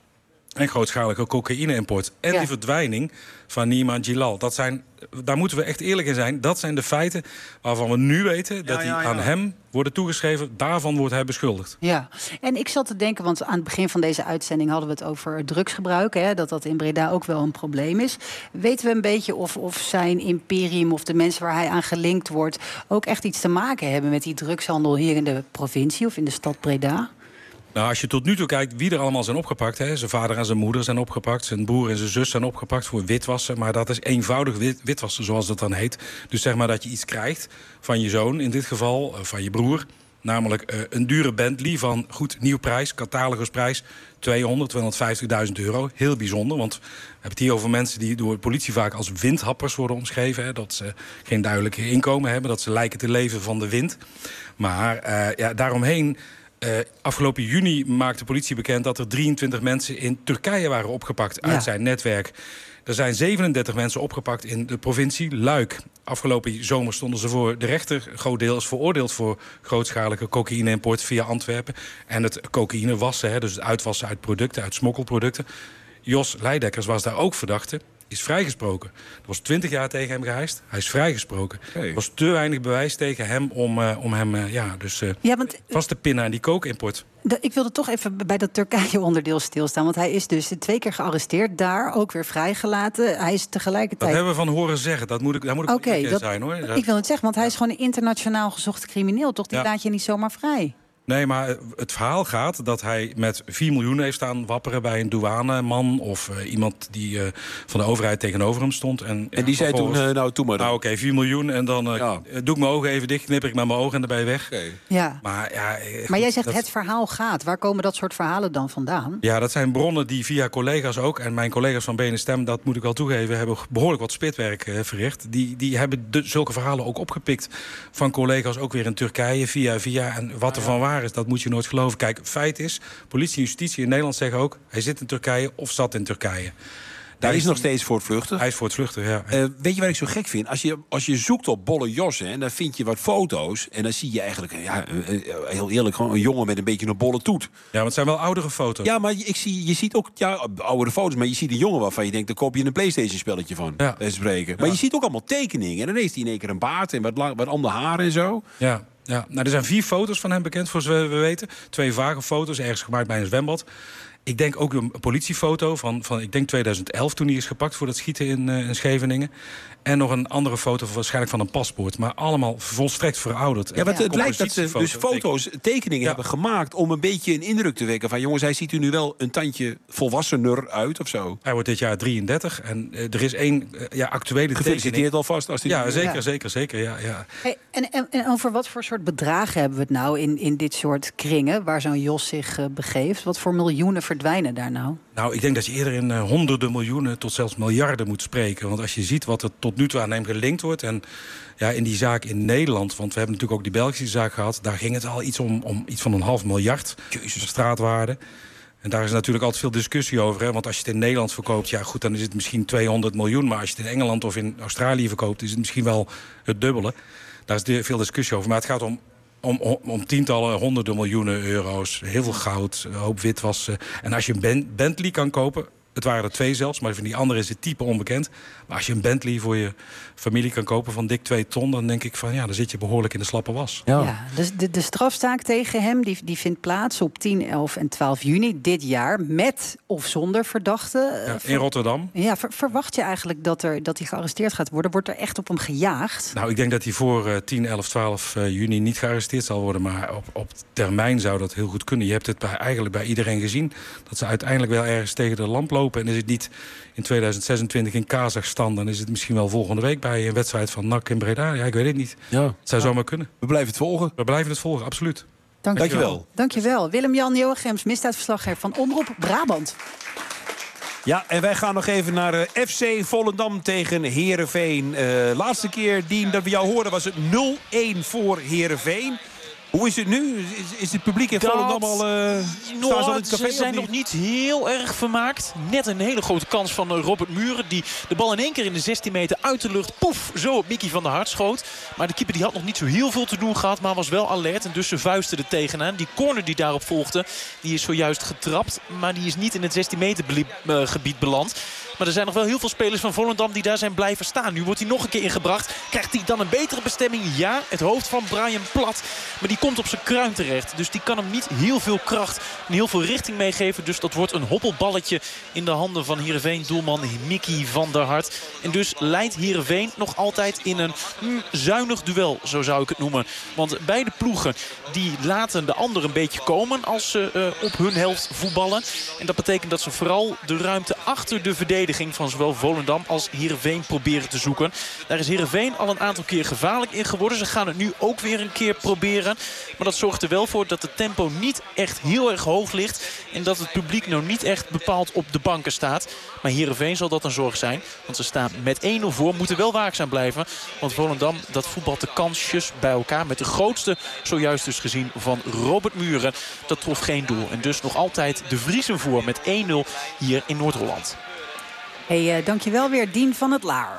en grootschalige cocaïne-import. En ja. die verdwijning van Nima Gilal. Dat zijn, daar moeten we echt eerlijk in zijn. Dat zijn de feiten waarvan we nu weten dat ja, ja, die aan ja. hem worden toegeschreven. Daarvan wordt hij beschuldigd. Ja, en ik zat te denken, want aan het begin van deze uitzending hadden we het over drugsgebruik. Hè, dat dat in Breda ook wel een probleem is. Weten we een beetje of, of zijn imperium of de mensen waar hij aan gelinkt wordt... ook echt iets te maken hebben met die drugshandel hier in de provincie of in de stad Breda? Nou, als je tot nu toe kijkt wie er allemaal zijn opgepakt... Hè, zijn vader en zijn moeder zijn opgepakt... zijn broer en zijn zus zijn opgepakt voor witwassen... maar dat is eenvoudig wit, witwassen, zoals dat dan heet. Dus zeg maar dat je iets krijgt van je zoon, in dit geval, van je broer... namelijk uh, een dure Bentley van goed nieuw prijs, catalogusprijs... tweehonderd, tweehonderdvijftigduizend euro. Heel bijzonder, want we hebben het hier over mensen... die door de politie vaak als windhappers worden omschreven. Hè, dat ze geen duidelijke inkomen hebben... dat ze lijken te leven van de wind. Maar uh, ja, daaromheen... Uh, afgelopen juni maakte de politie bekend dat er drieëntwintig mensen in Turkije waren opgepakt uit ja. zijn netwerk. Er zijn zevenendertig mensen opgepakt in de provincie Luik. Afgelopen zomer stonden ze voor de rechter. Een groot deel is veroordeeld voor grootschalige cocaïne-import via Antwerpen. En het cocaïne wassen, hè, dus het uitwassen uit producten, uit smokkelproducten. Jos Leidekkers was daar ook verdachte. Is vrijgesproken. Er was twintig jaar tegen hem geëist. Hij is vrijgesproken. Hey. Er was te weinig bewijs tegen hem om, uh, om hem uh, ja, dus, uh, ja, want, vast te pinnen aan die coke-import. Ik wilde toch even bij dat Turkije-onderdeel stilstaan. Want hij is dus twee keer gearresteerd. Daar ook weer vrijgelaten. Hij is tegelijkertijd... Dat hebben we van horen zeggen. Dat moet ik, daar moet ik okay, dat, zijn, hoor. Ik wil het zeggen, want hij is gewoon een internationaal gezochte crimineel. Toch? Die ja. laat je niet zomaar vrij. Nee, maar het verhaal gaat dat hij met vier miljoen heeft staan wapperen... bij een douaneman of uh, iemand die uh, van de overheid tegenover hem stond. En, en die ja, zei toen, uh, nou, doe maar dan. Nou, oké, okay, vier miljoen en dan uh, ja. doe ik mijn ogen even dicht... knipper ik met mijn ogen en dan ben je weg. Okay. Ja. Maar, ja, goed, maar jij zegt dat... het verhaal gaat. Waar komen dat soort verhalen dan vandaan? Ja, dat zijn bronnen die via collega's ook... en mijn collega's van B N Stem, dat moet ik wel toegeven... hebben behoorlijk wat spitwerk uh, verricht. Die, die hebben de, zulke verhalen ook opgepikt van collega's... ook weer in Turkije, via via. En wat er van waar is, dat moet je nooit geloven. Kijk, feit is, politie en justitie in Nederland zeggen ook... hij zit in Turkije of zat in Turkije. Hij is nog steeds voortvluchtig. Hij is voortvluchtig, ja. Uh, weet je wat ik zo gek vind? Als je, als je zoekt op Bolle Jos, hè, dan vind je wat foto's... en dan zie je eigenlijk, ja, heel eerlijk, gewoon een jongen met een beetje een bolle toet. Ja, maar het zijn wel oudere foto's. Ja, maar ik zie, je ziet ook ja, oudere foto's... maar je ziet een jongen waarvan je denkt... daar koop je een PlayStation-spelletje van, ja. spreken. Maar ja. je ziet ook allemaal tekeningen. En dan heeft hij in één keer een baard en wat, lang, wat ander haar en zo. Ja. Ja, nou, er zijn vier foto's van hem bekend, voor zover we weten. Twee vage foto's, ergens gemaakt bij een zwembad. Ik denk ook een politiefoto van, van ik denk tweeduizend elf... toen hij is gepakt voor dat schieten in, uh, in Scheveningen. En nog een andere foto waarschijnlijk van een paspoort. Maar allemaal volstrekt verouderd. Ja, want het lijkt dat ze dus foto's, tekeningen ja. hebben gemaakt... om een beetje een indruk te wekken van... jongens, hij ziet er nu wel een tandje volwassener uit of zo. Hij wordt dit jaar drieëndertig. En uh, er is één uh, ja, actuele Gefeliciteerd tekening. alvast. Als die ja, zeker, ja. zeker, zeker. Ja, ja. Hey, en, en, en over wat voor soort bedragen hebben we het nou... in, in dit soort kringen waar zo'n Jos zich uh, begeeft? Wat voor miljoenen verdwijnen daar nou? Nou, ik denk dat je eerder in uh, honderden miljoenen tot zelfs miljarden moet spreken. Want als je ziet wat er tot nu toe aan hem gelinkt wordt... en ja, in die zaak in Nederland, want we hebben natuurlijk ook die Belgische zaak gehad... daar ging het al iets om, om iets van een half miljard Jezus. straatwaarde. En daar is natuurlijk altijd veel discussie over. Hè? Want als je het in Nederland verkoopt, ja goed, dan is het misschien tweehonderd miljoen. Maar als je het in Engeland of in Australië verkoopt, is het misschien wel het dubbele. Daar is veel discussie over. Maar het gaat om, om, om, om tientallen, honderden miljoenen euro's. Heel veel goud, een hoop witwassen. En als je een ben, Bentley kan kopen, het waren er twee zelfs, maar van die andere is het type onbekend. Maar als je een Bentley voor je familie kan kopen van dik twee ton... dan denk ik van ja, dan zit je behoorlijk in de slappe was. Ja. Ja, dus de, de strafzaak tegen hem die, die vindt plaats op tien, elf en twaalf juni dit jaar... met of zonder verdachte. Ja, in Rotterdam. Ja, ver, verwacht je eigenlijk dat, er, dat hij gearresteerd gaat worden? Wordt er echt op hem gejaagd? Nou, ik denk dat hij voor uh, tien, elf, twaalf juni niet gearresteerd zal worden. Maar op, op termijn zou dat heel goed kunnen. Je hebt het bij, eigenlijk bij iedereen gezien. Dat ze uiteindelijk wel ergens tegen de lamp lopen. En is het niet in tweeduizend zesentwintig in Kazachstan... dan is het misschien wel volgende week bij een wedstrijd van N A C in Breda. Ja, ik weet het niet. Ja. Het zou zomaar kunnen. We blijven het volgen. We blijven het volgen, absoluut. Dank je Dankjewel. Dankjewel. Willem-Jan Joachims, misdaadverslaggever van Omroep Brabant. Ja, en wij gaan nog even naar uh, F C Volendam tegen Heerenveen. Uh, laatste keer, Dien, dat we jou hoorden was het nul één voor Heerenveen. Hoe is het nu? Is, is het publiek in dat... Volendam al... Uh, no, staan ze al in het café? Ze zijn nog niet heel erg vermaakt. Net een hele grote kans van uh, Robert Muren. Die de bal in één keer in de zestien meter uit de lucht... poef, zo op Mickey van der Hart schoot. Maar de keeper die had nog niet zo heel veel te doen gehad... maar was wel alert en dus zijn vuisten er tegenaan. Die corner die daarop volgde, die is zojuist getrapt. Maar die is niet in het zestien meter uh, gebied beland. Maar er zijn nog wel heel veel spelers van Volendam die daar zijn blijven staan. Nu wordt hij nog een keer ingebracht. Krijgt hij dan een betere bestemming? Ja, het hoofd van Brian Plat. Maar die komt op zijn kruin terecht. Dus die kan hem niet heel veel kracht en heel veel richting meegeven. Dus dat wordt een hoppelballetje in de handen van Heerenveen. Doelman Mickey van der Hart. En dus leidt Heerenveen nog altijd in een mm, zuinig duel, zo zou ik het noemen. Want beide ploegen die laten de ander een beetje komen als ze uh, op hun helft voetballen. En dat betekent dat ze vooral de ruimte achter de verdediging van zowel Volendam als Heerenveen proberen te zoeken. Daar is Heerenveen al een aantal keer gevaarlijk in geworden. Ze gaan het nu ook weer een keer proberen. Maar dat zorgt er wel voor dat het tempo niet echt heel erg hoog ligt. En dat het publiek nou niet echt bepaald op de banken staat. Maar Heerenveen zal dat een zorg zijn. Want ze staan met één nul voor. Moeten wel waakzaam blijven. Want Volendam dat voetbalt de kansjes bij elkaar. Met de grootste zojuist dus gezien van Robert Muren. Dat trof geen doel. En dus nog altijd de Vriezen voor met één nul hier in Noord-Holland. Hey, uh, dankjewel weer, Dien van het Laar.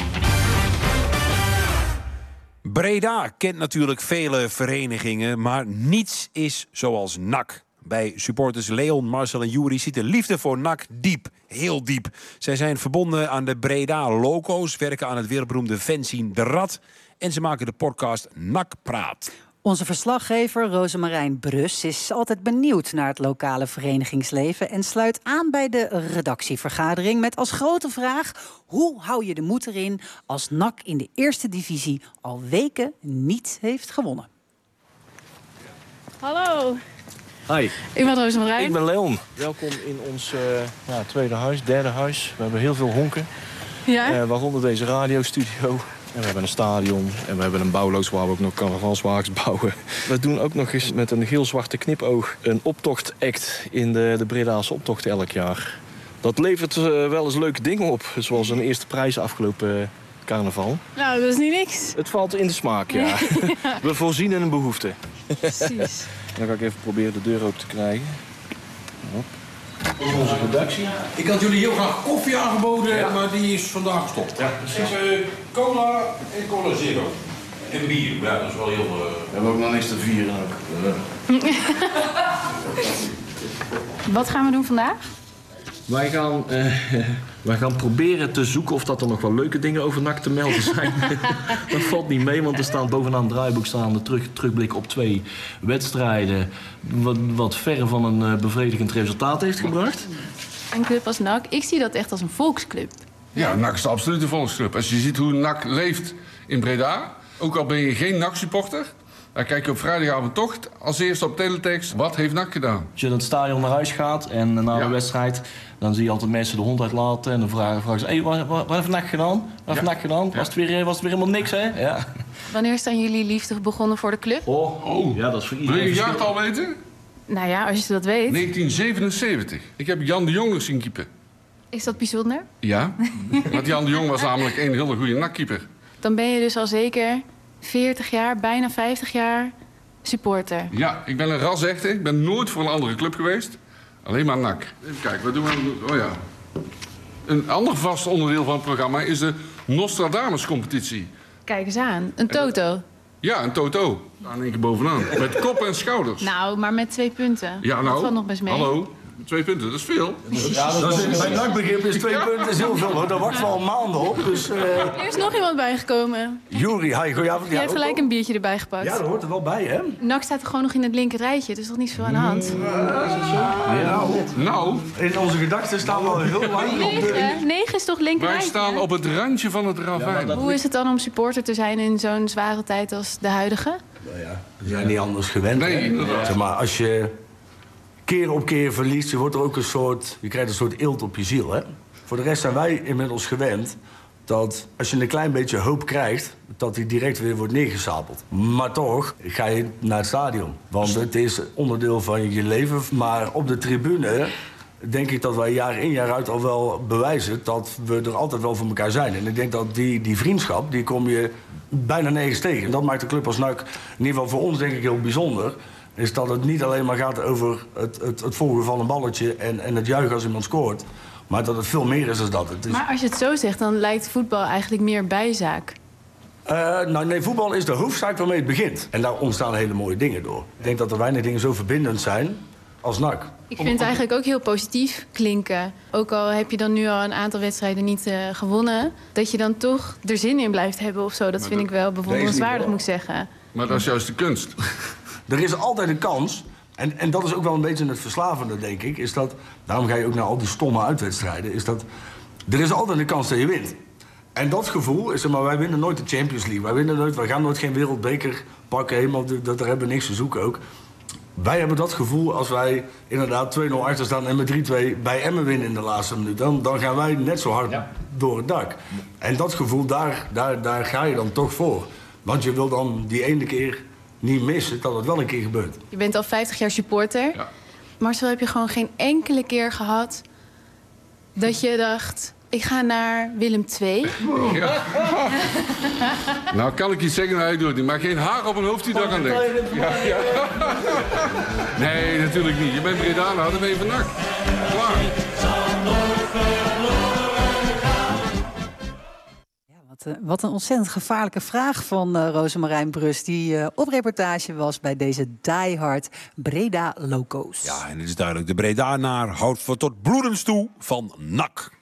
Breda kent natuurlijk vele verenigingen, maar niets is zoals N A C. Bij supporters Leon, Marcel en Juri zit de liefde voor N A C diep. Heel diep. Zij zijn verbonden aan de Breda Loco's, werken aan het wereldberoemde fanzine De Rad. En ze maken de podcast N A C Praat. Onze verslaggever Rosemarijn Brus is altijd benieuwd naar het lokale verenigingsleven en sluit aan bij de redactievergadering met als grote vraag: hoe hou je de moed erin als N A C in de eerste divisie al weken niet heeft gewonnen? Hallo. Hi. Ik ben Rosemarijn. Ik ben Leon. Welkom in ons uh, ja, tweede huis, derde huis. We hebben heel veel honken. Ja? Uh, waaronder deze radiostudio. En we hebben een stadion en we hebben een bouwloods waar we ook nog carnavalswagens bouwen. We doen ook nog eens met een geel-zwarte knipoog een optochtact in de, de Bredaanse optocht elk jaar. Dat levert uh, wel eens leuke dingen op, zoals een eerste prijs afgelopen uh, carnaval. Nou, dat is niet niks. Het valt in de smaak, ja. ja. We voorzien in een behoefte. Precies. Dan ga ik even proberen de deur open te krijgen. Hop. Onze redactie. Ik had jullie heel graag koffie aangeboden, ja. maar die is vandaag gestopt. Ja, precies. Uh, cola en cola zero. En bier, ja, dat is wel heel... Uh... We hebben ook nog niks te vieren. Ook. Wat gaan we doen vandaag? Wij gaan, uh, wij gaan proberen te zoeken of dat er nog wel leuke dingen over N A C te melden zijn. Dat valt niet mee, want er staan bovenaan het draaiboek staan de terug, terugblik op twee wedstrijden. Wat, wat verre van een uh, bevredigend resultaat heeft gebracht. Een club als N A C, ik zie dat echt als een volksclub. Ja, N A C is absoluut een volksclub. Als je ziet hoe N A C leeft in Breda, ook al ben je geen N A C-supporter, dan kijk je op vrijdagavond toch als eerste op teletext, wat heeft N A C gedaan? Als je naar het stadion naar huis gaat en na ja. de wedstrijd, dan zie je altijd mensen de hond uitlaten en dan vragen, vragen ze, hey, wat, wat, wat heeft N A C gedaan? Wat heeft ja. N A C gedaan? Ja. Was, het weer, was het weer helemaal niks, hè? Ja. Wanneer zijn jullie liefde begonnen voor de club? Oh, oh. Ja, dat is voor iedereen. Wil je een jaartal weten? Nou ja, als je dat weet. negentien zevenenzeventig. Ik heb Jan de Jong zien keeper. Is dat bijzonder? Ja, want Jan de Jong was namelijk een hele goede N A C-keeper. Dan ben je dus al zeker veertig jaar, bijna vijftig jaar supporter. Ja, ik ben een ras-echte. Ik ben nooit voor een andere club geweest. Alleen maar N A C. Even kijken, wat doen we? Oh ja. Een ander vast onderdeel van het programma is de Nostradamus-competitie. Kijk eens aan. Een toto. Ja, een toto. Daar in één keer bovenaan. Met kop en schouders. Nou, maar met twee punten. Ja, nou, dat valt nog best mee. Hallo. Twee punten, dat is veel. Ja, dat is, bij N A C-begrip is twee punten is heel veel, hoor. Daar wachten we al maanden op. Dus, uh... Er is nog iemand bijgekomen. Juri, hi, goedenavond. Die heeft gelijk een biertje erbij gepakt. Ja, dat hoort er wel bij, hè? N A C staat er gewoon nog in het linker rijtje. Dus toch niet zoveel aan de hand. Nou, nou, in onze gedachten staan we al heel lang op de... Negen, Negen is toch linker Wij rijtje? staan op het randje van het ravijn. Ja, Hoe is het dan om supporter te zijn in zo'n zware tijd als de huidige? Nou ja, we zijn niet anders gewend. Nee, hè? inderdaad. Zeg maar, als je keer op keer verliest, je wordt er ook een soort, je krijgt een soort eelt op je ziel, hè? Voor de rest zijn wij inmiddels gewend dat als je een klein beetje hoop krijgt, dat die direct weer wordt neergesapeld. Maar toch ga je naar het stadion, want het is onderdeel van je leven. Maar op de tribune denk ik dat wij jaar in jaar uit al wel bewijzen dat we er altijd wel voor elkaar zijn. En ik denk dat die, die vriendschap, die kom je bijna nergens tegen. En dat maakt de club als N A C in ieder geval voor ons denk ik heel bijzonder. Is dat het niet alleen maar gaat over het, het, het volgen van een balletje en, en het juichen als iemand scoort. Maar dat het veel meer is dan dat. Het is... Maar als je het zo zegt, dan lijkt voetbal eigenlijk meer bijzaak. Uh, nou nee, voetbal is de hoofdzaak waarmee het begint. En daar ontstaan hele mooie dingen door. Ik denk dat er weinig dingen zo verbindend zijn als N A C. Ik vind het eigenlijk ook heel positief klinken. Ook al heb je dan nu al een aantal wedstrijden niet uh, gewonnen, dat je dan toch er zin in blijft hebben of zo. Dat maar vind dat, ik wel bewonderenswaardig, moet ik zeggen. Maar dat is juist de kunst. Er is altijd een kans. En, en dat is ook wel een beetje het verslavende, denk ik. Is dat, daarom ga je ook naar al die stomme uitwedstrijden. Is dat, er is altijd een kans dat je wint. En dat gevoel is, maar wij winnen nooit de Champions League. Wij winnen nooit, wij gaan nooit geen wereldbeker pakken. Helemaal, dat, daar hebben we niks te zoeken ook. Wij hebben dat gevoel als wij inderdaad twee nul achter staan en met drie twee bij Emmen winnen in de laatste minuut. Dan, dan gaan wij net zo hard ja. door het dak. En dat gevoel, daar, daar, daar ga je dan toch voor. Want je wil dan die ene keer niet missen dat het wel een keer gebeurt. Je bent al vijftig jaar supporter. Ja. Marcel, heb je gewoon geen enkele keer gehad dat je dacht, ik ga naar Willem twee? Ja. Nou, kan ik iets zeggen? Nee, doe het niet. Maar geen haar op een hoofd die daar aan denkt. Ja, ja. Nee, natuurlijk niet. Je bent Bredana, dan ben je van N A C. Klaar. Wat een ontzettend gevaarlijke vraag van uh, Rosemarijn Brus, die uh, op reportage was bij deze diehard Breda Loco's. Ja, en het is duidelijk, de Bredanaar houdt voor tot bloedens toe van N A C.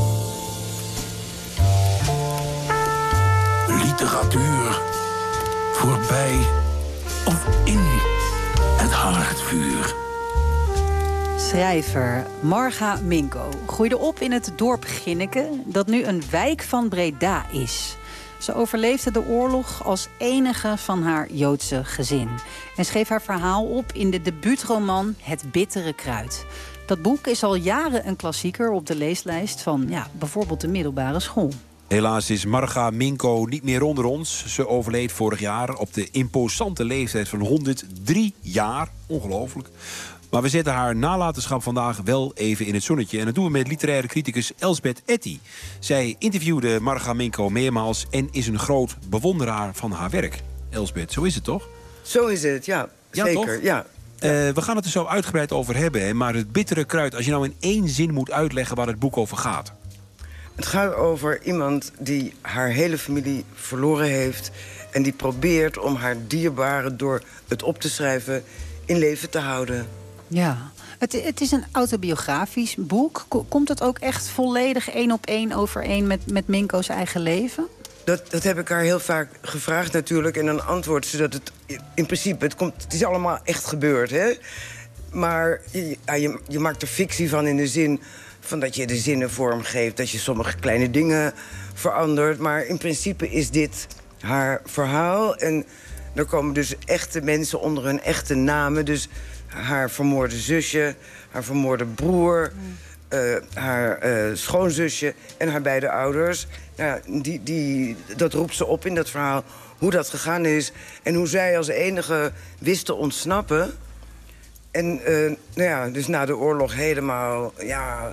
Literatuur voorbij of in het haardvuur. Schrijver Marga Minko groeide op in het dorp Ginneke, dat nu een wijk van Breda is. Ze overleefde de oorlog als enige van haar Joodse gezin en schreef haar verhaal op in de debuutroman Het Bittere Kruid. Dat boek is al jaren een klassieker op de leeslijst van ja, bijvoorbeeld de middelbare school. Helaas is Marga Minko niet meer onder ons. Ze overleed vorig jaar op de imposante leeftijd van honderddrie jaar. Ongelooflijk. Maar we zetten haar nalatenschap vandaag wel even in het zonnetje. En dat doen we met literaire criticus Elsbeth Etty. Zij interviewde Marga Minko meermaals en is een groot bewonderaar van haar werk. Elsbeth, zo is het toch? Zo is het, ja. Ja, zeker, toch? ja. Uh, we gaan het er zo uitgebreid over hebben. Hè? Maar Het Bittere Kruid, als je nou in één zin moet uitleggen waar het boek over gaat. Het gaat over iemand die haar hele familie verloren heeft en die probeert om haar dierbaren door het op te schrijven in leven te houden. Ja, het, het is een autobiografisch boek. Komt het ook echt volledig één op één overeen met, met Minko's eigen leven? Dat, dat heb ik haar heel vaak gevraagd natuurlijk. En dan antwoordt ze dat het in principe, het, komt, het is allemaal echt gebeurd, hè? Maar je, ja, je, je maakt er fictie van in de zin van dat je de zinnen vormgeeft, dat je sommige kleine dingen verandert. Maar in principe is dit haar verhaal. En er komen dus echte mensen onder hun echte namen. Dus haar vermoorde zusje, haar vermoorde broer, uh, haar uh, schoonzusje en haar beide ouders. Nou, die, die, dat roept ze op in dat verhaal, hoe dat gegaan is en hoe zij als enige wist te ontsnappen. En uh, nou ja, dus na de oorlog helemaal ja,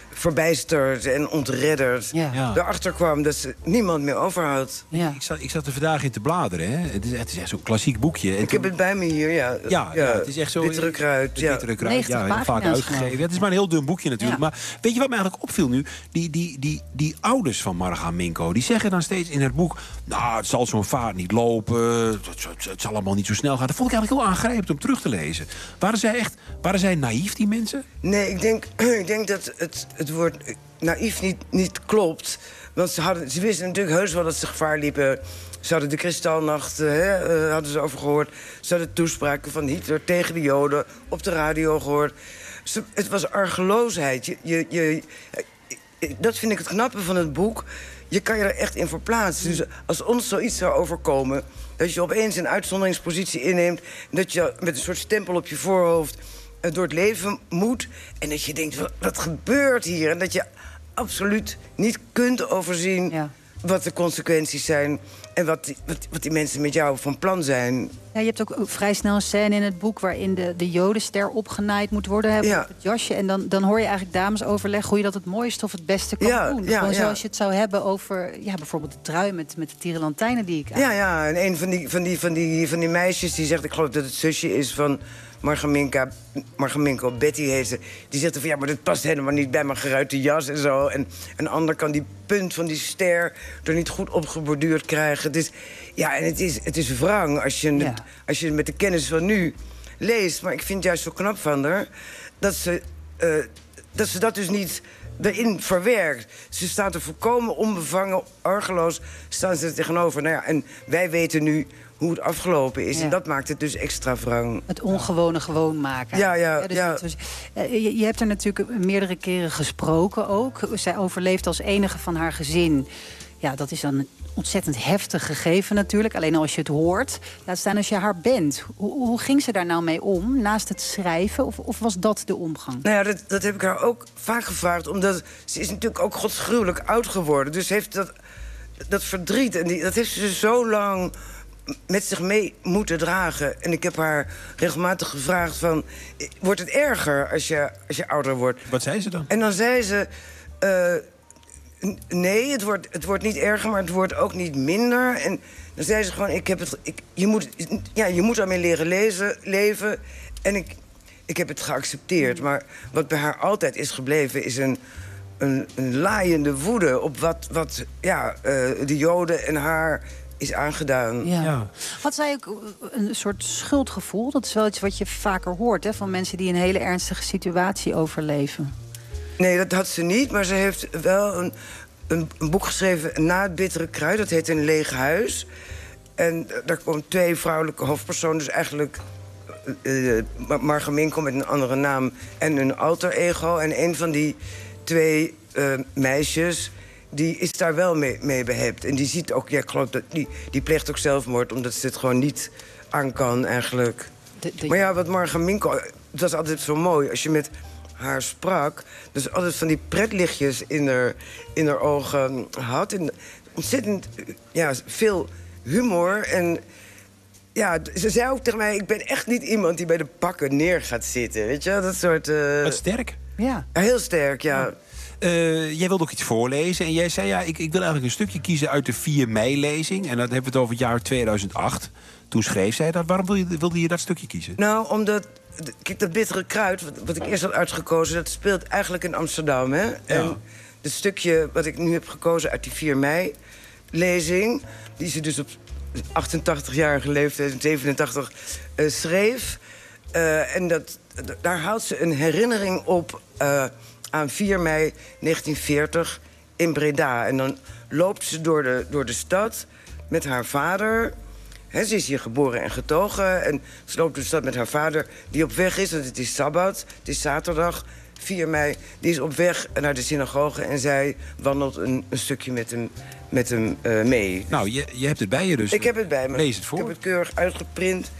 verbijsterd en ontredderd Ja. erachter kwam dat ze niemand meer overhoudt. Ja. Ik, zat, ik zat er vandaag in te bladeren. Hè. Het, is, het is echt zo'n klassiek boekje. En Ik heb het bij me hier, ja. Ja, ja, het is echt zo. Bittere kruid. Ja. Bittere kruid, ja, heel vaak uitgegeven. Ja, het is maar een heel dun boekje natuurlijk. Ja. Maar weet je wat me eigenlijk opviel nu? Die, die, die, die ouders van Marga Minko, die zeggen dan steeds in het boek... nou, het zal zo'n vaart niet lopen, het, het, het zal allemaal niet zo snel gaan. Dat vond ik eigenlijk heel aangrijpend om terug te lezen. Waren zij echt, waren zij naïef, die mensen? Nee, ik denk, ik denk dat het, het woord naïef niet, niet klopt. Want ze, hadden, ze wisten natuurlijk heus wel dat ze gevaar liepen. Ze hadden de Kristalnacht, uh, hè, uh, hadden ze over gehoord. Ze hadden toespraken van Hitler tegen de Joden op de radio gehoord. Ze, het was argeloosheid. Je, je, je, dat vind ik het knappe van het boek. Je kan je er echt in verplaatsen. Dus als ons zoiets zou overkomen... dat je opeens een uitzonderingspositie inneemt... dat je met een soort stempel op je voorhoofd... door het leven moet... en dat je denkt, wat, wat gebeurt hier? En dat je absoluut niet kunt overzien... Ja. wat de consequenties zijn... en wat die, wat, wat die mensen met jou van plan zijn. Ja, je hebt ook vrij snel een scène in het boek... waarin de, de jodenster opgenaaid moet worden hebben Ja. op het jasje. En dan, dan hoor je eigenlijk damesoverleg... hoe je dat het mooiste of het beste kan Ja, doen. ja, Gewoon ja. zoals je het zou hebben over ja, bijvoorbeeld de trui... met, met de tierenlantijnen die ik aan. Ja, ja, en een van die, van, die, van, die, van die meisjes die zegt... ik geloof dat het zusje is van Margaminka, Margaminko, Betty heet ze... die zegt van, ja, maar dat past helemaal niet bij mijn geruite jas en zo. En een ander kan die punt van die ster er niet goed op geborduurd krijgen. Het is, ja, en het is, het is wrang als je, het, Ja. als je het met de kennis van nu leest. Maar ik vind het juist zo knap van haar... dat ze, uh, dat, ze dat dus niet... erin verwerkt. Ze staat er volkomen onbevangen, argeloos, staan ze er tegenover. Nou ja, en wij weten nu hoe het afgelopen is. Ja. En dat maakt het dus extra wrang. Het ongewone gewoon maken. Ja, ja, dus ja. het was- eh, je, je hebt er natuurlijk meerdere keren gesproken ook. Zij overleeft als enige van haar gezin. Ja, dat is dan een ontzettend heftig gegeven natuurlijk. Alleen als je het hoort. Laat staan als je haar bent. Hoe, hoe ging ze daar nou mee om? Naast het schrijven? Of, of was dat de omgang? Nou ja, dat, dat heb ik haar ook vaak gevraagd. Omdat ze is natuurlijk ook godsgruwelijk oud geworden. Dus heeft dat, dat verdriet, en die, dat heeft ze zo lang met zich mee moeten dragen. En ik heb haar regelmatig gevraagd van... wordt het erger als je, als je ouder wordt? Wat zei ze dan? En dan zei ze... Uh, n- nee, het wordt, het wordt niet erger, maar het wordt ook niet minder. En dan zei ze gewoon, ik heb het, ik, je, moet, ja, je moet daarmee leren lezen, leven. En ik, ik heb het geaccepteerd. Maar wat bij haar altijd is gebleven, is een, een, een laaiende woede... op wat, wat ja, uh, de Joden en haar is aangedaan. Ja. Had zij ook een soort schuldgevoel? Dat is wel iets wat je vaker hoort, hè, van mensen die een hele ernstige situatie overleven. Nee, dat had ze niet, maar ze heeft wel een, een, een boek geschreven... Na het bittere kruid, dat heet Een leeg huis. En daar komen twee vrouwelijke hoofdpersonen, dus eigenlijk... Uh, Marga Minko met een andere naam en een alter ego. En een van die twee uh, meisjes, die is daar wel mee, mee behept. En die ziet ook, ja, ik geloof dat die, die pleegt ook zelfmoord... omdat ze het gewoon niet aan kan, eigenlijk. De, de... Maar ja, wat Marga Minko, dat was altijd zo mooi. Als je met haar sprak, dus altijd van die pretlichtjes in haar, in haar ogen had. En ontzettend ja, veel humor. En ja, ze zei ook tegen mij, ik ben echt niet iemand die bij de pakken neer gaat zitten. Weet je, dat soort... Uh... Wat sterk. Ja. Ja, heel sterk, ja. ja. Uh, jij wilde ook iets voorlezen en jij zei, ja, ik, ik wil eigenlijk een stukje kiezen uit de vier mei-lezing. En dan hebben we het over het jaar tweeduizend acht. Toen schreef zij dat. Waarom wilde je, wilde je dat stukje kiezen? Nou, omdat... Kijk, dat bittere kruid, wat, wat ik eerst had uitgekozen... dat speelt eigenlijk in Amsterdam, hè? Ja. En het stukje wat ik nu heb gekozen uit die vier mei-lezing... die ze dus op achtentachtigjarige leeftijd, zevenentachtig, uh, schreef. Uh, en dat, daar haalt ze een herinnering op... Uh, aan vier mei negentien veertig in Breda. En dan loopt ze door de, door de stad met haar vader. He, ze is hier geboren en getogen. En ze loopt door de stad met haar vader, die op weg is. Want het is Sabbat, het is zaterdag, vier mei. Die is op weg naar de synagoge en zij wandelt een, een stukje met hem, met hem uh, mee. Nou, je, je hebt het bij je dus. Ik heb het bij me. Lees het voor. Ik heb het keurig uitgeprint.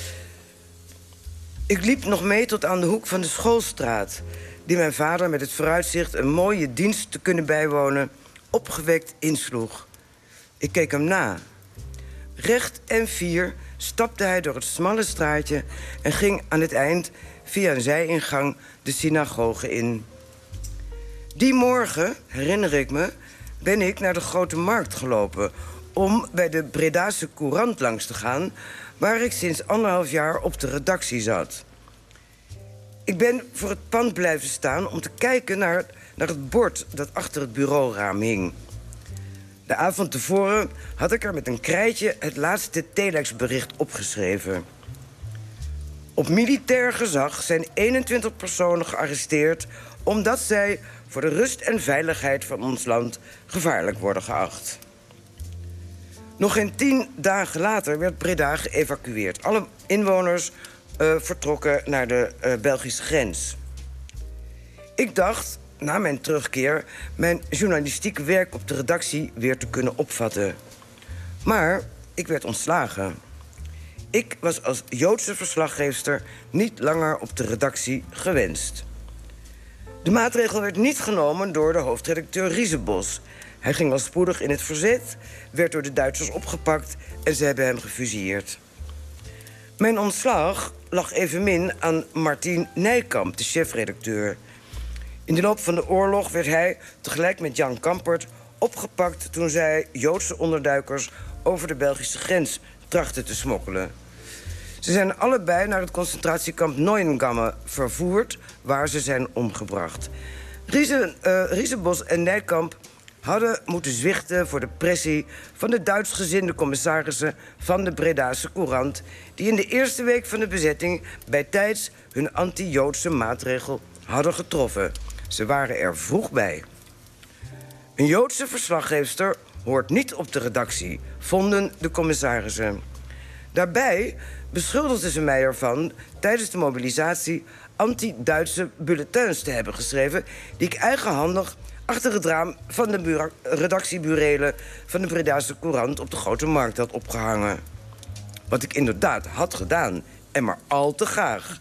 Ik liep nog mee tot aan de hoek van de Schoolstraat... die mijn vader met het vooruitzicht een mooie dienst te kunnen bijwonen... opgewekt insloeg. Ik keek hem na. Recht en fier stapte hij door het smalle straatje... en ging aan het eind via een zijingang de synagoge in. Die morgen, herinner ik me, ben ik naar de Grote Markt gelopen... om bij de Bredase Courant langs te gaan... waar ik sinds anderhalf jaar op de redactie zat. Ik ben voor het pand blijven staan om te kijken naar, naar het bord... dat achter het bureauraam hing. De avond tevoren had ik er met een krijtje het laatste telexbericht opgeschreven. Op militair gezag zijn eenentwintig personen gearresteerd... omdat zij voor de rust en veiligheid van ons land gevaarlijk worden geacht. Nog geen tien dagen later werd Breda geëvacueerd. Alle inwoners uh, vertrokken naar de uh, Belgische grens. Ik dacht, na mijn terugkeer, mijn journalistieke werk op de redactie weer te kunnen opvatten. Maar ik werd ontslagen. Ik was als Joodse verslaggeefster niet langer op de redactie gewenst. De maatregel werd niet genomen door de hoofdredacteur Riesebos. Hij ging al spoedig in het verzet, werd door de Duitsers opgepakt... en ze hebben hem gefusilleerd. Mijn ontslag lag evenmin aan Martien Nijkamp, de chefredacteur. In de loop van de oorlog werd hij, tegelijk met Jan Kampert... opgepakt toen zij Joodse onderduikers over de Belgische grens trachten te smokkelen. Ze zijn allebei naar het concentratiekamp Neuengamme vervoerd... waar ze zijn omgebracht. Riese, uh, Riesebos en Nijkamp hadden moeten zwichten voor de pressie... van de Duitsgezinde commissarissen van de Bredase Courant... die in de eerste week van de bezetting bijtijds hun anti-Joodse maatregel hadden getroffen. Ze waren er vroeg bij. Een Joodse verslaggeefster hoort niet op de redactie, vonden de commissarissen. Daarbij beschuldigden ze mij ervan tijdens de mobilisatie anti-Duitse bulletins te hebben geschreven... die ik eigenhandig achter het raam van de redactieburelen van de Bredase Courant op de Grote Markt had opgehangen. Wat ik inderdaad had gedaan, en maar al te graag.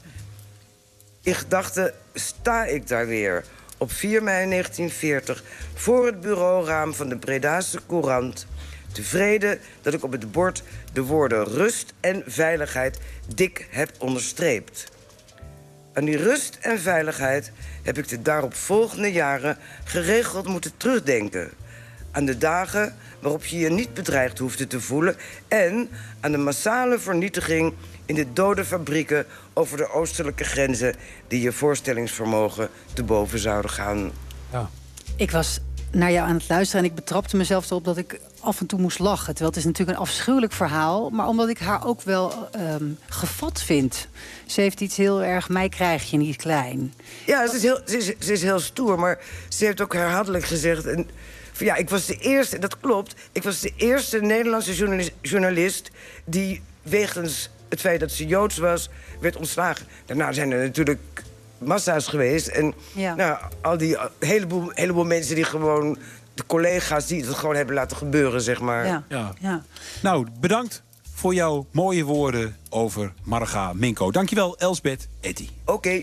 In gedachten sta ik daar weer op vier mei negentien veertig... voor het bureauraam van de Bredase Courant... tevreden dat ik op het bord de woorden rust en veiligheid dik heb onderstreept. Aan die rust en veiligheid heb ik de daaropvolgende jaren geregeld moeten terugdenken. Aan de dagen waarop je je niet bedreigd hoefde te voelen... en aan de massale vernietiging in de dode fabrieken over de oostelijke grenzen... die je voorstellingsvermogen te boven zouden gaan. Ja. Ik was naar jou aan het luisteren en ik betrapte mezelf erop dat ik af en toe moest lachen. Terwijl het is natuurlijk een afschuwelijk verhaal, maar omdat ik haar ook wel um, gevat vind. Ze heeft iets heel erg, mij krijg je niet klein. Ja, ze is heel, ze is, ze is heel stoer, maar ze heeft ook herhaaldelijk gezegd... En, ja, ik was de eerste, dat klopt, ik was de eerste Nederlandse journalist, journalist die wegens het feit dat ze Joods was, werd ontslagen. Daarna zijn er natuurlijk massa's geweest. En ja. nou, al die heleboel, heleboel mensen die gewoon, de collega's die het gewoon hebben laten gebeuren, zeg maar. Ja. Ja. Ja. Nou, bedankt voor jouw mooie woorden over Marga Minko. Dankjewel, Elsbeth Etty. Oké. Okay.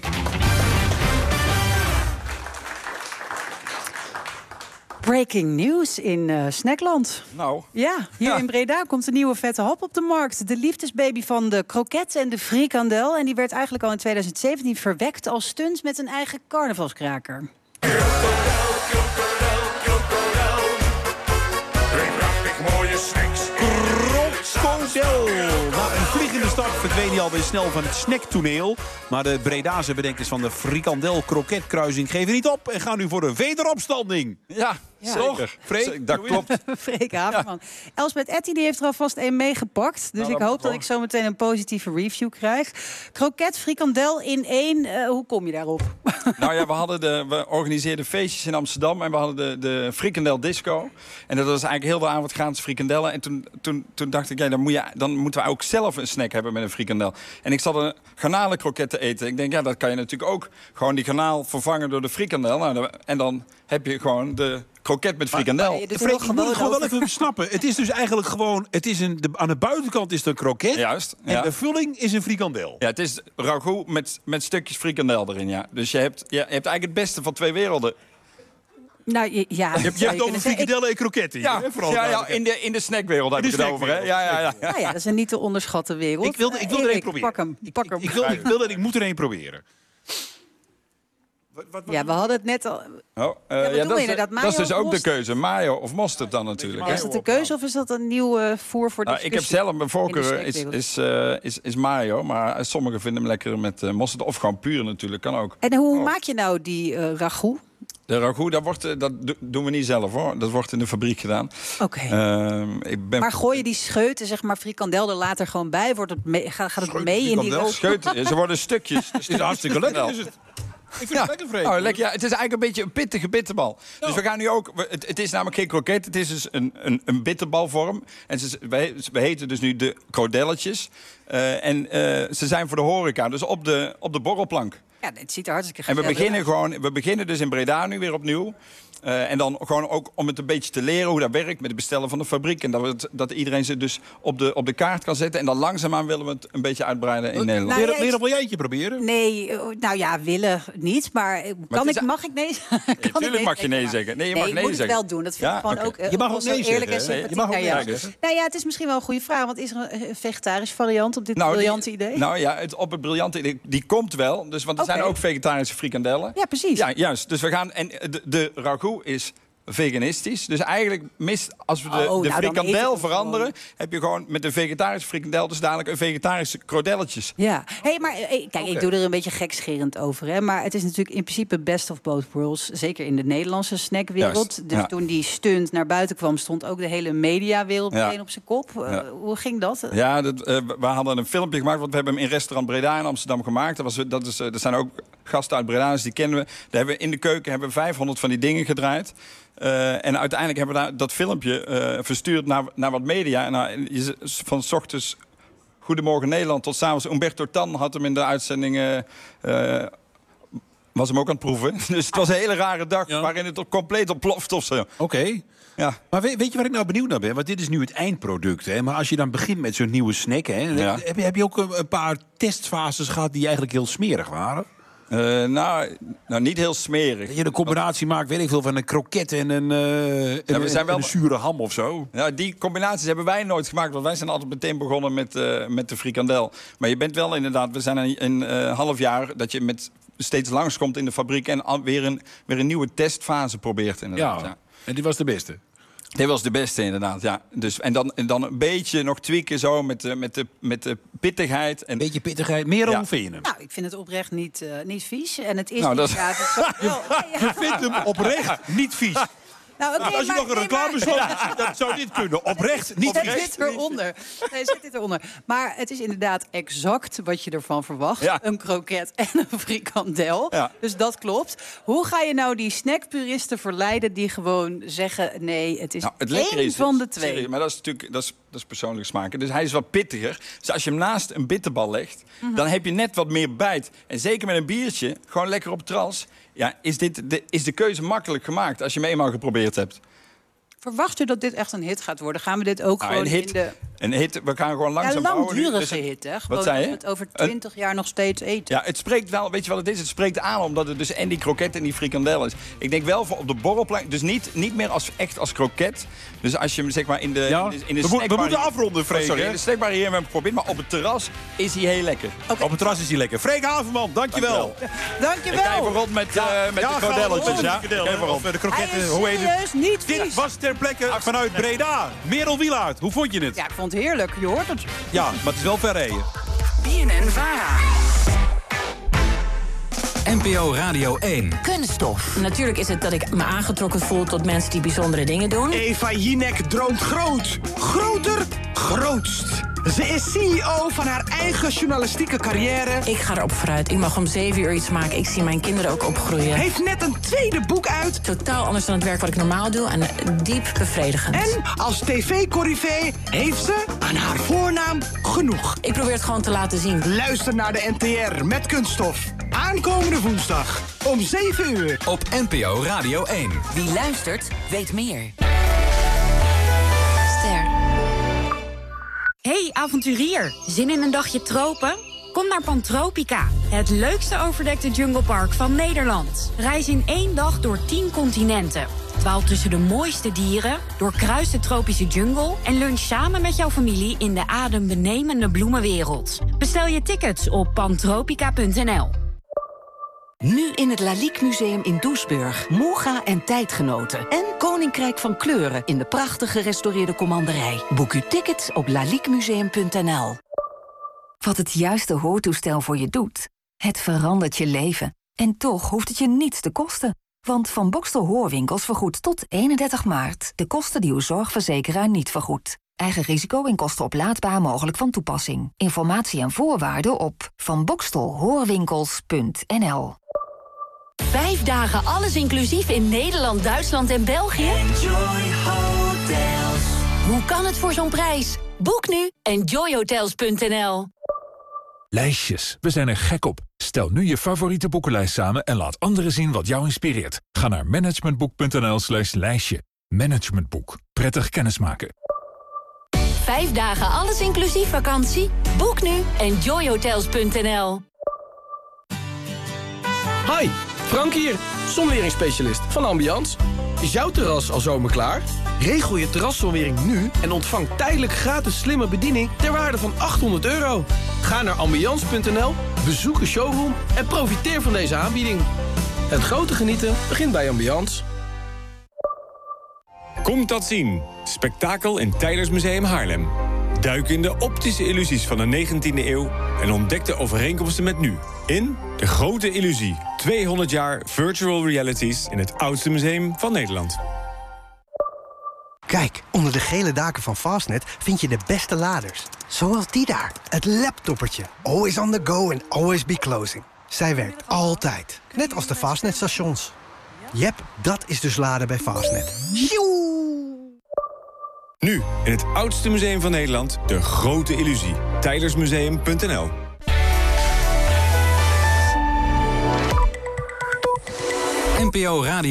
Breaking news in uh, Snackland. Nou. Ja, hier ja. in Breda komt een nieuwe vette hap op de markt. De liefdesbaby van de kroket en de frikandel. En die werd eigenlijk al in tweeduizend zeventien verwekt als stunt met een eigen carnavalskraker. Mooie snacks. Krokodil. Na een vliegende start verdween hij alweer snel van het snacktoneel. Maar de Bredase bedenkers van de frikandel-kroketkruising geven niet op en gaan nu voor de wederopstanding. Ja, ja. Zeker. Freek, dat klopt. Freek Haverman. Ja. Elsbeth Etty die heeft er alvast één meegepakt. Dus nou, ik hoop dat ik zo meteen een positieve review krijg. Kroket, frikandel in één. Uh, hoe kom je daarop? Nou ja, we, hadden de, we organiseerden feestjes in Amsterdam en we hadden de, de frikandel disco. En dat was eigenlijk heel de avond gratis frikandellen. En toen, toen, toen dacht ik, ja, dan, moet je, dan moeten we ook zelf een snack hebben met een frikandel. En ik zat een garnalenkroket te eten. Ik denk, ja, dat kan je natuurlijk ook gewoon die garnaal vervangen door de frikandel. Nou, en dan heb je gewoon de kroket met frikandel. Maar, maar Freek, ik moet het gewoon wel even snappen. Het is dus eigenlijk gewoon, het is een, de, aan de buitenkant is het een kroket. Juist. En ja. de vulling is een frikandel. Ja, het is ragout met, met stukjes frikandel erin, ja. Dus je hebt, ja, je hebt eigenlijk het beste van twee werelden. Nou, ja, je hebt, je hebt over frikandellen en kroketten. Ja, hè, vooral ja, ja, in de, in de snackwereld heb ik het over. Hè? Ja, ja, ja. Nou ja, dat is een niet te onderschatten wereld. Ik wilde, ik wilde er één proberen. Pak hem, pak hem. Ik, ik, wilde, ik wilde, ik moet er één proberen. Ja, we hadden het net al... Oh, uh, Ja, ja, wat doen dat, we is, inderdaad? dat is dus Mayo of ook de mosterd? keuze. Mayo of mosterd dan natuurlijk. hè? Is dat de keuze of is dat een nieuw uh, voer voor de Nou, ik heb zelf, mijn voorkeur is, snackwereld? is, uh, is, is mayo. Maar sommigen vinden hem lekker met uh, mosterd. Of gewoon puur natuurlijk, kan ook. En hoe maak je nou die uh, ragout? De ragout, dat, wordt, uh, dat do- doen we niet zelf hoor. Dat wordt in de fabriek gedaan. Oké. Uh, ik ben Maar gooi je die scheuten, zeg maar, frikandel er later gewoon bij? Wordt het mee, gaat, gaat het mee in die ragout? Scheuten, ze worden stukjes. Het is hartstikke lekker, is het? Ik vind Ja. het lekker vreten. Oh, lekker, ja, het is eigenlijk een beetje een pittige bitterbal. Dus we gaan nu ook... we- Het, het is namelijk geen kroket, het is dus een, een, een bitterbalvorm. En ze, we, we heten dus nu de krodelletjes. Uh, en uh, ze zijn voor de horeca, dus op de, op de borrelplank. Ja, het ziet er hartstikke En we gezellig beginnen, uit. gewoon, we beginnen dus in Breda nu weer opnieuw. Uh, en dan gewoon ook om het een beetje te leren hoe dat werkt met het bestellen van de fabriek. En dat, we het, dat iedereen ze dus op de, op de kaart kan zetten. En dan langzaamaan willen we het een beetje uitbreiden in Nederland. Nou, ja, Leren, wil jij eentje proberen? Nee, uh, nou ja, willen niet, maar, uh, kan het is- ik, mag ik nee kan ik Tuurlijk mag je nee zeggen. Nee, je mag ik nee moet het zeggen. wel doen. Dat vind Ja, ik gewoon oké. ook uh, Je mag ook zo nee eerlijk en zeggen, hè? sympathiek Je mag ook naar nee jou. zeggen. Nou ja, het is misschien wel een goede vraag, want is er een uh, vegetarische variant op dit Nou, die- briljante idee? Nou ja, het, op het briljante idee, die komt wel. Dus, want er Oké. zijn ook vegetarische frikandellen. Ja, precies. Ja, juist. Dus we gaan, en de, de ragout is veganistisch. Dus eigenlijk mist, als we de, Oh, de nou, dan eet ik frikandel hem veranderen... gewoon. heb je gewoon met de vegetarische frikandel... dus dadelijk een vegetarische krodelletjes. Ja, hey, maar eh, kijk, ik doe er een beetje gekscherend over. Hè? Maar het is natuurlijk in principe best of both worlds. Zeker in de Nederlandse snackwereld. Juist, Dus ja. toen die stunt naar buiten kwam... stond ook de hele mediawereld Ja. meteen op zijn kop. Uh, Ja. Hoe ging dat? Ja, dat, uh, we hadden een filmpje gemaakt... want we hebben hem in restaurant Breda in Amsterdam gemaakt. Dat, was, dat, is, uh, dat zijn ook gasten uit Breda, dus die kennen we. Daar hebben we in de keuken hebben we vijfhonderd van die dingen gedraaid. Uh, en uiteindelijk hebben we daar dat filmpje uh, verstuurd naar, naar wat media. En nou, je- van 's ochtends Goedemorgen Nederland tot 's avonds. Umberto Tan had hem in de uitzending... Uh, uh, was hem ook aan het proeven. Dus het was een hele rare dag waarin het compleet ontploft of zo. Oké. Okay. Ja. Maar weet, weet je waar ik nou benieuwd naar ben? Want dit is nu het eindproduct. Hè? Maar als je dan begint met zo'n nieuwe snack... Hè, Ja. heb, je, heb je ook een, een paar testfases gehad die eigenlijk heel smerig waren? Uh, nou, nou, niet heel smerig. Dat je een combinatie maakt, weet ik veel, van een kroket en een, uh, Ja, een, we zijn wel- een zure ham of zo. Ja, die combinaties hebben wij nooit gemaakt. Want wij zijn altijd meteen begonnen met, uh, met de frikandel. Maar je bent wel inderdaad... We zijn een, een uh, half jaar dat je met steeds langskomt in de fabriek... en al- weer een, weer een nieuwe testfase probeert inderdaad. Ja, Ja. en die was de beste. Dit was de beste inderdaad, ja. Dus, en, dan, en dan een beetje nog tweaken zo met de, met de, met de pittigheid. Een beetje pittigheid. Meer ja. dan vind je hem? Nou, ik vind het oprecht niet, uh, niet vies. En het is Nou, dat- inderdaad... het is wel- Je vindt hem oprecht niet vies. Nou, oké, Nou, als je maar- nog een nee, reclame maar- slot, dan zou dit kunnen. Oprecht niet Zet vies. dit eronder. Nee, zet dit eronder. Maar het is inderdaad exact wat je ervan verwacht. Ja. Een kroket en een frikandel. Ja. Dus dat klopt. Hoe ga je nou die snackpuristen verleiden die gewoon zeggen... nee, het is Nou, het lekkere één is, van de twee. serieus, maar dat is natuurlijk dat is, dat is persoonlijk smaken. Dus hij is wat pittiger. Dus als je hem naast een bitterbal legt, Mhm. dan heb je net wat meer bijt. En zeker met een biertje, gewoon lekker op het terras. Ja, is, dit de, is de keuze makkelijk gemaakt als je hem eenmaal geprobeerd hebt. Verwacht u dat dit echt een hit gaat worden? Gaan we dit ook Nou, gewoon een hit, in de... een hit, we gaan gewoon Ja, langzaam bouwen. nu. langdurige Dus het- hit, hè? Gewoon Wat zei dat je? we het over Een- twintig jaar nog steeds eten. Ja, het spreekt wel, weet je wat het is? Het spreekt aan omdat het dus en die kroket en die frikandel is. Ik denk wel voor op de borrelplank, dus niet, niet meer als, echt als kroket. Dus als je hem zeg maar in de, Ja, in de, in de we mo- we snackbar moeten hier- afronden, Freek, Oh, sorry, hè? in de snackbar hier hebben we hem geprobeerd, maar op het terras is hij heel lekker. Op het terras is hij lekker. Freek Haverman, dankjewel. Dankjewel. Ik ga even rond met, eh, met de gaan we krodelletjes, rond met ja? de frikandel, Even hè? rond. Of de Hij kroketten, is hoe heet het? serieus niet Dit vies. was ter plekke vanuit Breda. Merel Wielaert, hoe vond je het? Ja, ik vond het heerlijk. Je hoort het. Ja, maar het is wel ver rijden. B N N Vara. N P O Radio één. Kunststof. Natuurlijk is het dat ik me aangetrokken voel tot mensen die bijzondere dingen doen. Eva Jinek droomt groot. Groter, grootst. Ze is C E O van haar eigen journalistieke carrière. Ik ga erop vooruit. Ik mag om zeven uur iets maken. Ik zie mijn kinderen ook opgroeien. Heeft net een tweede boek uit. Totaal anders dan het werk wat ik normaal doe. En diep bevredigend. En als tv-corrivee heeft ze aan haar voornaam genoeg. Ik probeer het gewoon te laten zien. Luister naar de N T R met Kunststof. Aankomende woensdag om zeven uur. Op N P O Radio één. Wie luistert, weet meer. Ster. Hey avonturier, zin in een dagje tropen? Kom naar Pantropica, het leukste overdekte junglepark van Nederland. Reis in één dag door tien continenten. Dwaal tussen de mooiste dieren, doorkruis de tropische jungle en lunch samen met jouw familie in de adembenemende bloemenwereld. Bestel je tickets op pantropica punt n l. Nu in het Lalique Museum in Doesburg. Moega en tijdgenoten. En Koninkrijk van Kleuren in de prachtig gerestaureerde commanderij. Boek uw tickets op laliquemuseum punt n l. Wat het juiste hoortoestel voor je doet, het verandert je leven. En toch hoeft het je niets te kosten. Want Van Bokstel Hoorwinkels vergoedt tot eenendertig maart... de kosten die uw zorgverzekeraar niet vergoedt. Eigen risico en kosten oplaadbaar mogelijk van toepassing. Informatie en voorwaarden op van bokstel hoorwinkels punt n l. Vijf dagen alles inclusief in Nederland, Duitsland en België? Enjoy Hotels. Hoe kan het voor zo'n prijs? Boek nu enjoy hotels punt n l. Lijstjes. We zijn er gek op. Stel nu je favoriete boekenlijst samen en laat anderen zien wat jou inspireert. Ga naar managementboek punt n l slash lijstje. Managementboek. Prettig kennismaken. Vijf dagen alles inclusief vakantie? Boek nu enjoy hotels punt n l. Hi, Frank hier, zonweringsspecialist van Ambiance. Is jouw terras al zomerklaar? Regel je terraszonwering nu en ontvang tijdelijk gratis slimme bediening ter waarde van achthonderd euro. Ga naar ambiance punt n l, bezoek een showroom en profiteer van deze aanbieding. Het grote genieten begint bij Ambiance. Komt dat zien. Spektakel in Tijlersmuseum Haarlem. Duik in de optische illusies van de negentiende eeuw... en ontdek de overeenkomsten met nu. In De Grote Illusie. tweehonderd jaar virtual realities in het oudste museum van Nederland. Kijk, onder de gele daken van Fastnet vind je de beste laders. Zoals die daar, het laptoppertje. Always on the go and always be closing. Zij werkt altijd, net als de Fastnet stations. Jep, dat is dus laden bij Fastnet. Nu, in het oudste museum van Nederland, De Grote Illusie. Tijlersmuseum punt n l. N P O Radio